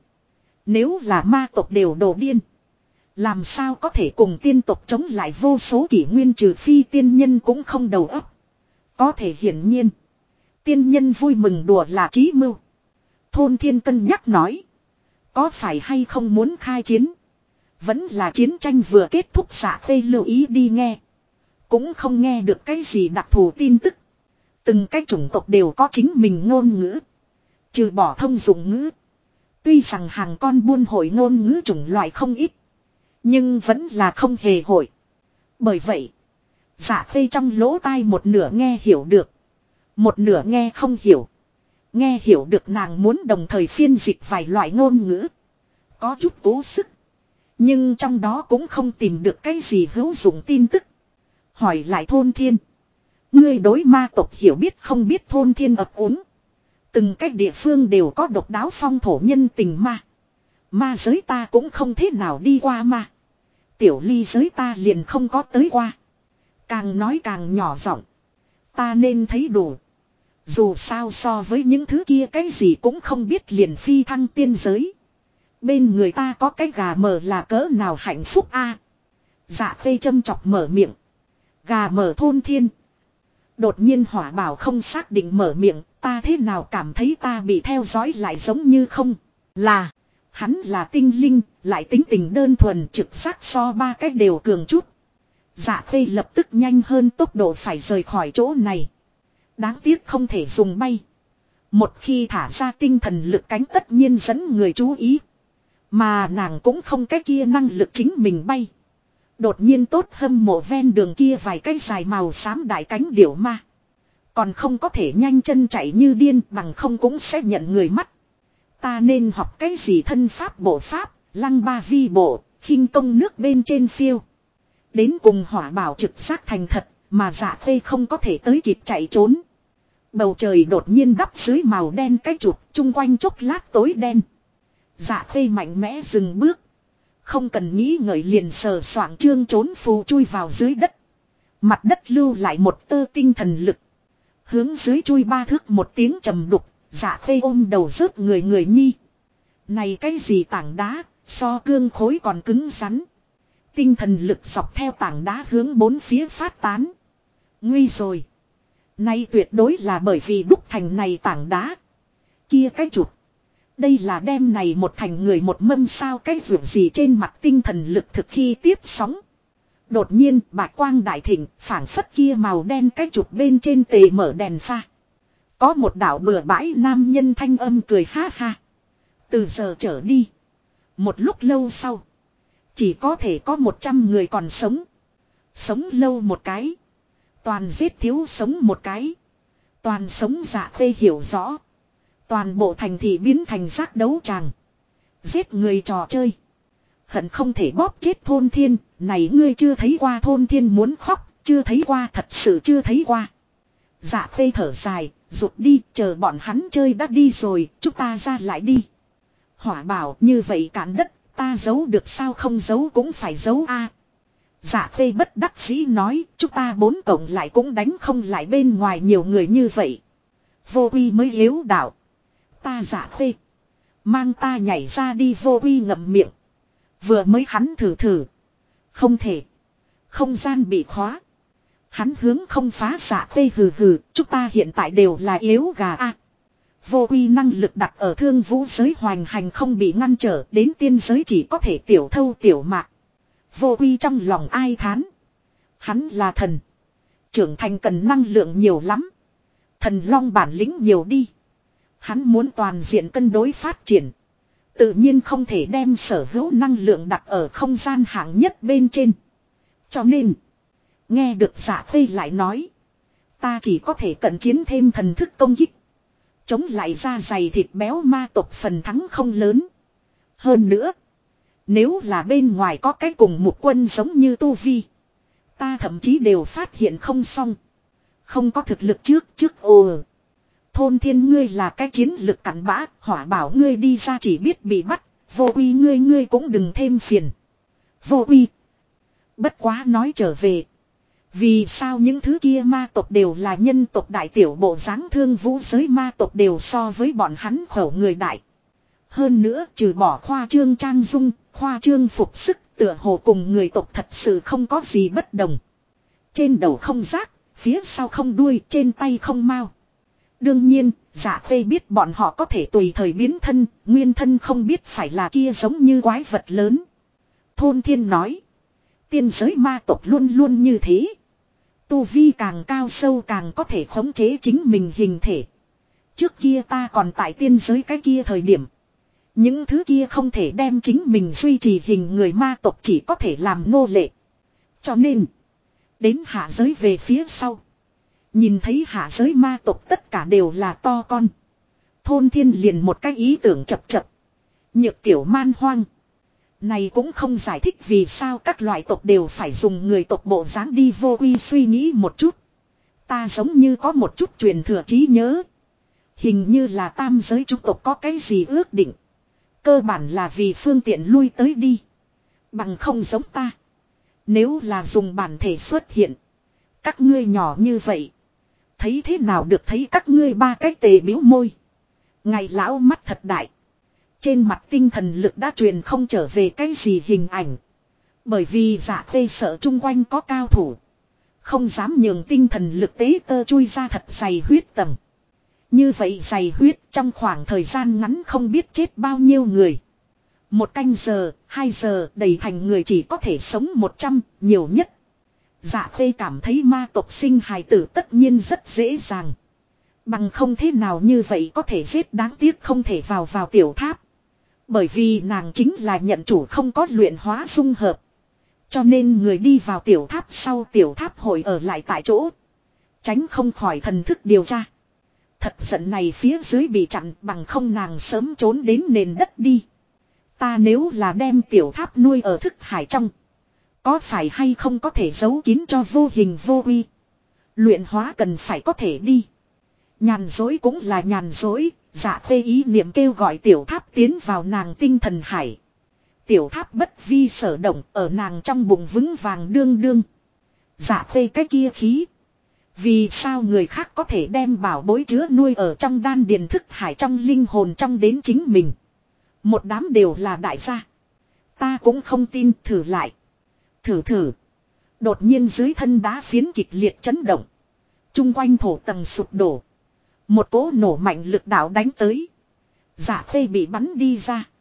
Nếu là ma tộc đều đồ điên. Làm sao có thể cùng tiên tộc chống lại vô số kỷ nguyên trừ phi tiên nhân cũng không đầu óc. Có thể hiển nhiên. Tiên nhân vui mừng đùa là trí mưu. Thôn Thiên cân nhắc nói. Có phải hay không muốn khai chiến? Vẫn là chiến tranh vừa kết thúc. Dạ Khê lưu ý đi nghe. Cũng không nghe được cái gì đặc thù tin tức. Từng cái chủng tộc đều có chính mình ngôn ngữ. Trừ bỏ thông dụng ngữ. Tuy rằng hàng con buôn hội ngôn ngữ chủng loại không ít. Nhưng vẫn là không hề hội. Bởi vậy. Dạ Khê trong lỗ tai một nửa nghe hiểu được. Một nửa nghe không hiểu. Nghe hiểu được nàng muốn đồng thời phiên dịch vài loại ngôn ngữ. Có chút cố sức. Nhưng trong đó cũng không tìm được cái gì hữu dụng tin tức. Hỏi lại Thôn Thiên. Ngươi đối ma tộc hiểu biết không biết? Thôn Thiên ấp úng. Từng cách địa phương đều có độc đáo phong thổ nhân tình ma. Ma giới ta cũng không thế nào đi qua ma. Tiểu ly giới ta liền không có tới qua. Càng nói càng nhỏ giọng. Ta nên thấy đủ. Dù sao so với những thứ kia cái gì cũng không biết liền phi thăng tiên giới. Bên người ta có cái gà mờ là cỡ nào hạnh phúc a. Dạ Khê châm chọc mở miệng. Gà mờ Thôn Thiên. Đột nhiên Hỏa Bảo không xác định mở miệng. Ta thế nào cảm thấy ta bị theo dõi lại giống như không. Là. Hắn là tinh linh. Lại tính tình đơn thuần trực giác so ba cách đều cường chút. Dạ Khê lập tức nhanh hơn tốc độ phải rời khỏi chỗ này. Đáng tiếc không thể dùng bay. Một khi thả ra tinh thần lực cánh tất nhiên dẫn người chú ý. Mà nàng cũng không cái kia năng lực chính mình bay. Đột nhiên tốt hâm mộ ven đường kia vài cái dài màu xám đại cánh điểu ma. Còn không có thể nhanh chân chạy như điên bằng không cũng sẽ nhận người mắt. Ta nên học cái gì thân pháp bộ pháp, lăng ba vi bộ, khinh công nước bên trên phiêu. Đến cùng Hỏa Bảo trực giác thành thật, mà Dạ Khê không có thể tới kịp chạy trốn. Bầu trời đột nhiên đắp dưới màu đen cái chụp, chung quanh chốc lát tối đen. Dạ Khê mạnh mẽ dừng bước. Không cần nghĩ ngợi liền sờ soạng trương trốn phù chui vào dưới đất. Mặt đất lưu lại một tơ tinh thần lực. Hướng dưới chui 3 thước một tiếng trầm đục, Dạ Khê ôm đầu rớt người nhi. Này cái gì tảng đá, so cương khối còn cứng rắn. Tinh thần lực dọc theo tảng đá hướng bốn phía phát tán. Nguy rồi. Nay tuyệt đối là bởi vì đúc thành này tảng đá. Kia cái chụp. Đây là đem này một thành người một mâm sao cái vượt gì trên mặt tinh thần lực thực khi tiếp sóng. Đột nhiên bạch quang đại thịnh phảng phất kia màu đen cái chụp bên trên tề mở đèn pha. Có một đạo bừa bãi nam nhân thanh âm cười ha ha. Từ giờ trở đi. Một lúc lâu sau. Chỉ có thể có 100 người còn sống. Sống lâu một cái. Toàn giết thiếu sống một cái. Toàn sống Dạ Khê hiểu rõ. Toàn bộ thành thị biến thành giác đấu tràng. Giết người trò chơi. Hận không thể bóp chết Thôn Thiên. Này ngươi chưa thấy qua, Thôn Thiên muốn khóc. Chưa thấy qua, thật sự chưa thấy qua. Dạ Khê thở dài, rụt đi, chờ bọn hắn chơi đã đi rồi, chúng ta ra lại đi. Hỏa bảo như vậy cản đất, ta giấu được sao, không giấu cũng phải giấu a. Dạ Khê bất đắc dĩ nói, chúng ta 4 cộng lại cũng đánh không lại bên ngoài nhiều người như vậy. Vô Uy mới yếu đạo. Ta Dạ Khê. Mang ta nhảy ra đi, Vô Uy ngậm miệng. Vừa mới hắn thử. Không thể. Không gian bị khóa. Hắn hướng không phá. Dạ Khê hừ, chúng ta hiện tại đều là yếu gà a. Vô Uy năng lực đặt ở Thương Vũ giới hoành hành không bị ngăn trở, đến tiên giới chỉ có thể tiểu thâu tiểu mạc. Vô Uy trong lòng ai thán. Hắn là thần. Trưởng thành cần năng lượng nhiều lắm. Thần long bản lĩnh nhiều đi. Hắn muốn toàn diện cân đối phát triển. Tự nhiên không thể đem sở hữu năng lượng đặt ở không gian hạng nhất bên trên. Cho nên. Nghe được Dạ Khê lại nói. Ta chỉ có thể cận chiến thêm thần thức công kích. Chống lại da dày thịt béo ma tộc phần thắng không lớn. Hơn nữa. Nếu là bên ngoài có cái cùng một quân giống như Tu Vi. Ta thậm chí đều phát hiện không xong. Không có thực lực trước Thôn Thiên ngươi là cái chiến lực cặn bã. Hỏa bảo ngươi đi ra chỉ biết bị bắt. Vô Uy ngươi cũng đừng thêm phiền. Vô Uy. Bất quá nói trở về. Vì sao những thứ kia ma tộc đều là nhân tộc đại tiểu bộ dáng, Thương Vũ giới ma tộc đều so với bọn hắn khẩu người đại. Hơn nữa trừ bỏ khoa trương trang dung, khoa trương phục sức, tựa hồ cùng người tộc thật sự không có gì bất đồng. Trên đầu không giác, phía sau không đuôi, trên tay không mao. Đương nhiên, Dạ Khê biết bọn họ có thể tùy thời biến thân, nguyên thân không biết phải là kia giống như quái vật lớn. Thôn Thiên nói, tiên giới ma tộc luôn luôn như thế. Tu vi càng cao sâu càng có thể khống chế chính mình hình thể. Trước kia ta còn tại tiên giới cái kia thời điểm. Những thứ kia không thể đem chính mình duy trì hình người ma tộc chỉ có thể làm nô lệ. Cho nên. Đến hạ giới về phía sau. Nhìn thấy hạ giới ma tộc tất cả đều là to con. Thôn Thiên liền một cái ý tưởng chập. Nhược tiểu man hoang. Này cũng không giải thích vì sao các loại tộc đều phải dùng người tộc bộ dáng đi. Vô Uy suy nghĩ một chút. Ta giống như có một chút truyền thừa trí nhớ. Hình như là tam giới chúng tộc có cái gì ước định. Cơ bản là vì phương tiện lui tới đi. Bằng không giống ta. Nếu là dùng bản thể xuất hiện. Các ngươi nhỏ như vậy. Thấy thế nào được, thấy các ngươi ba cái tề biểu môi. Ngày lão mắt thật đại. Trên mặt tinh thần lực đã truyền không trở về cái gì hình ảnh. Bởi vì Dạ Khê sợ chung quanh có cao thủ. Không dám nhường tinh thần lực tế tơ chui ra thật dày huyết tầng. Như vậy dày huyết trong khoảng thời gian ngắn không biết chết bao nhiêu người. 1 canh giờ, 2 giờ đầy thành người chỉ có thể sống 100, nhiều nhất. Dạ Khê cảm thấy ma tộc sinh hài tử tất nhiên rất dễ dàng. Bằng không thế nào như vậy có thể giết, đáng tiếc không thể vào tiểu tháp. Bởi vì nàng chính là nhận chủ không có luyện hóa dung hợp. Cho nên người đi vào tiểu tháp sau tiểu tháp hội ở lại tại chỗ. Tránh không khỏi thần thức điều tra. Thật giận này phía dưới bị chặn, bằng không nàng sớm trốn đến nền đất đi. Ta nếu là đem tiểu tháp nuôi ở thức hải trong. Có phải hay không có thể giấu kín cho vô hình vô uy. Luyện hóa cần phải có thể đi. Nhàn dối cũng là nhàn dối. Dạ Khê ý niệm kêu gọi tiểu tháp tiến vào nàng tinh thần hải. Tiểu tháp bất vi sở động ở nàng trong bụng vững vàng đương. Dạ Khê cái kia khí. Vì sao người khác có thể đem bảo bối chứa nuôi ở trong đan điền thức hải trong linh hồn trong đến chính mình. Một đám đều là đại gia. Ta cũng không tin, thử lại. Thử. Đột nhiên dưới thân đá phiến kịch liệt chấn động. Trung quanh thổ tầng sụp đổ. Một cỗ nổ mạnh lực đạo đánh tới. Dạ Khê bị bắn đi ra.